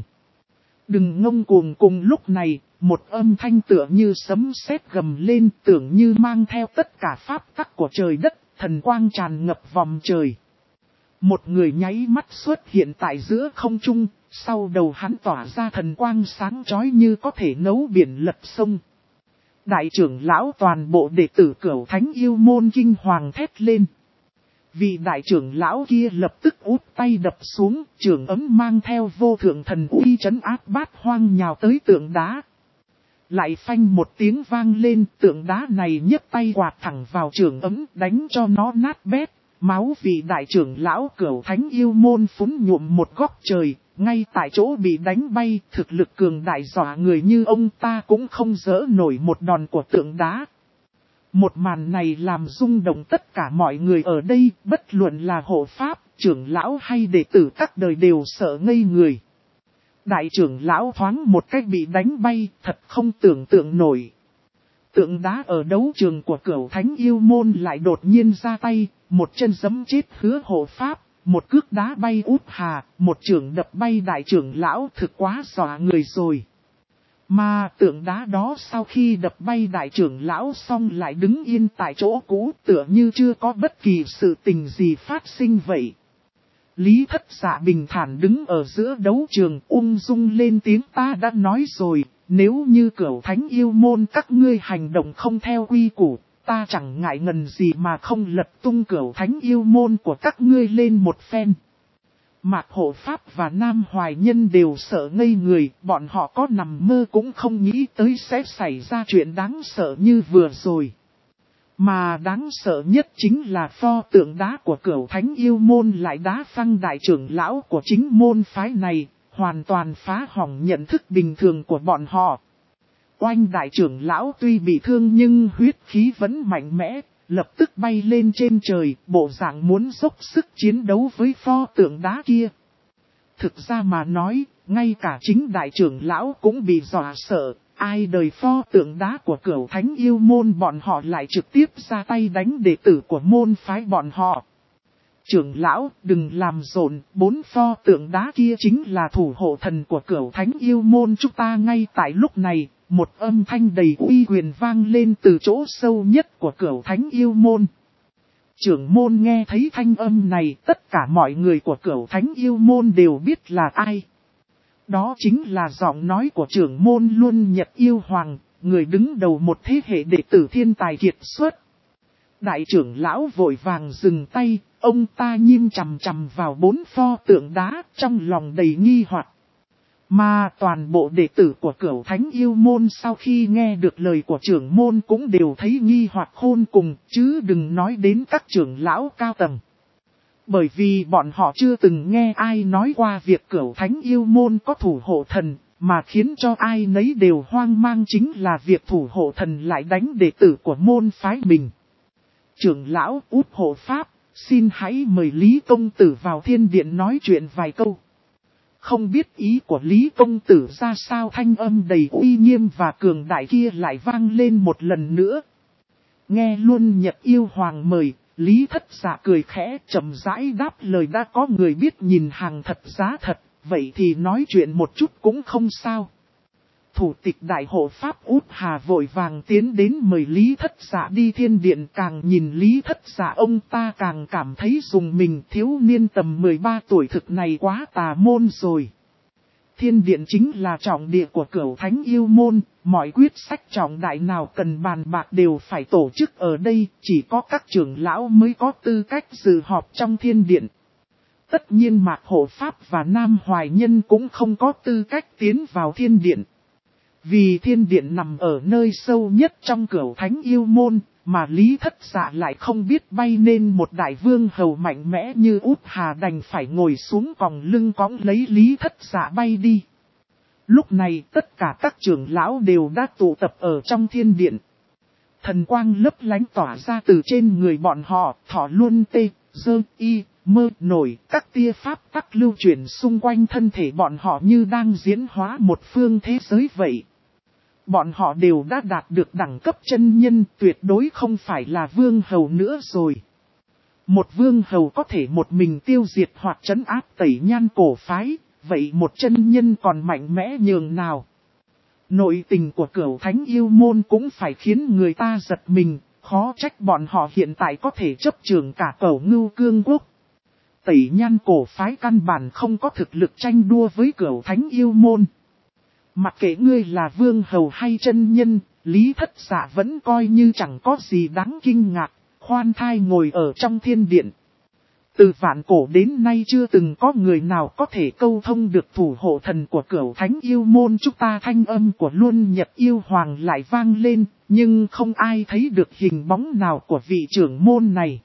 Đừng ngông cuồng, cùng lúc này, một âm thanh tựa như sấm sét gầm lên, tưởng như mang theo tất cả pháp tắc của trời đất, thần quang tràn ngập vòng trời. Một người nháy mắt xuất hiện tại giữa không trung, sau đầu hắn tỏa ra thần quang sáng chói như có thể nấu biển lật sông. Đại trưởng lão toàn bộ đệ tử Cửu Thánh Yêu Môn kinh hoàng thét lên. Vị đại trưởng lão kia lập tức út tay đập xuống, trường ấm mang theo vô thượng thần uy trấn áp bát hoang nhào tới tượng đá. Lại phanh một tiếng vang lên, tượng đá này nhấc tay quạt thẳng vào trường ấm, đánh cho nó nát bét. Máu vị đại trưởng lão Cửu Thánh Yêu Môn phúng nhuộm một góc trời, ngay tại chỗ bị đánh bay. Thực lực cường đại dọa người như ông ta cũng không dỡ nổi một đòn của tượng đá. Một màn này làm rung động tất cả mọi người ở đây, bất luận là hộ pháp, trưởng lão hay đệ tử các đời đều sợ ngây người. Đại trưởng lão thoáng một cách bị đánh bay, thật không tưởng tượng nổi. Tượng đá ở đấu trường của Cửu Thánh Yêu Môn lại đột nhiên ra tay, một chân giẫm chết Hứa Hộ Pháp, một cước đá bay Út Hà, một chưởng đập bay đại trưởng lão, thực quá dọa người rồi. Mà tượng đá đó sau khi đập bay đại trưởng lão xong lại đứng yên tại chỗ cũ, tựa như chưa có bất kỳ sự tình gì phát sinh vậy. Lý Thất Dạ bình thản đứng ở giữa đấu trường, ung dung lên tiếng, ta đã nói rồi, nếu như Cửu Thánh Yêu Môn các ngươi hành động không theo quy củ, ta chẳng ngại ngần gì mà không lật tung Cửu Thánh Yêu Môn của các ngươi lên một phen. Mạc Hộ Pháp và Nam Hoài Nhân đều sợ ngây người, bọn họ có nằm mơ cũng không nghĩ tới sẽ xảy ra chuyện đáng sợ như vừa rồi. Mà đáng sợ nhất chính là pho tượng đá của Cửu Thánh Yêu Môn lại đá phăng đại trưởng lão của chính môn phái này, hoàn toàn phá hỏng nhận thức bình thường của bọn họ. Oanh đại trưởng lão tuy bị thương nhưng huyết khí vẫn mạnh mẽ, lập tức bay lên trên trời, bộ dạng muốn dốc sức chiến đấu với pho tượng đá kia. Thực ra mà nói, ngay cả chính đại trưởng lão cũng bị dọa sợ, ai đời pho tượng đá của Cửu Thánh Yêu Môn bọn họ lại trực tiếp ra tay đánh đệ tử của môn phái bọn họ. Trưởng lão, đừng làm rộn, 4 pho tượng đá kia chính là thủ hộ thần của Cửu Thánh Yêu Môn chúng ta. Ngay tại lúc này, một âm thanh đầy uy quyền vang lên từ chỗ sâu nhất của Cửu Thánh Yêu Môn. Trưởng môn nghe thấy thanh âm này, tất cả mọi người của Cửu Thánh Yêu Môn đều biết là ai. Đó chính là giọng nói của trưởng môn Luân Nhật Yêu Hoàng, người đứng đầu một thế hệ đệ tử thiên tài kiệt xuất. Đại trưởng lão vội vàng dừng tay, ông ta nhìn chằm chằm vào 4 pho tượng đá, trong lòng đầy nghi hoặc. Mà toàn bộ đệ tử của Cửu Thánh Yêu Môn sau khi nghe được lời của trưởng môn cũng đều thấy nghi hoặc khôn cùng, chứ đừng nói đến các trưởng lão cao tầng. Bởi vì bọn họ chưa từng nghe ai nói qua việc Cửu Thánh Yêu Môn có thủ hộ thần, mà khiến cho ai nấy đều hoang mang chính là việc thủ hộ thần lại đánh đệ tử của môn phái mình. Trưởng lão Út Hộ Pháp, xin hãy mời Lý Công Tử vào thiên điện nói chuyện vài câu. Không biết ý của Lý Công Tử ra sao, thanh âm đầy uy nghiêm và cường đại kia lại vang lên một lần nữa. Nghe Luân Nhật Yêu Hoàng mời, Lý Thất Dạ cười khẽ chậm rãi đáp lời, đã có người biết nhìn hàng thật giá thật, vậy thì nói chuyện một chút cũng không sao. Thủ tịch đại hộ Pháp Út Hà vội vàng tiến đến mời Lý Thất Dạ đi thiên điện, càng nhìn Lý Thất Dạ ông ta càng cảm thấy dùng mình, thiếu niên tầm 13 tuổi thực này quá tà môn rồi. Thiên điện chính là trọng địa của Cửu Thánh Yêu Môn, mọi quyết sách trọng đại nào cần bàn bạc đều phải tổ chức ở đây, chỉ có các trưởng lão mới có tư cách dự họp trong thiên điện. Tất nhiên Mạc Hộ Pháp và Nam Hoài Nhân cũng không có tư cách tiến vào thiên điện. Vì thiên điện nằm ở nơi sâu nhất trong Cửu Thánh Yêu Môn, mà Lý Thất Dạ lại không biết bay nên một đại vương hầu mạnh mẽ như Út Hà đành phải ngồi xuống còng lưng cõng lấy Lý Thất Dạ bay đi. Lúc này tất cả các trưởng lão đều đã tụ tập ở trong thiên điện. Thần quang lấp lánh tỏa ra từ trên người bọn họ, thọ luân tê, dơ, y, mơ, nổi, các tia pháp tắc lưu chuyển xung quanh thân thể bọn họ như đang diễn hóa một phương thế giới vậy. Bọn họ đều đã đạt được đẳng cấp chân nhân, tuyệt đối không phải là vương hầu nữa rồi. Một vương hầu có thể một mình tiêu diệt hoặc trấn áp Tẩy Nhan cổ phái, vậy một chân nhân còn mạnh mẽ nhường nào. Nội tình của Cửu Thánh Yêu Môn cũng phải khiến người ta giật mình, khó trách bọn họ hiện tại có thể chấp trưởng cả Cẩu Ngưu Cương Quốc. Tẩy Nhan cổ phái căn bản không có thực lực tranh đua với Cửu Thánh Yêu Môn. Mặc kệ ngươi là vương hầu hay chân nhân, Lý Thất Dạ vẫn coi như chẳng có gì đáng kinh ngạc, khoan thai ngồi ở trong thiên điện. Từ vạn cổ đến nay chưa từng có người nào có thể câu thông được thủ hộ thần của Cửu Thánh Yêu Môn chúng ta. Thanh âm của Luân Nhật Yêu Hoàng lại vang lên, nhưng không ai thấy được hình bóng nào của vị trưởng môn này.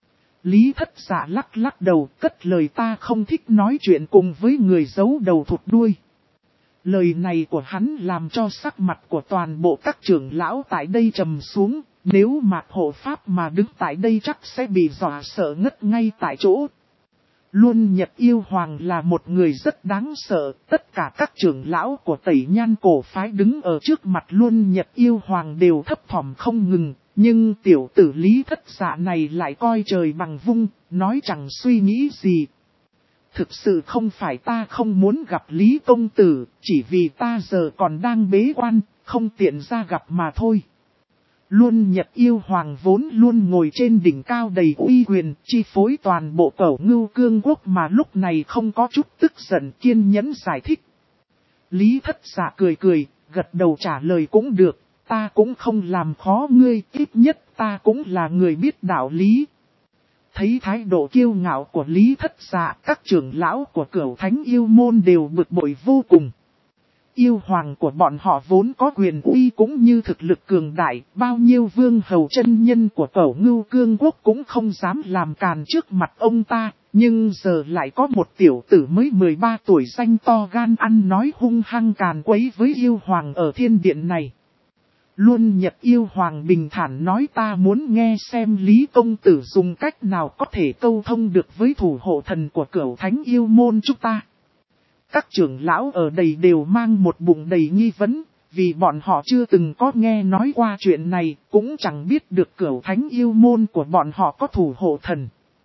Lý Thất Dạ lắc lắc đầu, cất lời, ta không thích nói chuyện cùng với người giấu đầu thụt đuôi. Lời này của hắn làm cho sắc mặt của toàn bộ các trưởng lão tại đây trầm xuống, nếu Mạc Hộ Pháp mà đứng tại đây chắc sẽ bị dọa sợ ngất ngay tại chỗ. Luân Nhật Yêu Hoàng là một người rất đáng sợ, tất cả các trưởng lão của Tẩy Nhan cổ phái đứng ở trước mặt Luân Nhật Yêu Hoàng đều thấp thỏm không ngừng, nhưng tiểu tử Lý Thất Dạ này lại coi trời bằng vung, nói chẳng suy nghĩ gì. Thực sự không phải ta không muốn gặp Lý Công Tử, chỉ vì ta giờ còn đang bế quan, không tiện ra gặp mà thôi. Luân Nhật Yêu Hoàng vốn luôn ngồi trên đỉnh cao đầy uy quyền, chi phối toàn bộ Cẩu Ngưu Cương Quốc mà lúc này không có chút tức giận, kiên nhẫn giải thích. Lý Thất Dạ cười cười, gật đầu trả lời cũng được, ta cũng không làm khó ngươi, ít nhất ta cũng là người biết đạo lý. Thấy thái độ kiêu ngạo của Lý Thất Dạ, các trưởng lão của Cửu Thánh Yêu Môn đều bực bội vô cùng. Yêu hoàng của bọn họ vốn có quyền uy cũng như thực lực cường đại, bao nhiêu vương hầu chân nhân của Cẩu Ngưu Cương Quốc cũng không dám làm càn trước mặt ông ta, nhưng giờ lại có một tiểu tử mới 13 tuổi danh to gan ăn nói hung hăng càn quấy với yêu hoàng ở thiên điện này. Luân Nhật Yêu Hoàng bình thản nói, ta muốn nghe xem Lý Công Tử dùng cách nào có thể câu thông được với thủ hộ thần của Cửu Thánh Yêu Môn chúng ta. Các trưởng lão ở đây đều mang một bụng đầy nghi vấn, vì bọn họ chưa từng có nghe nói qua chuyện này, cũng chẳng biết được Cửu Thánh Yêu Môn của bọn họ có thủ hộ thần.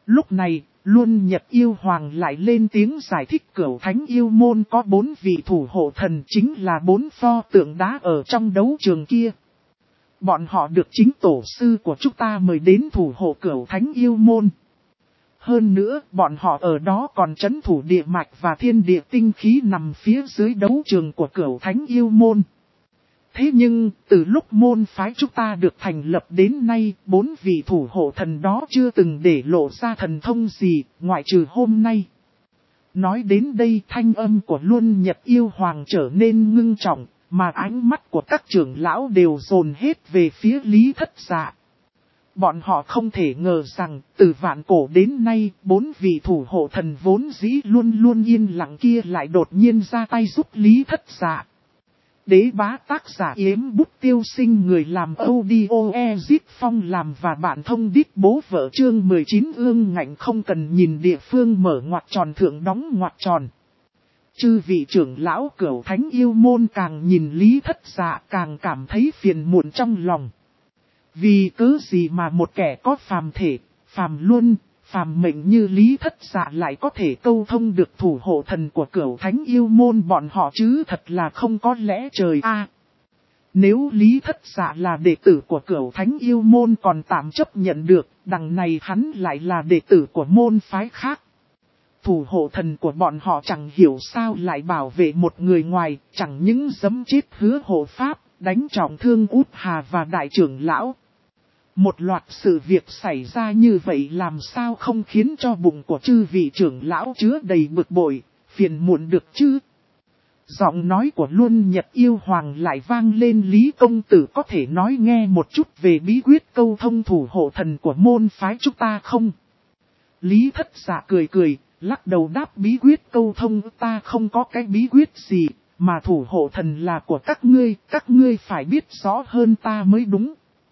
Lúc này, Luân Nhật Yêu Hoàng lại lên tiếng giải thích Cửu Thánh Yêu Môn có 4 vị thủ hộ thần, chính là 4 pho tượng đá ở trong đấu trường kia. Bọn họ được chính tổ sư của chúng ta mời đến thủ hộ Cửu Thánh Yêu Môn. Hơn nữa, bọn họ ở đó còn trấn thủ địa mạch và thiên địa tinh khí nằm phía dưới đấu trường của Cửu Thánh Yêu Môn. Thế nhưng, từ lúc môn phái chúng ta được thành lập đến nay, 4 vị thủ hộ thần đó chưa từng để lộ ra thần thông gì, ngoại trừ hôm nay. Nói đến đây, thanh âm của Luân Nhật Yêu Hoàng trở nên ngưng trọng, mà ánh mắt của các trưởng lão đều dồn hết về phía Lý Thất Dạ. Bọn họ không thể ngờ rằng, từ vạn cổ đến nay, 4 vị thủ hộ thần vốn dĩ luôn luôn yên lặng kia lại đột nhiên ra tay giúp Lý Thất Dạ. Đế bá tác giả Yếm Bút Tiêu Sinh, người làm audio Ezit Phong làm và bản thông đít bố vợ chương 19 ương ngạnh không cần nhìn địa phương mở ngoặc tròn thượng đóng ngoặc tròn. Chư vị trưởng lão Cửu Thánh Yêu Môn càng nhìn Lý Thất Dạ càng cảm thấy phiền muộn trong lòng. Vì cớ gì mà một kẻ có phàm thể, phàm luân, phàm mệnh như Lý Thất Dạ lại có thể câu thông được thủ hộ thần của Cửu Thánh Yêu Môn bọn họ chứ, thật là không có lẽ trời a. Nếu Lý Thất Dạ là đệ tử của Cửu Thánh Yêu Môn còn tạm chấp nhận được, đằng này hắn lại là đệ tử của môn phái khác. Thủ hộ thần của bọn họ chẳng hiểu sao lại bảo vệ một người ngoài, chẳng những giẫm chết Hứa Hộ Pháp, đánh trọng thương Út Hà và đại trưởng lão. Một loạt sự việc xảy ra như vậy làm sao không khiến cho bụng của chư vị trưởng lão chứa đầy bực bội, phiền muộn được chứ? Giọng nói của Luân Nhật Yêu Hoàng lại vang lên, Lý công tử có thể nói nghe một chút về bí quyết câu thông thủ hộ thần của môn phái chúng ta không? Lý Thất Dạ cười cười, lắc đầu đáp, bí quyết câu thông ta không có cái bí quyết gì, mà thủ hộ thần là của các ngươi phải biết rõ hơn ta mới đúng.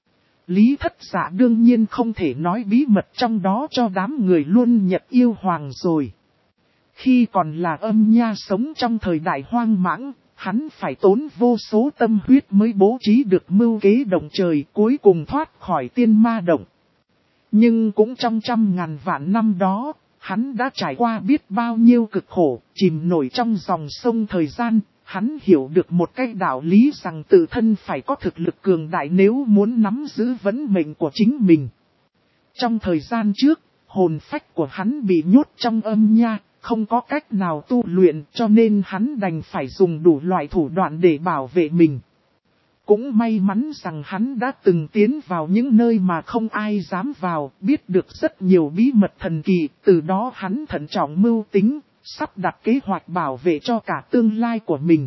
Lý Thất Dạ đương nhiên không thể nói bí mật trong đó cho đám người Luân Nhật Yêu Hoàng rồi. Khi còn là âm nha sống trong thời đại hoang mãng, hắn phải tốn vô số tâm huyết mới bố trí được mưu kế động trời, cuối cùng thoát khỏi tiên ma động. Nhưng cũng trong trăm ngàn vạn năm đó, hắn đã trải qua biết bao nhiêu cực khổ, chìm nổi trong dòng sông thời gian. Hắn hiểu được một cái đạo lý rằng tự thân phải có thực lực cường đại nếu muốn nắm giữ vấn mệnh của chính mình. Trong thời gian trước, hồn phách của hắn bị nhốt trong âm nha, không có cách nào tu luyện, cho nên hắn đành phải dùng đủ loại thủ đoạn để bảo vệ mình. Cũng may mắn rằng hắn đã từng tiến vào những nơi mà không ai dám vào, biết được rất nhiều bí mật thần kỳ, từ đó hắn thận trọng mưu tính, sắp đặt kế hoạch bảo vệ cho cả tương lai của mình.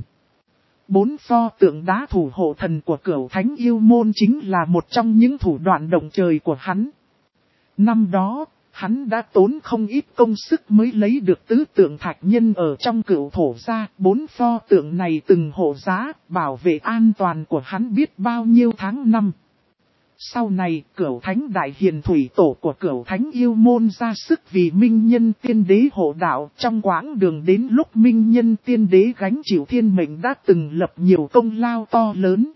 4 pho tượng đá thủ hộ thần của Cửu Thánh Yêu Môn chính là một trong những thủ đoạn động trời của hắn. Năm đó, hắn đã tốn không ít công sức mới lấy được tứ tượng thạch nhân ở trong Cửu Thổ ra. 4 pho tượng này từng hộ giá, bảo vệ an toàn của hắn biết bao nhiêu tháng năm. Sau này, Cửu Thánh Đại Hiền Thủy Tổ của Cửu Thánh Yêu Môn ra sức vì Minh Nhân Tiên Đế hộ đạo, trong quãng đường đến lúc Minh Nhân Tiên Đế gánh chịu thiên mệnh đã từng lập nhiều công lao to lớn.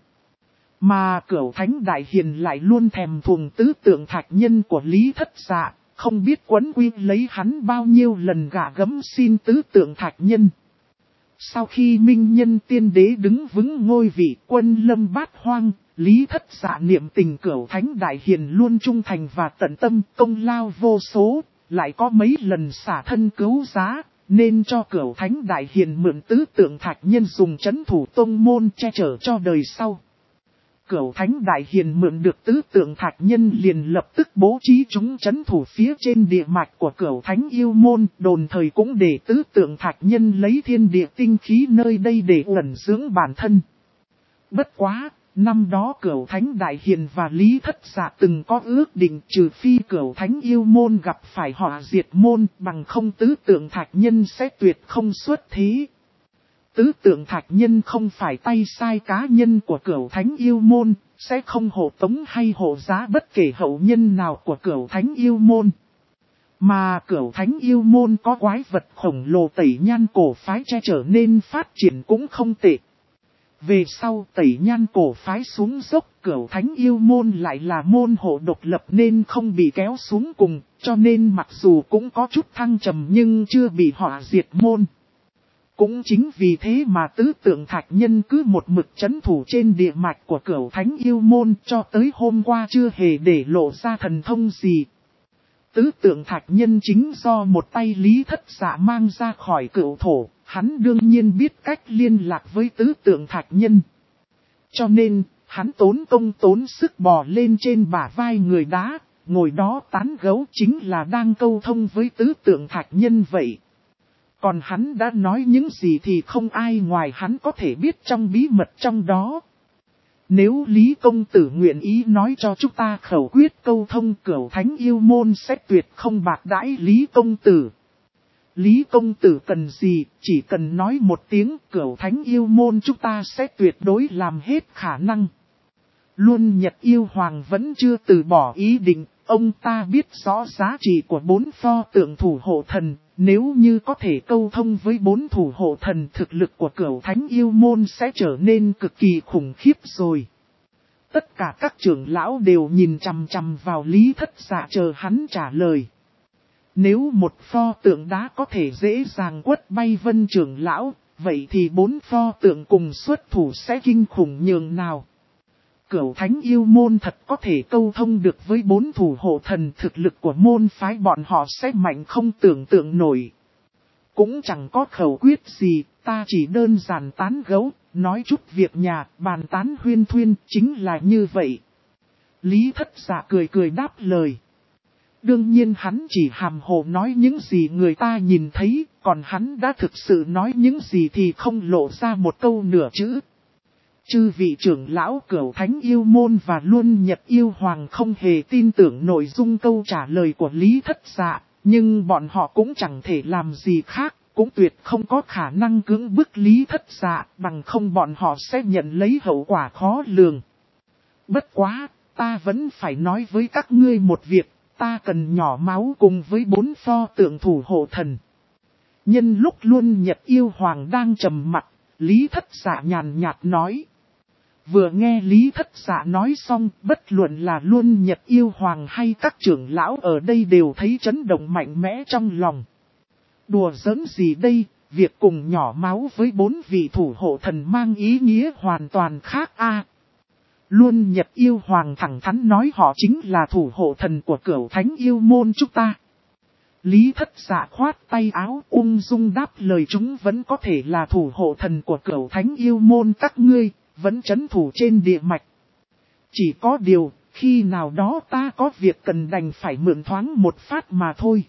Mà Cửu Thánh Đại Hiền lại luôn thèm thuồng tứ tượng thạch nhân của Lý Thất Dạ, không biết quấn quy lấy hắn bao nhiêu lần gạ gẫm xin tứ tượng thạch nhân. Sau khi Minh Nhân Tiên Đế đứng vững ngôi vị quân lâm bát hoang, Lý Thất Dạ niệm tình Cửu Thánh Đại Hiền luôn trung thành và tận tâm, công lao vô số, lại có mấy lần xả thân cứu giá, nên cho Cửu Thánh Đại Hiền mượn tứ tượng thạch nhân dùng trấn thủ tông môn che chở cho đời sau. Cửu Thánh Đại Hiền mượn được tứ tượng thạch nhân liền lập tức bố trí chúng trấn thủ phía trên địa mạch của Cửu Thánh Yêu Môn, đồng thời cũng để tứ tượng thạch nhân lấy thiên địa tinh khí nơi đây để ẩn dưỡng bản thân. Bất quá, năm đó Cửu Thánh Đại Hiền và Lý Thất Dạ từng có ước định trừ phi Cửu Thánh Yêu Môn gặp phải họa diệt môn, bằng không tứ tượng thạch nhân sẽ tuyệt không xuất thế. Tứ tượng thạch nhân không phải tay sai cá nhân của Cửu Thánh Yêu Môn, sẽ không hộ tống hay hộ giá bất kể hậu nhân nào của Cửu Thánh Yêu Môn. Mà Cửu Thánh Yêu Môn có quái vật khổng lồ tẩy nhan cổ phái che chở nên phát triển cũng không tệ. Về sau Tẩy Nhan cổ phái xuống dốc, Cửu Thánh yêu môn lại là môn hộ độc lập nên không bị kéo xuống cùng, cho nên mặc dù cũng có chút thăng trầm nhưng chưa bị họ diệt môn. Cũng chính vì thế mà Tứ Tượng Thạch Nhân cứ một mực trấn thủ trên địa mạch của Cửu Thánh yêu môn cho tới hôm qua chưa hề để lộ ra thần thông gì. Tứ Tượng Thạch Nhân chính do một tay Lý Thất Dạ mang ra khỏi Cửu Thổ, hắn đương nhiên biết cách liên lạc với Tứ Tượng Thạch Nhân. Cho nên, hắn tốn công tốn sức bò lên trên bả vai người đá, ngồi đó tán gẫu chính là đang câu thông với Tứ Tượng Thạch Nhân vậy. Còn hắn đã nói những gì thì không ai ngoài hắn có thể biết trong bí mật trong đó. Nếu Lý Công Tử nguyện ý nói cho chúng ta khẩu quyết câu thông, Cửu Thánh yêu môn sẽ tuyệt không bạc đãi Lý Công Tử. Lý Công Tử cần gì, chỉ cần nói một tiếng, Cửu Thánh yêu môn chúng ta sẽ tuyệt đối làm hết khả năng. Luân Nhật Yêu Hoàng vẫn chưa từ bỏ ý định, ông ta biết rõ giá trị của 4 pho tượng thủ hộ thần. Nếu như có thể câu thông với 4 thủ hộ thần, thực lực của Cửu Thánh yêu môn sẽ trở nên cực kỳ khủng khiếp rồi. Tất cả các trưởng lão đều nhìn chằm chằm vào Lý Thất Dạ chờ hắn trả lời. Nếu một pho tượng đá có thể dễ dàng quất bay Vân trưởng lão, vậy thì 4 pho tượng cùng xuất thủ sẽ kinh khủng nhường nào. Cửu Thánh yêu môn thật có thể câu thông được với 4 thủ hộ thần, thực lực của môn phái bọn họ sẽ mạnh không tưởng tượng nổi. Cũng chẳng có khẩu quyết gì, ta chỉ đơn giản tán gẫu, nói chút việc nhà, bàn tán huyên thuyên, chính là như vậy. Lý Thất Dạ cười cười đáp lời. Đương nhiên hắn chỉ hàm hồ nói những gì người ta nhìn thấy, còn hắn đã thực sự nói những gì thì không lộ ra một câu nửa chữ. Chư vị trưởng lão Cửu Thánh yêu môn và Luân Nhật Yêu Hoàng không hề tin tưởng nội dung câu trả lời của Lý Thất Dạ, nhưng bọn họ cũng chẳng thể làm gì khác, cũng tuyệt không có khả năng cưỡng bức Lý Thất Dạ, bằng không bọn họ sẽ nhận lấy hậu quả khó lường. Bất quá, ta vẫn phải nói với các ngươi một việc, ta cần nhỏ máu cùng với 4 pho tượng thủ hộ thần. Nhân lúc Luân Nhật Yêu Hoàng đang trầm mặt, Lý Thất Dạ nhàn nhạt nói. Vừa nghe Lý Thất Dạ nói xong, bất luận là Luân Nhật Yêu Hoàng hay các trưởng lão ở đây đều thấy chấn động mạnh mẽ trong lòng. Đùa giỡn gì đây, việc cùng nhỏ máu với 4 vị thủ hộ thần mang ý nghĩa hoàn toàn khác a. Luân Nhật Yêu Hoàng thẳng thắn nói họ chính là thủ hộ thần của Cửu Thánh yêu môn chúng ta. Lý Thất Dạ khoát tay áo ung dung đáp lời, chúng vẫn có thể là thủ hộ thần của Cửu Thánh yêu môn các ngươi, vẫn trấn thủ trên địa mạch. Chỉ có điều, khi nào đó ta có việc cần đành phải mượn thoáng một phát mà thôi.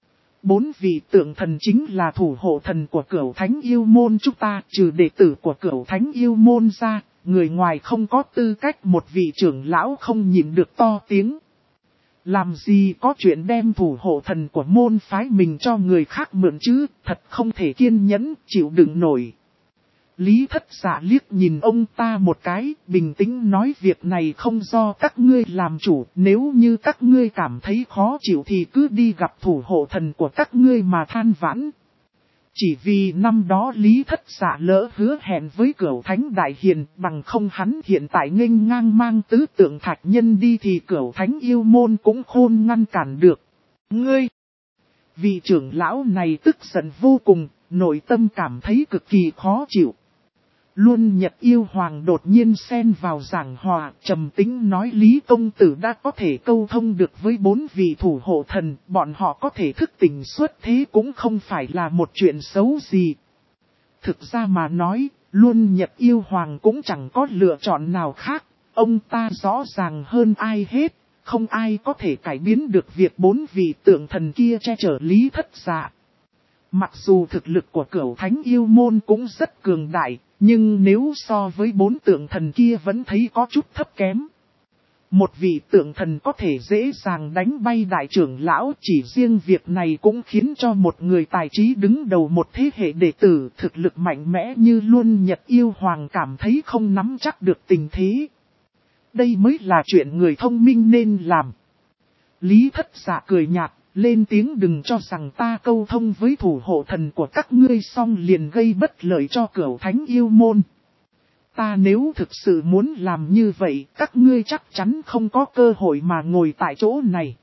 4 vị tượng thần chính là thủ hộ thần của Cửu Thánh yêu môn chúng ta, trừ đệ tử của Cửu Thánh yêu môn ra, người ngoài không có tư cách. Một vị trưởng lão không nhịn được to tiếng. Làm gì có chuyện đem thủ hộ thần của môn phái mình cho người khác mượn chứ, thật không thể kiên nhẫn, chịu đựng nổi. Lý Thất Dạ liếc nhìn ông ta một cái, bình tĩnh nói việc này không do các ngươi làm chủ, nếu như các ngươi cảm thấy khó chịu thì cứ đi gặp thủ hộ thần của các ngươi mà than vãn. Chỉ vì năm đó Lý Thất Dạ lỡ hứa hẹn với Cửu Thánh Đại Hiền, bằng không hắn hiện tại nghênh ngang mang Tứ Tượng Thạch Nhân đi thì Cửu Thánh yêu môn cũng khôn ngăn cản được. Ngươi! Vị trưởng lão này tức giận vô cùng, nội tâm cảm thấy cực kỳ khó chịu. Luân Nhật Yêu Hoàng đột nhiên xen vào giảng hòa, trầm tĩnh nói Lý Công Tử đã có thể câu thông được với 4 vị thủ hộ thần, bọn họ có thể thức tỉnh xuất thế cũng không phải là một chuyện xấu gì. Thực ra mà nói, Luân Nhật Yêu Hoàng cũng chẳng có lựa chọn nào khác, ông ta rõ ràng hơn ai hết, không ai có thể cải biến được việc 4 vị tượng thần kia che chở Lý Thất Dạ. Mặc dù thực lực của Cửu Thánh yêu môn cũng rất cường đại, nhưng nếu so với 4 tượng thần kia vẫn thấy có chút thấp kém. Một vị tượng thần có thể dễ dàng đánh bay đại trưởng lão, chỉ riêng việc này cũng khiến cho một người tài trí đứng đầu một thế hệ đệ tử thực lực mạnh mẽ như Luân Nhật Yêu Hoàng cảm thấy không nắm chắc được tình thế. Đây mới là chuyện người thông minh nên làm. Lý Thất Dạ cười nhạt, lên tiếng đừng cho rằng ta câu thông với thủ hộ thần của các ngươi xong liền gây bất lợi cho Cửu Thánh yêu môn. Ta nếu thực sự muốn làm như vậy, các ngươi chắc chắn không có cơ hội mà ngồi tại chỗ này.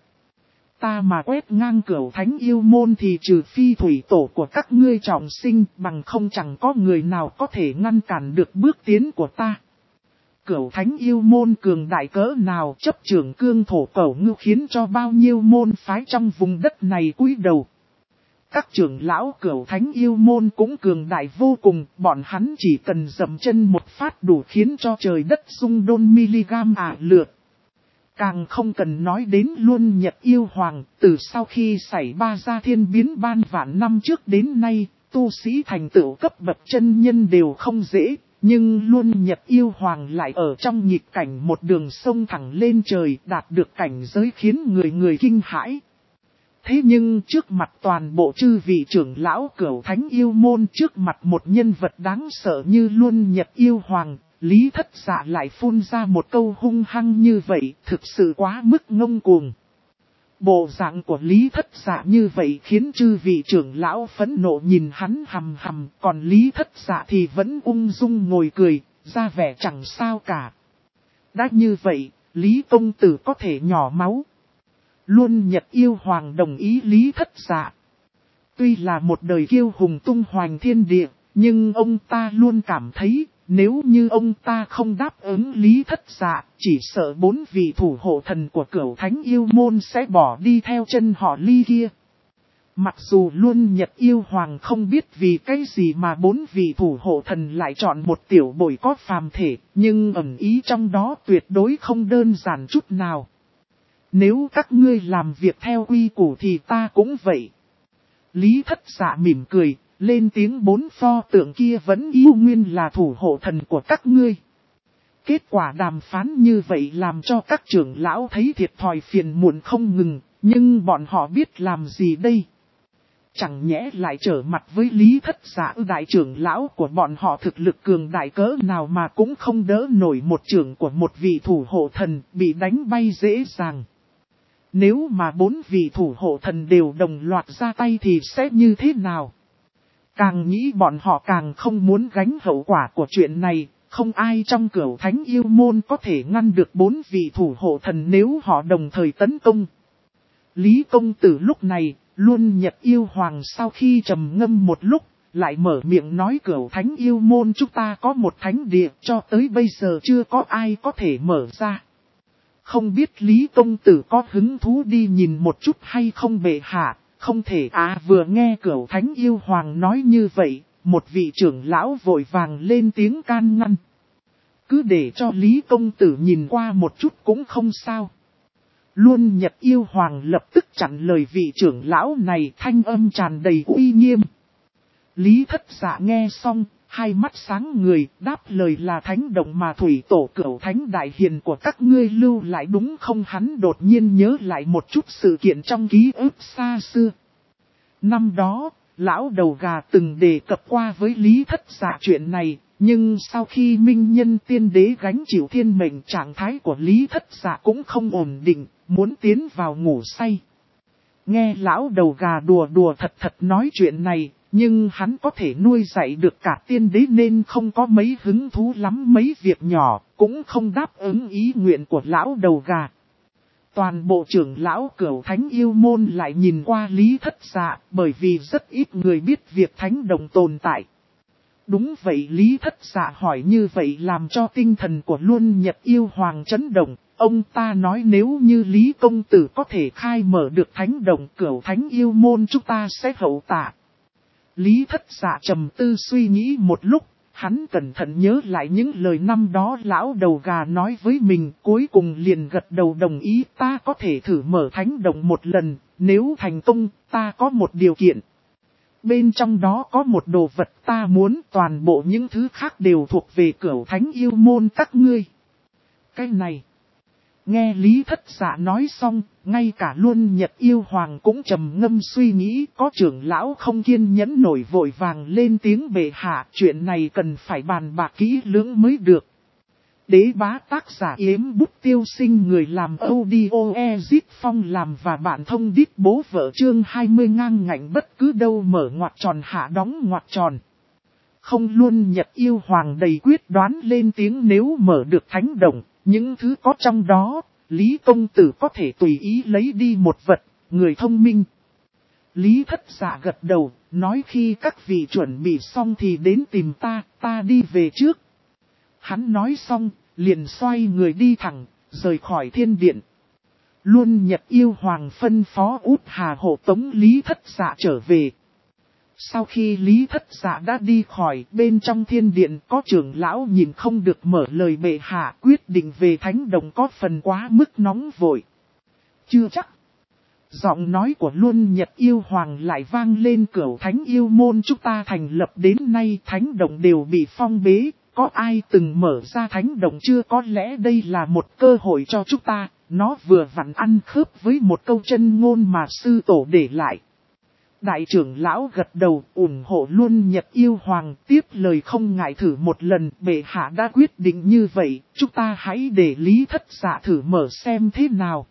Ta mà quét ngang Cửu Thánh Yêu Môn thì trừ phi thủy tổ của các ngươi trọng sinh, bằng không chẳng có người nào có thể ngăn cản được bước tiến của ta. Cửu Thánh Yêu Môn cường đại cỡ nào, chấp trưởng cương thổ cẩu ngưu, khiến cho bao nhiêu môn phái trong vùng đất này cúi đầu. Các trưởng lão Cửu Thánh Yêu Môn cũng cường đại vô cùng, bọn hắn chỉ cần dậm chân một phát đủ khiến cho trời đất rung đôn miligam lượt. Càng không cần nói đến Luân Nhật Yêu Hoàng, từ sau khi xảy ra thiên biến ban vạn năm trước đến nay, tu sĩ thành tựu cấp bậc chân nhân đều không dễ, nhưng Luân Nhật Yêu Hoàng lại ở trong nhịp cảnh một đường sông thẳng lên trời, đạt được cảnh giới khiến người người kinh hãi. Thế nhưng trước mặt toàn bộ chư vị trưởng lão Cửu Thánh Yêu Môn, trước mặt một nhân vật đáng sợ như Luân Nhật Yêu Hoàng, Lý Thất Dạ lại phun ra một câu hung hăng như vậy, thực sự quá mức ngông cuồng. Bộ dạng của Lý Thất Dạ như vậy khiến chư vị trưởng lão phẫn nộ nhìn hắn hầm hầm, còn Lý Thất Dạ thì vẫn ung dung ngồi cười, ra vẻ chẳng sao cả. Đã như vậy, Lý công tử có thể nhỏ máu. Luân Nhật Yêu Hoàng đồng ý Lý Thất Dạ. Tuy là một đời kiêu hùng tung hoành thiên địa, nhưng ông ta luôn cảm thấy, nếu như ông ta không đáp ứng Lý Thất Dạ, chỉ sợ 4 vị thủ hộ thần của Cửu Thánh Yêu Môn sẽ bỏ đi theo chân họ Ly kia. Mặc dù Luân Nhật Yêu Hoàng không biết vì cái gì mà 4 vị thủ hộ thần lại chọn một tiểu bội có phàm thể, nhưng ẩn ý trong đó tuyệt đối không đơn giản chút nào. Nếu các ngươi làm việc theo quy củ thì ta cũng vậy. Lý Thất Dạ mỉm cười, lên tiếng 4 pho tượng kia vẫn yêu nguyên là thủ hộ thần của các ngươi. Kết quả đàm phán như vậy làm cho các trưởng lão thấy thiệt thòi phiền muộn không ngừng, nhưng bọn họ biết làm gì đây? Chẳng nhẽ lại trở mặt với Lý Thất Dạ, đại trưởng lão của bọn họ thực lực cường đại cỡ nào mà cũng không đỡ nổi một trưởng của một vị thủ hộ thần, bị đánh bay dễ dàng. Nếu mà 4 vị thủ hộ thần đều đồng loạt ra tay thì sẽ như thế nào? Càng nghĩ bọn họ càng không muốn gánh hậu quả của chuyện này, không ai trong Cửu Thánh Yêu Môn có thể ngăn được 4 vị thủ hộ thần nếu họ đồng thời tấn công. Lý công tử lúc này, Luân Nhật Yêu Hoàng sau khi trầm ngâm một lúc, lại mở miệng nói Cửu Thánh Yêu Môn chúng ta có một thánh địa, cho tới bây giờ chưa có ai có thể mở ra. Không biết Lý công tử có hứng thú đi nhìn một chút hay không bệ hạ, không thể vừa nghe Cửu Thánh Yêu Hoàng nói như vậy, một vị trưởng lão vội vàng lên tiếng can ngăn. Cứ để cho Lý công tử nhìn qua một chút cũng không sao. Luân Nhật Yêu Hoàng lập tức chặn lời vị trưởng lão này, thanh âm tràn đầy uy nghiêm. Lý Thất Dạ nghe xong, hai mắt sáng người, đáp lời là thánh động mà thủy tổ Cửu Thánh đại hiền của các ngươi lưu lại đúng không? Hắn đột nhiên nhớ lại một chút sự kiện trong ký ức xa xưa. Năm đó, lão đầu gà từng đề cập qua với Lý Thất Dạ chuyện này, nhưng sau khi Minh Nhân Tiên Đế gánh chịu thiên mệnh, trạng thái của Lý Thất Dạ cũng không ổn định, muốn tiến vào ngủ say. Nghe lão đầu gà đùa thật nói chuyện này, nhưng hắn có thể nuôi dạy được cả tiên đế nên không có mấy hứng thú lắm mấy việc nhỏ, cũng không đáp ứng ý nguyện của lão đầu gà. Toàn bộ trưởng lão Cửu Thánh Yêu Môn lại nhìn qua Lý Thất Dạ, bởi vì rất ít người biết việc thánh đồng tồn tại. Đúng vậy, Lý Thất Dạ hỏi như vậy làm cho tinh thần của Luân Nhật Yêu Hoàng chấn động. Ông ta nói nếu như Lý công tử có thể khai mở được thánh đồng, Cửu Thánh Yêu Môn chúng ta sẽ hậu tạ. Lý Thất Dạ trầm tư suy nghĩ một lúc, hắn cẩn thận nhớ lại những lời năm đó lão đầu gà nói với mình, cuối cùng liền gật đầu đồng ý. Ta có thể thử mở thánh động một lần, nếu thành công, ta có một điều kiện. Bên trong đó có một đồ vật ta muốn, toàn bộ những thứ khác đều thuộc về Cửu Thánh Yêu Môn các ngươi. Cái này, nghe Lý Thất Dạ nói xong, ngay cả Luân Nhật Yêu Hoàng cũng trầm ngâm suy nghĩ, có trưởng lão không kiên nhẫn nổi vội vàng lên tiếng bệ hạ, chuyện này cần phải bàn bạc kỹ lưỡng mới được. Đế bá tác giả Yếm Bút Tiêu Sinh, người làm audio Ezit Phong làm và bạn thông đít bố vợ chương 20 ngang ngạnh bất cứ đâu mở ngoặc tròn hạ đóng ngoặc tròn. không luôn Nhật Yêu Hoàng đầy quyết đoán lên tiếng, nếu mở được thánh động, những thứ có trong đó, Lý công tử có thể tùy ý lấy đi một vật, người thông minh. Lý Thất Dạ gật đầu, nói khi các vị chuẩn bị xong thì đến tìm ta đi về trước. Hắn nói xong, liền xoay người đi thẳng, rời khỏi thiên điện. Luôn Nhật Yêu Hoàng phân phó Út Hà hộ tống Lý Thất Dạ trở về. Sau khi Lý Thất Dạ đã đi khỏi, bên trong thiên điện có trưởng lão nhìn không được mở lời, bệ hạ quyết định về thánh động có phần quá mức nóng vội. Chưa chắc. Giọng nói của Luân Nhật Yêu Hoàng lại vang lên, Cửu Thánh Yêu Môn chúng ta thành lập đến nay thánh động đều bị phong bế, có ai từng mở ra thánh động chưa? Có lẽ đây là một cơ hội cho chúng ta, nó vừa vặn ăn khớp với một câu chân ngôn mà sư tổ để lại. Đại trưởng lão gật đầu ủng hộ Luân Nhật Yêu Hoàng, tiếp lời không ngại thử một lần, bệ hạ đã quyết định như vậy, chúng ta hãy để Lý Thất Dạ thử mở xem thế nào.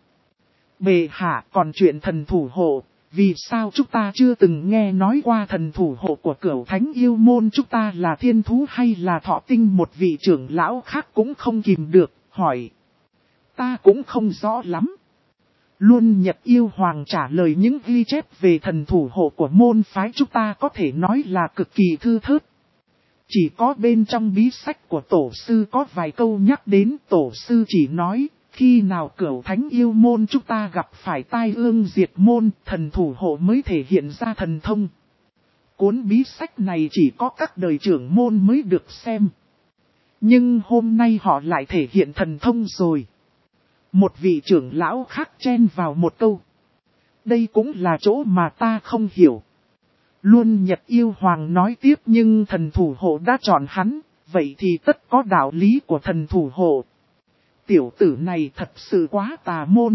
Bệ hạ, còn chuyện thần thủ hộ, vì sao chúng ta chưa từng nghe nói qua thần thủ hộ của Cửu Thánh Yêu Môn chúng ta là thiên thú hay là thọ tinh? Một vị trưởng lão khác cũng không kìm được, hỏi. Ta cũng không rõ lắm. Luân Nhật Yêu Hoàng trả lời, những ghi chép về thần thủ hộ của môn phái chúng ta có thể nói là cực kỳ thư thớt. Chỉ có bên trong bí sách của tổ sư có vài câu nhắc đến, tổ sư chỉ nói, khi nào Cửu Thánh Yêu Môn chúng ta gặp phải tai ương diệt môn, thần thủ hộ mới thể hiện ra thần thông. Cuốn bí sách này chỉ có các đời trưởng môn mới được xem. Nhưng hôm nay họ lại thể hiện thần thông rồi. Một vị trưởng lão khác chen vào một câu. Đây cũng là chỗ mà ta không hiểu. Luân Nhật Yêu Hoàng nói tiếp, nhưng thần thủ hộ đã chọn hắn, vậy thì tất có đạo lý của thần thủ hộ. Tiểu tử này thật sự quá tà môn.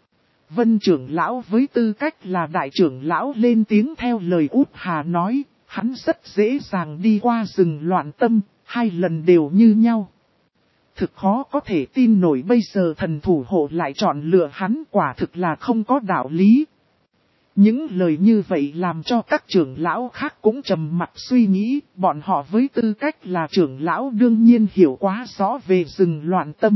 Vân trưởng lão với tư cách là đại trưởng lão lên tiếng theo lời Út Hà nói, hắn rất dễ dàng đi qua rừng loạn tâm, 2 lần đều như nhau. Thực khó có thể tin nổi bây giờ thần thủ hộ lại chọn lựa hắn, quả thực là không có đạo lý. Những lời như vậy làm cho các trưởng lão khác cũng trầm mặc suy nghĩ, bọn họ với tư cách là trưởng lão đương nhiên hiểu quá rõ về rừng loạn tâm.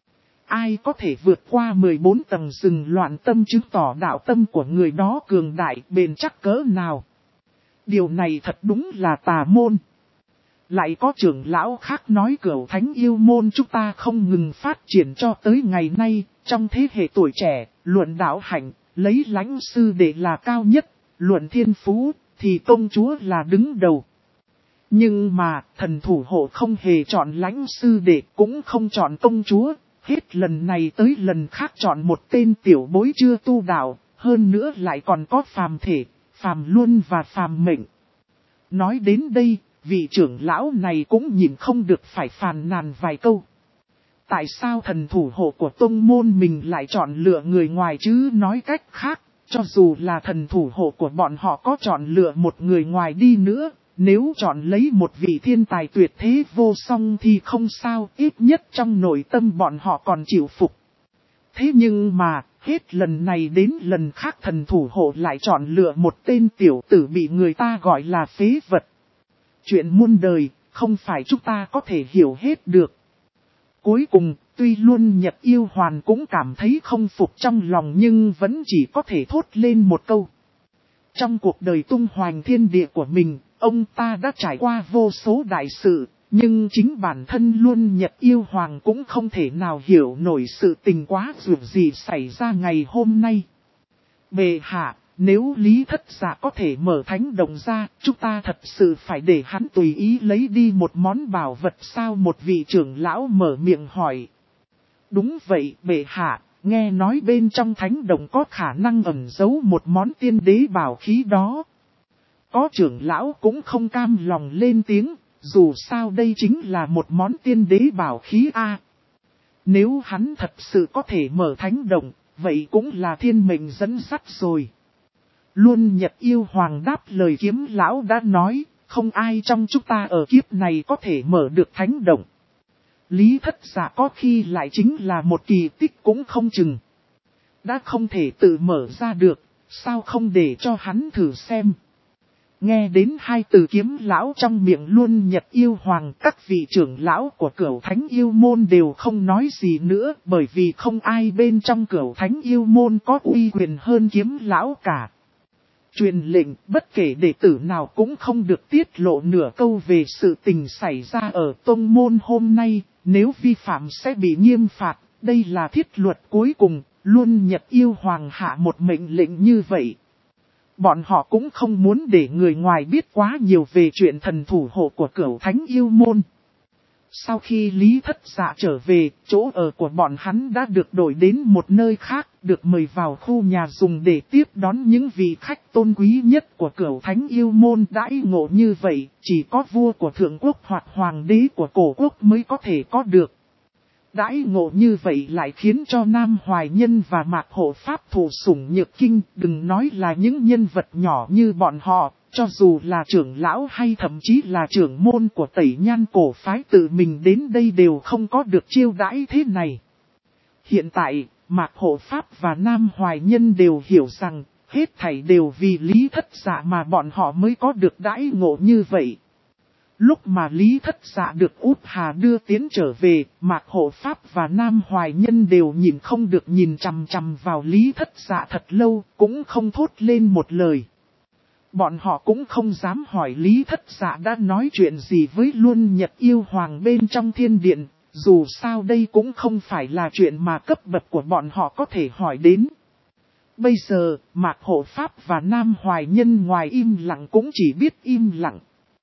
Ai có thể vượt qua 14 tầng rừng loạn tâm chứng tỏ đạo tâm của người đó cường đại bền chắc cỡ nào. Điều này thật đúng là tà môn. Lại có trưởng lão khác nói Cửu Thánh Yêu Môn chúng ta không ngừng phát triển cho tới ngày nay, trong thế hệ tuổi trẻ, luận đạo hạnh, lấy lãnh sư đệ là cao nhất, luận thiên phú, thì công chúa là đứng đầu. Nhưng mà, thần thủ hộ không hề chọn lãnh sư đệ, cũng không chọn công chúa, hết lần này tới lần khác chọn một tên tiểu bối chưa tu đạo, hơn nữa lại còn có phàm thể, phàm luân và phàm mệnh. Nói đến đây, vị trưởng lão này cũng nhìn không được phải phàn nàn vài câu. Tại sao thần thủ hộ của tông môn mình lại chọn lựa người ngoài chứ? Nói cách khác, cho dù là thần thủ hộ của bọn họ có chọn lựa một người ngoài đi nữa, nếu chọn lấy một vị thiên tài tuyệt thế vô song thì không sao, ít nhất trong nội tâm bọn họ còn chịu phục. Thế nhưng mà, hết lần này đến lần khác thần thủ hộ lại chọn lựa một tên tiểu tử bị người ta gọi là phế vật. Chuyện muôn đời, không phải chúng ta có thể hiểu hết được. Cuối cùng, tuy Luân Nhật Yêu Hoàng cũng cảm thấy không phục trong lòng nhưng vẫn chỉ có thể thốt lên một câu. Trong cuộc đời tung hoành thiên địa của mình, ông ta đã trải qua vô số đại sự, nhưng chính bản thân Luân Nhật Yêu Hoàng cũng không thể nào hiểu nổi sự tình quá dù gì xảy ra ngày hôm nay. Bệ hạ, nếu Lý Thất Dạ có thể mở thánh động ra, chúng ta thật sự phải để hắn tùy ý lấy đi một món bảo vật sao? Một vị trưởng lão mở miệng hỏi. Đúng vậy, bệ hạ, nghe nói bên trong thánh động có khả năng ẩn giấu một món tiên đế bảo khí đó. Có trưởng lão cũng không cam lòng lên tiếng, dù sao đây chính là một món tiên đế bảo khí a. Nếu hắn thật sự có thể mở thánh động, vậy cũng là thiên mệnh dẫn dắt rồi. Luân Nhật Yêu Hoàng đáp lời Kiếm lão đã nói, không ai trong chúng ta ở kiếp này có thể mở được thánh động. Lý Thất Dạ có khi lại chính là một kỳ tích cũng không chừng. Đã không thể tự mở ra được, sao không để cho hắn thử xem. Nghe đến hai từ kiếm lão trong miệng Luân Nhật Yêu Hoàng, các vị trưởng lão của Cửu Thánh Yêu Môn đều không nói gì nữa, bởi vì không ai bên trong Cửu Thánh Yêu Môn có uy quyền hơn kiếm lão cả. Truyền lệnh, bất kể đệ tử nào cũng không được tiết lộ nửa câu về sự tình xảy ra ở tông môn hôm nay, nếu vi phạm sẽ bị nghiêm phạt, đây là thiết luật cuối cùng, Luân Nhật Yêu Hoàng hạ một mệnh lệnh như vậy. Bọn họ cũng không muốn để người ngoài biết quá nhiều về chuyện thần thủ hộ của Cửu Thánh Yêu Môn. Sau khi Lý Thất Dạ trở về, chỗ ở của bọn hắn đã được đổi đến một nơi khác, được mời vào khu nhà dùng để tiếp đón những vị khách tôn quý nhất của Cửu Thánh Yêu Môn. Đãi ngộ như vậy, chỉ có vua của Thượng Quốc hoặc Hoàng đế của Cổ Quốc mới có thể có được. Đãi ngộ như vậy lại khiến cho Nam Hoài Nhân và Mạc Hộ Pháp thụ sủng nhược kinh, đừng nói là những nhân vật nhỏ như bọn họ, cho dù là trưởng lão hay thậm chí là trưởng môn của Tẩy Nhan cổ phái tự mình đến đây đều không có được chiêu đãi thế này. Hiện tại, Mạc Hộ Pháp và Nam Hoài Nhân đều hiểu rằng, hết thảy đều vì Lý Thất Dạ mà bọn họ mới có được đãi ngộ như vậy. Lúc mà Lý Thất Dạ được Út Hà đưa tiến trở về, Mạc Hộ Pháp và Nam Hoài Nhân đều nhìn không được nhìn chằm chằm vào Lý Thất Dạ thật lâu, cũng không thốt lên một lời. Bọn họ cũng không dám hỏi Lý Thất Dạ đã nói chuyện gì với Luân Nhật Yêu Hoàng bên trong thiên điện, dù sao đây cũng không phải là chuyện mà cấp bậc của bọn họ có thể hỏi đến. Bây giờ, Mạc Hộ Pháp và Nam Hoài Nhân ngoài im lặng cũng chỉ biết im lặng.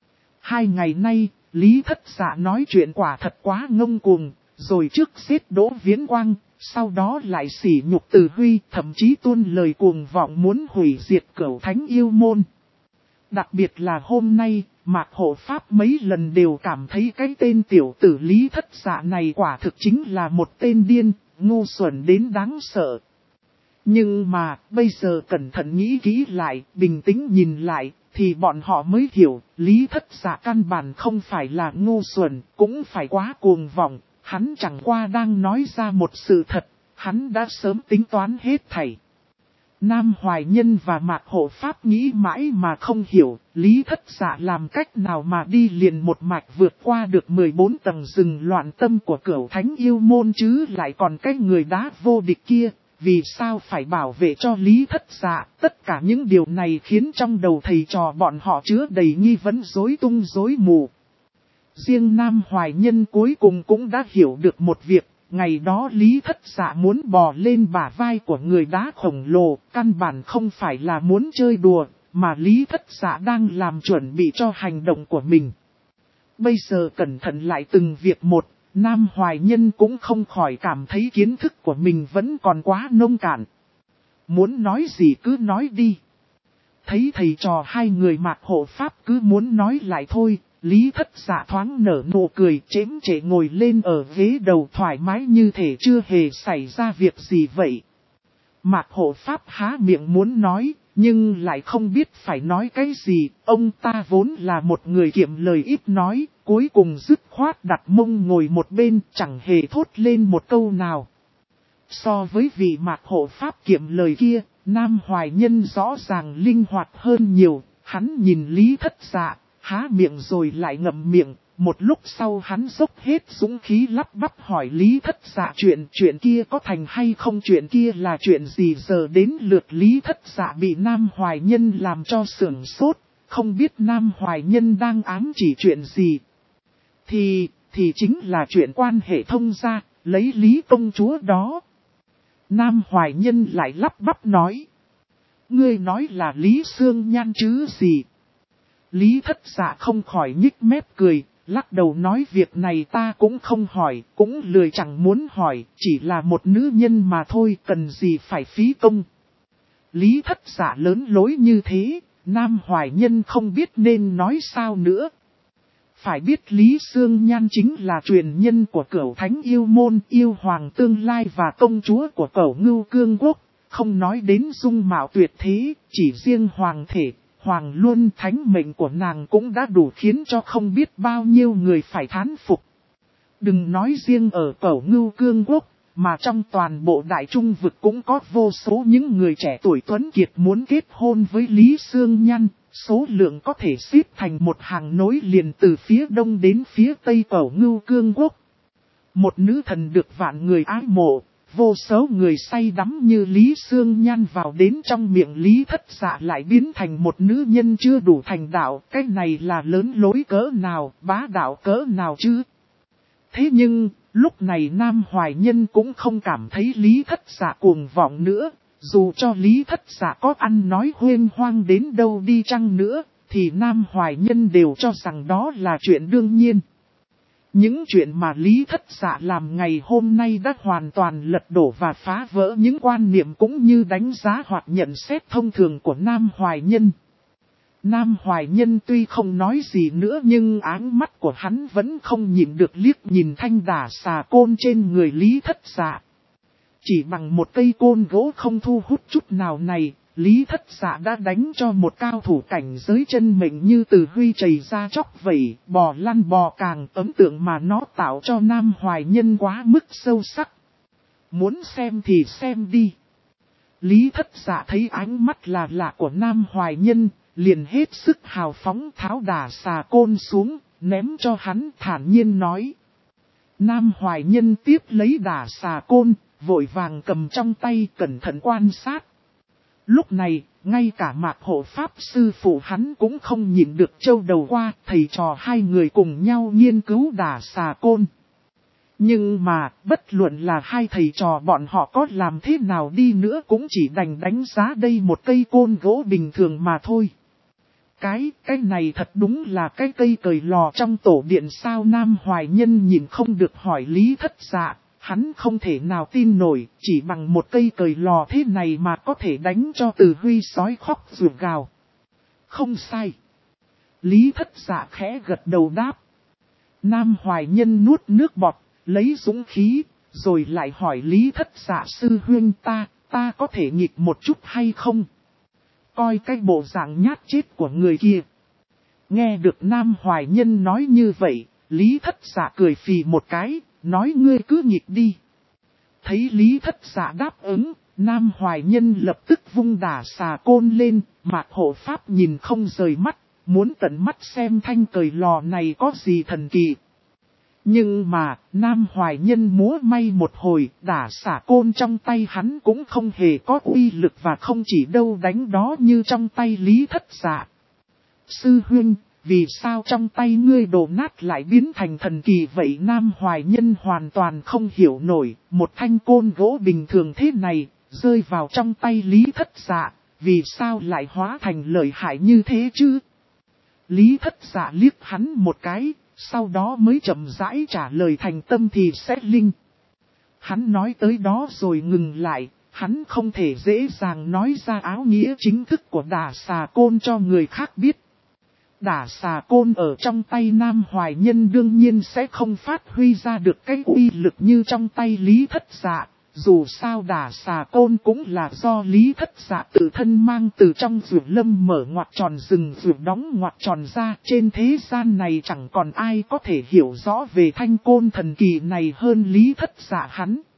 2 ngày nay, Lý Thất Dạ nói chuyện quả thật quá ngông cuồng, rồi trước giết Đỗ Viễn Quang, sau đó lại sỉ nhục Từ Huy, thậm chí tuôn lời cuồng vọng muốn hủy diệt Cửu Thánh Yêu Môn. Đặc biệt là hôm nay, Mạc Hộ Pháp mấy lần đều cảm thấy cái tên tiểu tử Lý Thất Dạ này quả thực chính là một tên điên, ngu xuẩn đến đáng sợ. Nhưng mà, bây giờ cẩn thận nghĩ kỹ lại, bình tĩnh nhìn lại, thì bọn họ mới hiểu, Lý Thất Dạ căn bản không phải là ngu xuẩn, cũng phải quá cuồng vọng, hắn chẳng qua đang nói ra một sự thật, hắn đã sớm tính toán hết thảy. Nam Hoài Nhân và Mạc Hộ Pháp nghĩ mãi mà không hiểu, Lý Thất Dạ làm cách nào mà đi liền một mạch vượt qua được 14 tầng rừng loạn tâm của Cửu Thánh Yêu Môn chứ lại còn cái người đá vô địch kia. Vì sao phải bảo vệ cho Lý Thất Dạ, tất cả những điều này khiến trong đầu thầy trò bọn họ chứa đầy nghi vấn rối tung rối mù. Riêng Nam Hoài Nhân cuối cùng cũng đã hiểu được một việc, ngày đó Lý Thất Dạ muốn bò lên bả vai của người đá khổng lồ, căn bản không phải là muốn chơi đùa, mà Lý Thất Dạ đang làm chuẩn bị cho hành động của mình. Bây giờ cẩn thận lại từng việc một. Nam Hoài Nhân cũng không khỏi cảm thấy kiến thức của mình vẫn còn quá nông cạn. Muốn nói gì cứ nói đi. Thấy thầy trò hai người Mạc Hộ Pháp cứ muốn nói lại thôi, Lý Thất Dạ thoáng nở nụ cười chễm chệ ngồi lên ở ghế đầu thoải mái như thể chưa hề xảy ra việc gì vậy. Mạc Hộ Pháp há miệng muốn nói, nhưng lại không biết phải nói cái gì, ông ta vốn là một người kiệm lời ít nói, cuối cùng dứt khoát đặt mông ngồi một bên chẳng hề thốt lên một câu nào. So với vị Mạc Hộ Pháp kiệm lời kia, Nam Hoài Nhân rõ ràng linh hoạt hơn nhiều, hắn nhìn Lý Thất Dạ, há miệng rồi lại ngậm miệng, một lúc sau hắn dốc hết dũng khí lắp bắp hỏi Lý Thất Dạ chuyện kia có thành hay không, chuyện kia là chuyện gì. Giờ đến lượt Lý Thất Dạ bị Nam Hoài Nhân làm cho sửng sốt, không biết Nam Hoài Nhân đang ám chỉ chuyện gì. Thì chính là chuyện quan hệ thông gia, lấy Lý công chúa đó. Nam Hoài Nhân lại lắp bắp nói. Ngươi nói là Lý Sương Nhan chứ gì? Lý Thất Dạ không khỏi nhích mép cười, lắc đầu nói việc này ta cũng không hỏi, cũng lười chẳng muốn hỏi, chỉ là một nữ nhân mà thôi, cần gì phải phí công. Lý Thất Dạ lớn lối như thế, Nam Hoài Nhân không biết nên nói sao nữa. Phải biết Lý Sương Nhan chính là truyền nhân của Cửu Thánh Yêu Môn, yêu hoàng tương lai và công chúa của Cẩu Ngưu Cương Quốc, không nói đến dung mạo tuyệt thế, chỉ riêng hoàng thể. Hoàng Luân thánh mệnh của nàng cũng đã đủ khiến cho không biết bao nhiêu người phải thán phục. Đừng nói riêng ở Cẩu Ngưu Cương Quốc, mà trong toàn bộ Đại Trung Vực cũng có vô số những người trẻ tuổi tuấn kiệt muốn kết hôn với Lý Sương Nhan, số lượng có thể xếp thành một hàng nối liền từ phía đông đến phía tây Cẩu Ngưu Cương Quốc. Một nữ thần được vạn người ái mộ, vô số người say đắm như Lý Sương Nhan vào đến trong miệng Lý Thất Dạ lại biến thành một nữ nhân chưa đủ thành đạo. Cái này là lớn lối cỡ nào, bá đạo cỡ nào chứ? Thế nhưng, lúc này Nam Hoài Nhân cũng không cảm thấy Lý Thất Dạ cuồng vọng nữa. Dù cho Lý Thất Dạ có ăn nói huyên hoang đến đâu đi chăng nữa, thì Nam Hoài Nhân đều cho rằng đó là chuyện đương nhiên. Những chuyện mà Lý Thất Dạ làm ngày hôm nay đã hoàn toàn lật đổ và phá vỡ những quan niệm cũng như đánh giá hoặc nhận xét thông thường của Nam Hoài Nhân. Nam Hoài Nhân tuy không nói gì nữa nhưng áng mắt của hắn vẫn không nhịn được liếc nhìn thanh đả xà côn trên người Lý Thất Dạ. Chỉ bằng một cây côn gỗ không thu hút chút nào này, Lý Thất Dạ đã đánh cho một cao thủ cảnh giới chân mệnh như Từ Huy chảy ra chóc vẩy, bò lăn bò càng. Ấn tượng mà nó tạo cho Nam Hoài Nhân quá mức sâu sắc. Muốn xem thì xem đi. Lý Thất Dạ thấy ánh mắt là lạ của Nam Hoài Nhân, liền hết sức hào phóng tháo đả xà côn xuống, ném cho hắn thản nhiên nói. Nam Hoài Nhân tiếp lấy đả xà côn, vội vàng cầm trong tay cẩn thận quan sát. Lúc này, ngay cả Mạc Hộ Pháp sư phụ hắn cũng không nhìn được trâu đầu qua, thầy trò hai người cùng nhau nghiên cứu đả xà côn. Nhưng mà, bất luận là hai thầy trò bọn họ có làm thế nào đi nữa cũng chỉ đành đánh giá đây một cây côn gỗ bình thường mà thôi. Cái này thật đúng là cái cây cời lò trong tổ điện sao? Nam Hoài Nhân nhìn không được hỏi Lý Thất Dạ. Hắn không thể nào tin nổi, chỉ bằng một cây cời lò thế này mà có thể đánh cho Từ Huy sói khóc ruột gào. Không sai. Lý Thất Dạ khẽ gật đầu đáp. Nam Hoài Nhân nuốt nước bọt, lấy dũng khí, rồi lại hỏi Lý Thất Dạ sư huynh ta có thể nghịch một chút hay không? Coi cái bộ dạng nhát chết của người kia. Nghe được Nam Hoài Nhân nói như vậy, Lý Thất Dạ cười phì một cái. Nói ngươi cứ nghịch đi. Thấy Lý Thất Dạ đáp ứng, Nam Hoài Nhân lập tức vung đả xà côn lên, Mạc Hộ Pháp nhìn không rời mắt, muốn tận mắt xem thanh cời lò này có gì thần kỳ. Nhưng mà, Nam Hoài Nhân múa may một hồi, đả xà côn trong tay hắn cũng không hề có uy lực và không chỉ đâu đánh đó như trong tay Lý Thất Dạ. Sư huynh, vì sao trong tay ngươi đổ nát lại biến thành thần kỳ vậy? Nam Hoài Nhân hoàn toàn không hiểu nổi, một thanh côn gỗ bình thường thế này, rơi vào trong tay Lý Thất Dạ, vì sao lại hóa thành lợi hại như thế chứ? Lý Thất Dạ liếc hắn một cái, sau đó mới chậm rãi trả lời thành tâm thì sẽ linh. Hắn nói tới đó rồi ngừng lại, hắn không thể dễ dàng nói ra áo nghĩa chính thức của đả xà côn cho người khác biết. Đả xà côn ở trong tay Nam Hoài Nhân đương nhiên sẽ không phát huy ra được cái uy lực như trong tay Lý Thất Dạ. Dù sao đả xà côn cũng là do Lý Thất Dạ tự thân mang từ trong rừng lâm mở ngoặt tròn rừng rừng đóng ngoặt tròn ra. Trên thế gian này chẳng còn ai có thể hiểu rõ về thanh côn thần kỳ này hơn Lý Thất Dạ hắn.